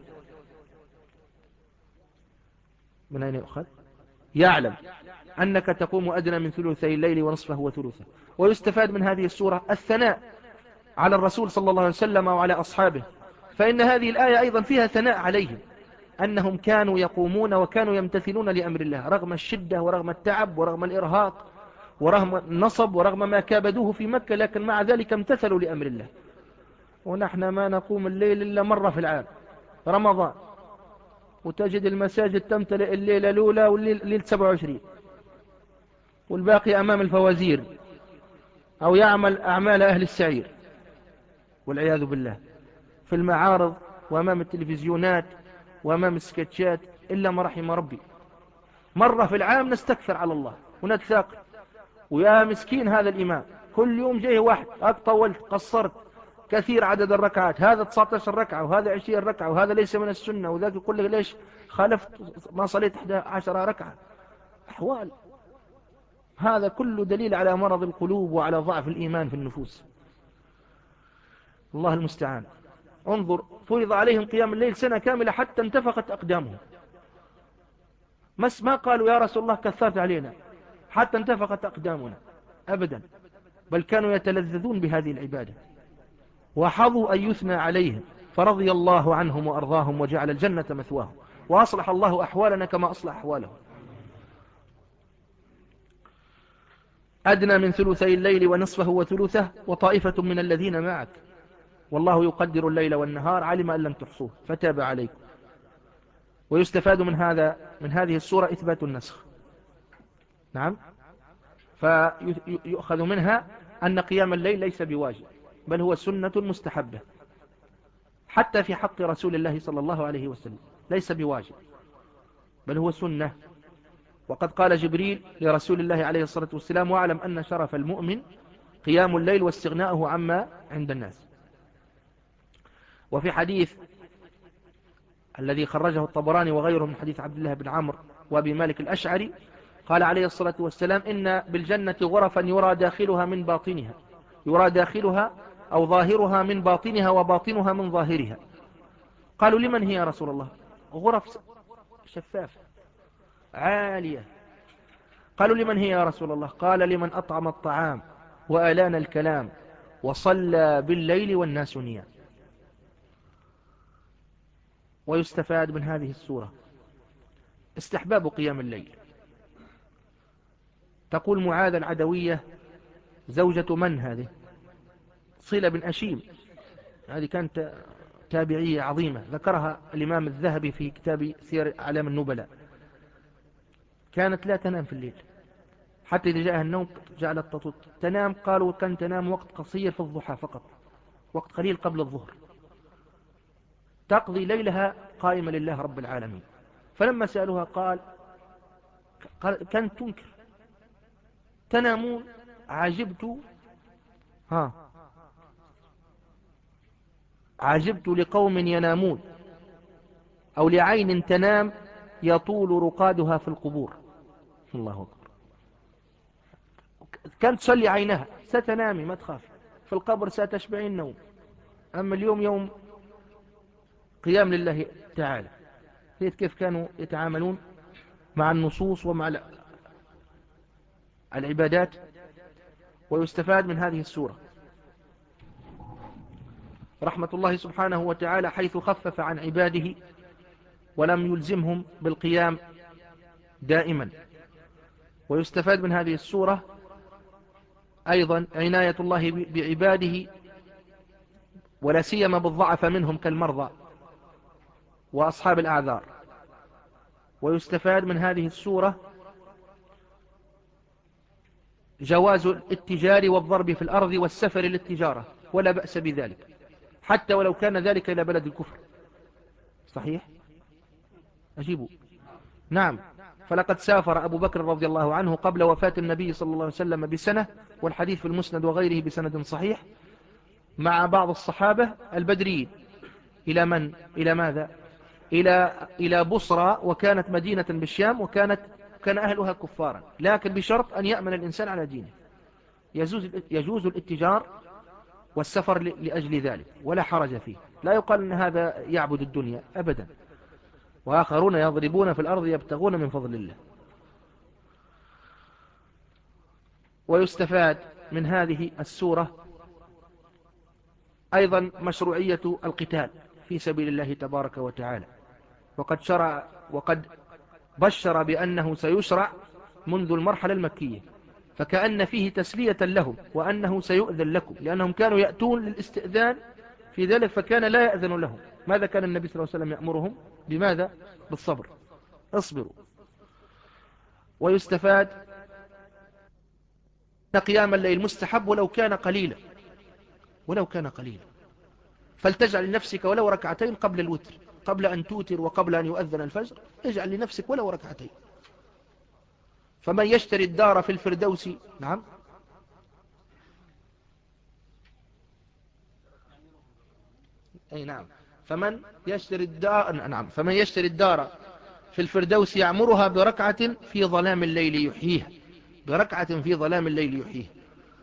من أين يؤخذ؟ يعلم أنك تقوم أدنى من ثلثي الليل ونصفه وثلثه. ويستفاد من هذه السورة الثناء على الرسول صلى الله عليه وسلم وعلى أصحابه، فإن هذه الآية أيضا فيها ثناء عليهم، أنهم كانوا يقومون وكانوا يمتثلون لأمر الله رغم الشدة ورغم التعب ورغم الإرهاق ورغم النصب ورغم ما كابدوه في مكة، لكن مع ذلك امتثلوا لأمر الله. ونحن ما نقوم الليل إلا مرة في العام، رمضان، وتجد المساجد تمتلئ الليلة الأولى والليلة سبعة وعشرين، والباقي أمام الفوازير أو يعمل أعمال أهل السعير والعياذ بالله في المعارض وأمام التلفزيونات وأمام السكتشات، إلا ما رحم ربي. مرة في العام نستكثر على الله ونتثاقل. ويا مسكين هذا الإمام كل يوم جاي واحد طولت قصرت كثير عدد الركعات، هذا تسعة عشر ركعة وهذا عشرين ركعة وهذا ليس من السنة، وذاك يقول لك ليش خالفت ما صليت إحدى عشرة ركعة. أحوال، هذا كله دليل على مرض القلوب وعلى ضعف الإيمان في النفوس. الله المستعان. انظر، فرض عليهم قيام الليل سنة كاملة حتى انتفخت أقدامهم، ما قالوا يا رسول الله كثرت علينا حتى انتفخت أقدامنا أبدا، بل كانوا يتلذذون بهذه العبادة وحظوا أن يثنى عليهم، فرضي الله عنهم وأرضاهم وجعل الجنة مثواهم، وأصلح الله أحوالنا كما أصلح أحوالهم. أدنى من ثلثي الليل ونصفه وثلثه وطائفة من الذين معك والله يقدر الليل والنهار علم أن لن تحصوه فتاب عليكم. ويستفاد من هذا من هذه السورة إثبات النسخ. نعم. فيؤخذ منها أن قيام الليل ليس بواجب بل هو سنة مستحبة حتى في حق رسول الله صلى الله عليه وسلم ليس بواجب بل هو سنة. وقد قال جبريل لرسول الله عليه الصلاة والسلام واعلم أن شرف المؤمن قيام الليل واستغناؤه عما عند الناس. وفي حديث الذي خرجه الطبراني وغيره من حديث عبد الله بن عمرو وابي مالك الأشعري قال عليه الصلاة والسلام إن بالجنة غرفا يرى داخلها من باطنها يرى داخلها أو ظاهرها من باطنها وباطنها من ظاهرها. قالوا لمن هي يا رسول الله؟ غرف شفافة عالية. قالوا لمن هي يا رسول الله؟ قال لمن أطعم الطعام وألان الكلام وصلى بالليل والناس نيام. ويستفاد من هذه السورة استحباب قيام الليل. تقول معاذ العدوية زوجة من هذه؟ صلة بن أشيم، هذه كانت تابعية عظيمة ذكرها الإمام الذهبي في كتاب سير أعلام النبلاء. كانت لا تنام في الليل حتى إذا جاءها النوم جعلت تنام. قالوا كان تنام وقت قصير في الضحى فقط وقت قليل قبل الظهر تقضي ليلها قائمة لله رب العالمين. فلما سألوها قال, قال كانت تنكر تنامون عجبت ها عجبت لقوم ينامون أو لعين تنام يطول رقادها في القبور. الله أكبر. كانت تصلي عينها ستنامي ما تخافي في القبر ستشبعين نوم. أما اليوم يوم قيام لله تعالى. هي كيف كانوا يتعاملون مع النصوص ومع العبادات. ويستفاد من هذه السورة رحمة الله سبحانه وتعالى حيث خفف عن عباده ولم يلزمهم بالقيام دائما. ويستفاد من هذه السورة أيضا عناية الله بعباده ولا سيما بالضعف منهم كالمرضى وأصحاب الأعذار. ويستفاد من هذه السورة جواز الاتجار والضرب في الأرض والسفر للتجارة ولا بأس بذلك حتى ولو كان ذلك إلى بلد الكفر. صحيح؟ أجيبوا. نعم. فلقد سافر أبو بكر رضي الله عنه قبل وفاة النبي صلى الله عليه وسلم بسنة والحديث في المسند وغيره بسند صحيح مع بعض الصحابة البدريين إلى من؟ إلى ماذا؟ إلى إلى بصرى وكانت مدينة بالشام وكانت كان أهلها كفارا لكن بشرط أن يأمن الإنسان على دينه. يجوز يجوز الاتجار والسفر لأجل ذلك ولا حرج فيه. لا يقال أن هذا يعبد الدنيا أبدا. وآخرون يضربون في الأرض يبتغون من فضل الله. ويستفاد من هذه السورة أيضا مشروعية القتال في سبيل الله تبارك وتعالى. وقد شرع وقد بشر بأنه سيشرع منذ المرحلة المكية فكأن فيه تسلية لهم وأنه سيؤذن لكم لأنهم كانوا يأتون للاستئذان في ذلك فكان لا يأذن لهم. ماذا كان النبي صلى الله عليه وسلم يأمرهم؟ بماذا؟ بالصبر. اصبروا. ويستفاد أن قيام الليل مستحب ولو كان قليلا ولو كان قليلا فلتجعل لنفسك ولو ركعتين قبل الوتر قبل أن توتر وقبل أن يؤذن الفجر اجعل لنفسك ولو ركعتين. فمن يشتري الدار في الفردوس نعم أي نعم فمن يشتري الدار نعم فمن يشتري الدار في الفردوس يعمرها بركعة في ظلام الليل يحييها بركعة في ظلام الليل يحييها.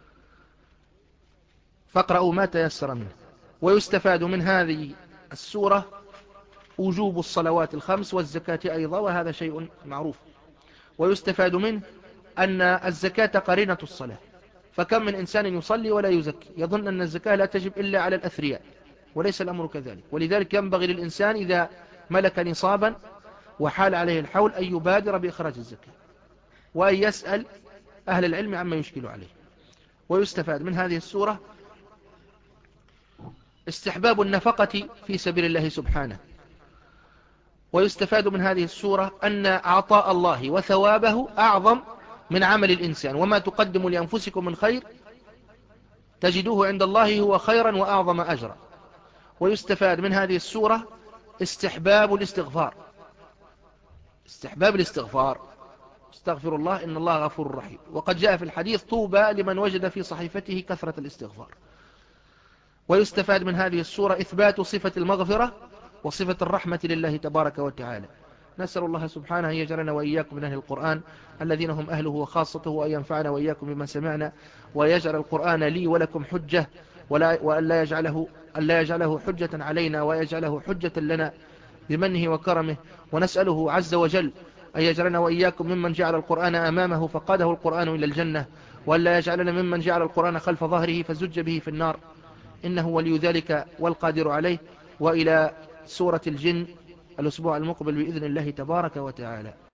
فاقرأوا ما تيسر منه. ويستفاد من هذه السورة وجوب الصلوات الخمس والزكاة أيضا وهذا شيء معروف. ويستفاد منه أن الزكاة قرينة الصلاة فكم من إنسان يصلي ولا يزكي يظن أن الزكاة لا تجب إلا على الأثرياء وليس الأمر كذلك. ولذلك ينبغي للإنسان إذا ملك نصابا وحال عليه الحول أن يبادر بإخراج الزكاة وأن يسأل أهل العلم عما يشكل عليه. ويستفاد من هذه السورة استحباب النفقة في سبيل الله سبحانه. ويستفاد من هذه السورة أن عطاء الله وثوابه أعظم من عمل الإنسان، وما تقدموا لأنفسكم من خير تجدوه عند الله هو خيرا وأعظم أجرا. ويستفاد من هذه السورة استحباب الاستغفار، استحباب الاستغفار، استغفر الله إن الله غفور رحيم. وقد جاء في الحديث طوبى لمن وجد في صحيفته كثرة الاستغفار. ويستفاد من هذه السورة إثبات صفة المغفرة وصفة الرحمة لله تبارك وتعالى. نسأل الله سبحانه أن يجعلنا وإياكم من أهل القرآن الذين هم أهله وخاصته، وأن ينفعنا وإياكم بما سمعنا، ويجعل القرآن لي ولكم حجة، وأن لا يجعله, لا يجعله حجة علينا، ويجعله حجة لنا بمنه وكرمه. ونسأله عز وجل أن يجعلنا وإياكم ممن جعل القرآن أمامه فقاده القرآن إلى الجنة، وأن لا يجعلنا ممن جعل القرآن خلف ظهره فزج به في النار، إنه ولي ذلك والقادر عليه. وإلى سورة الجن الأسبوع المقبل بإذن الله تبارك وتعالى.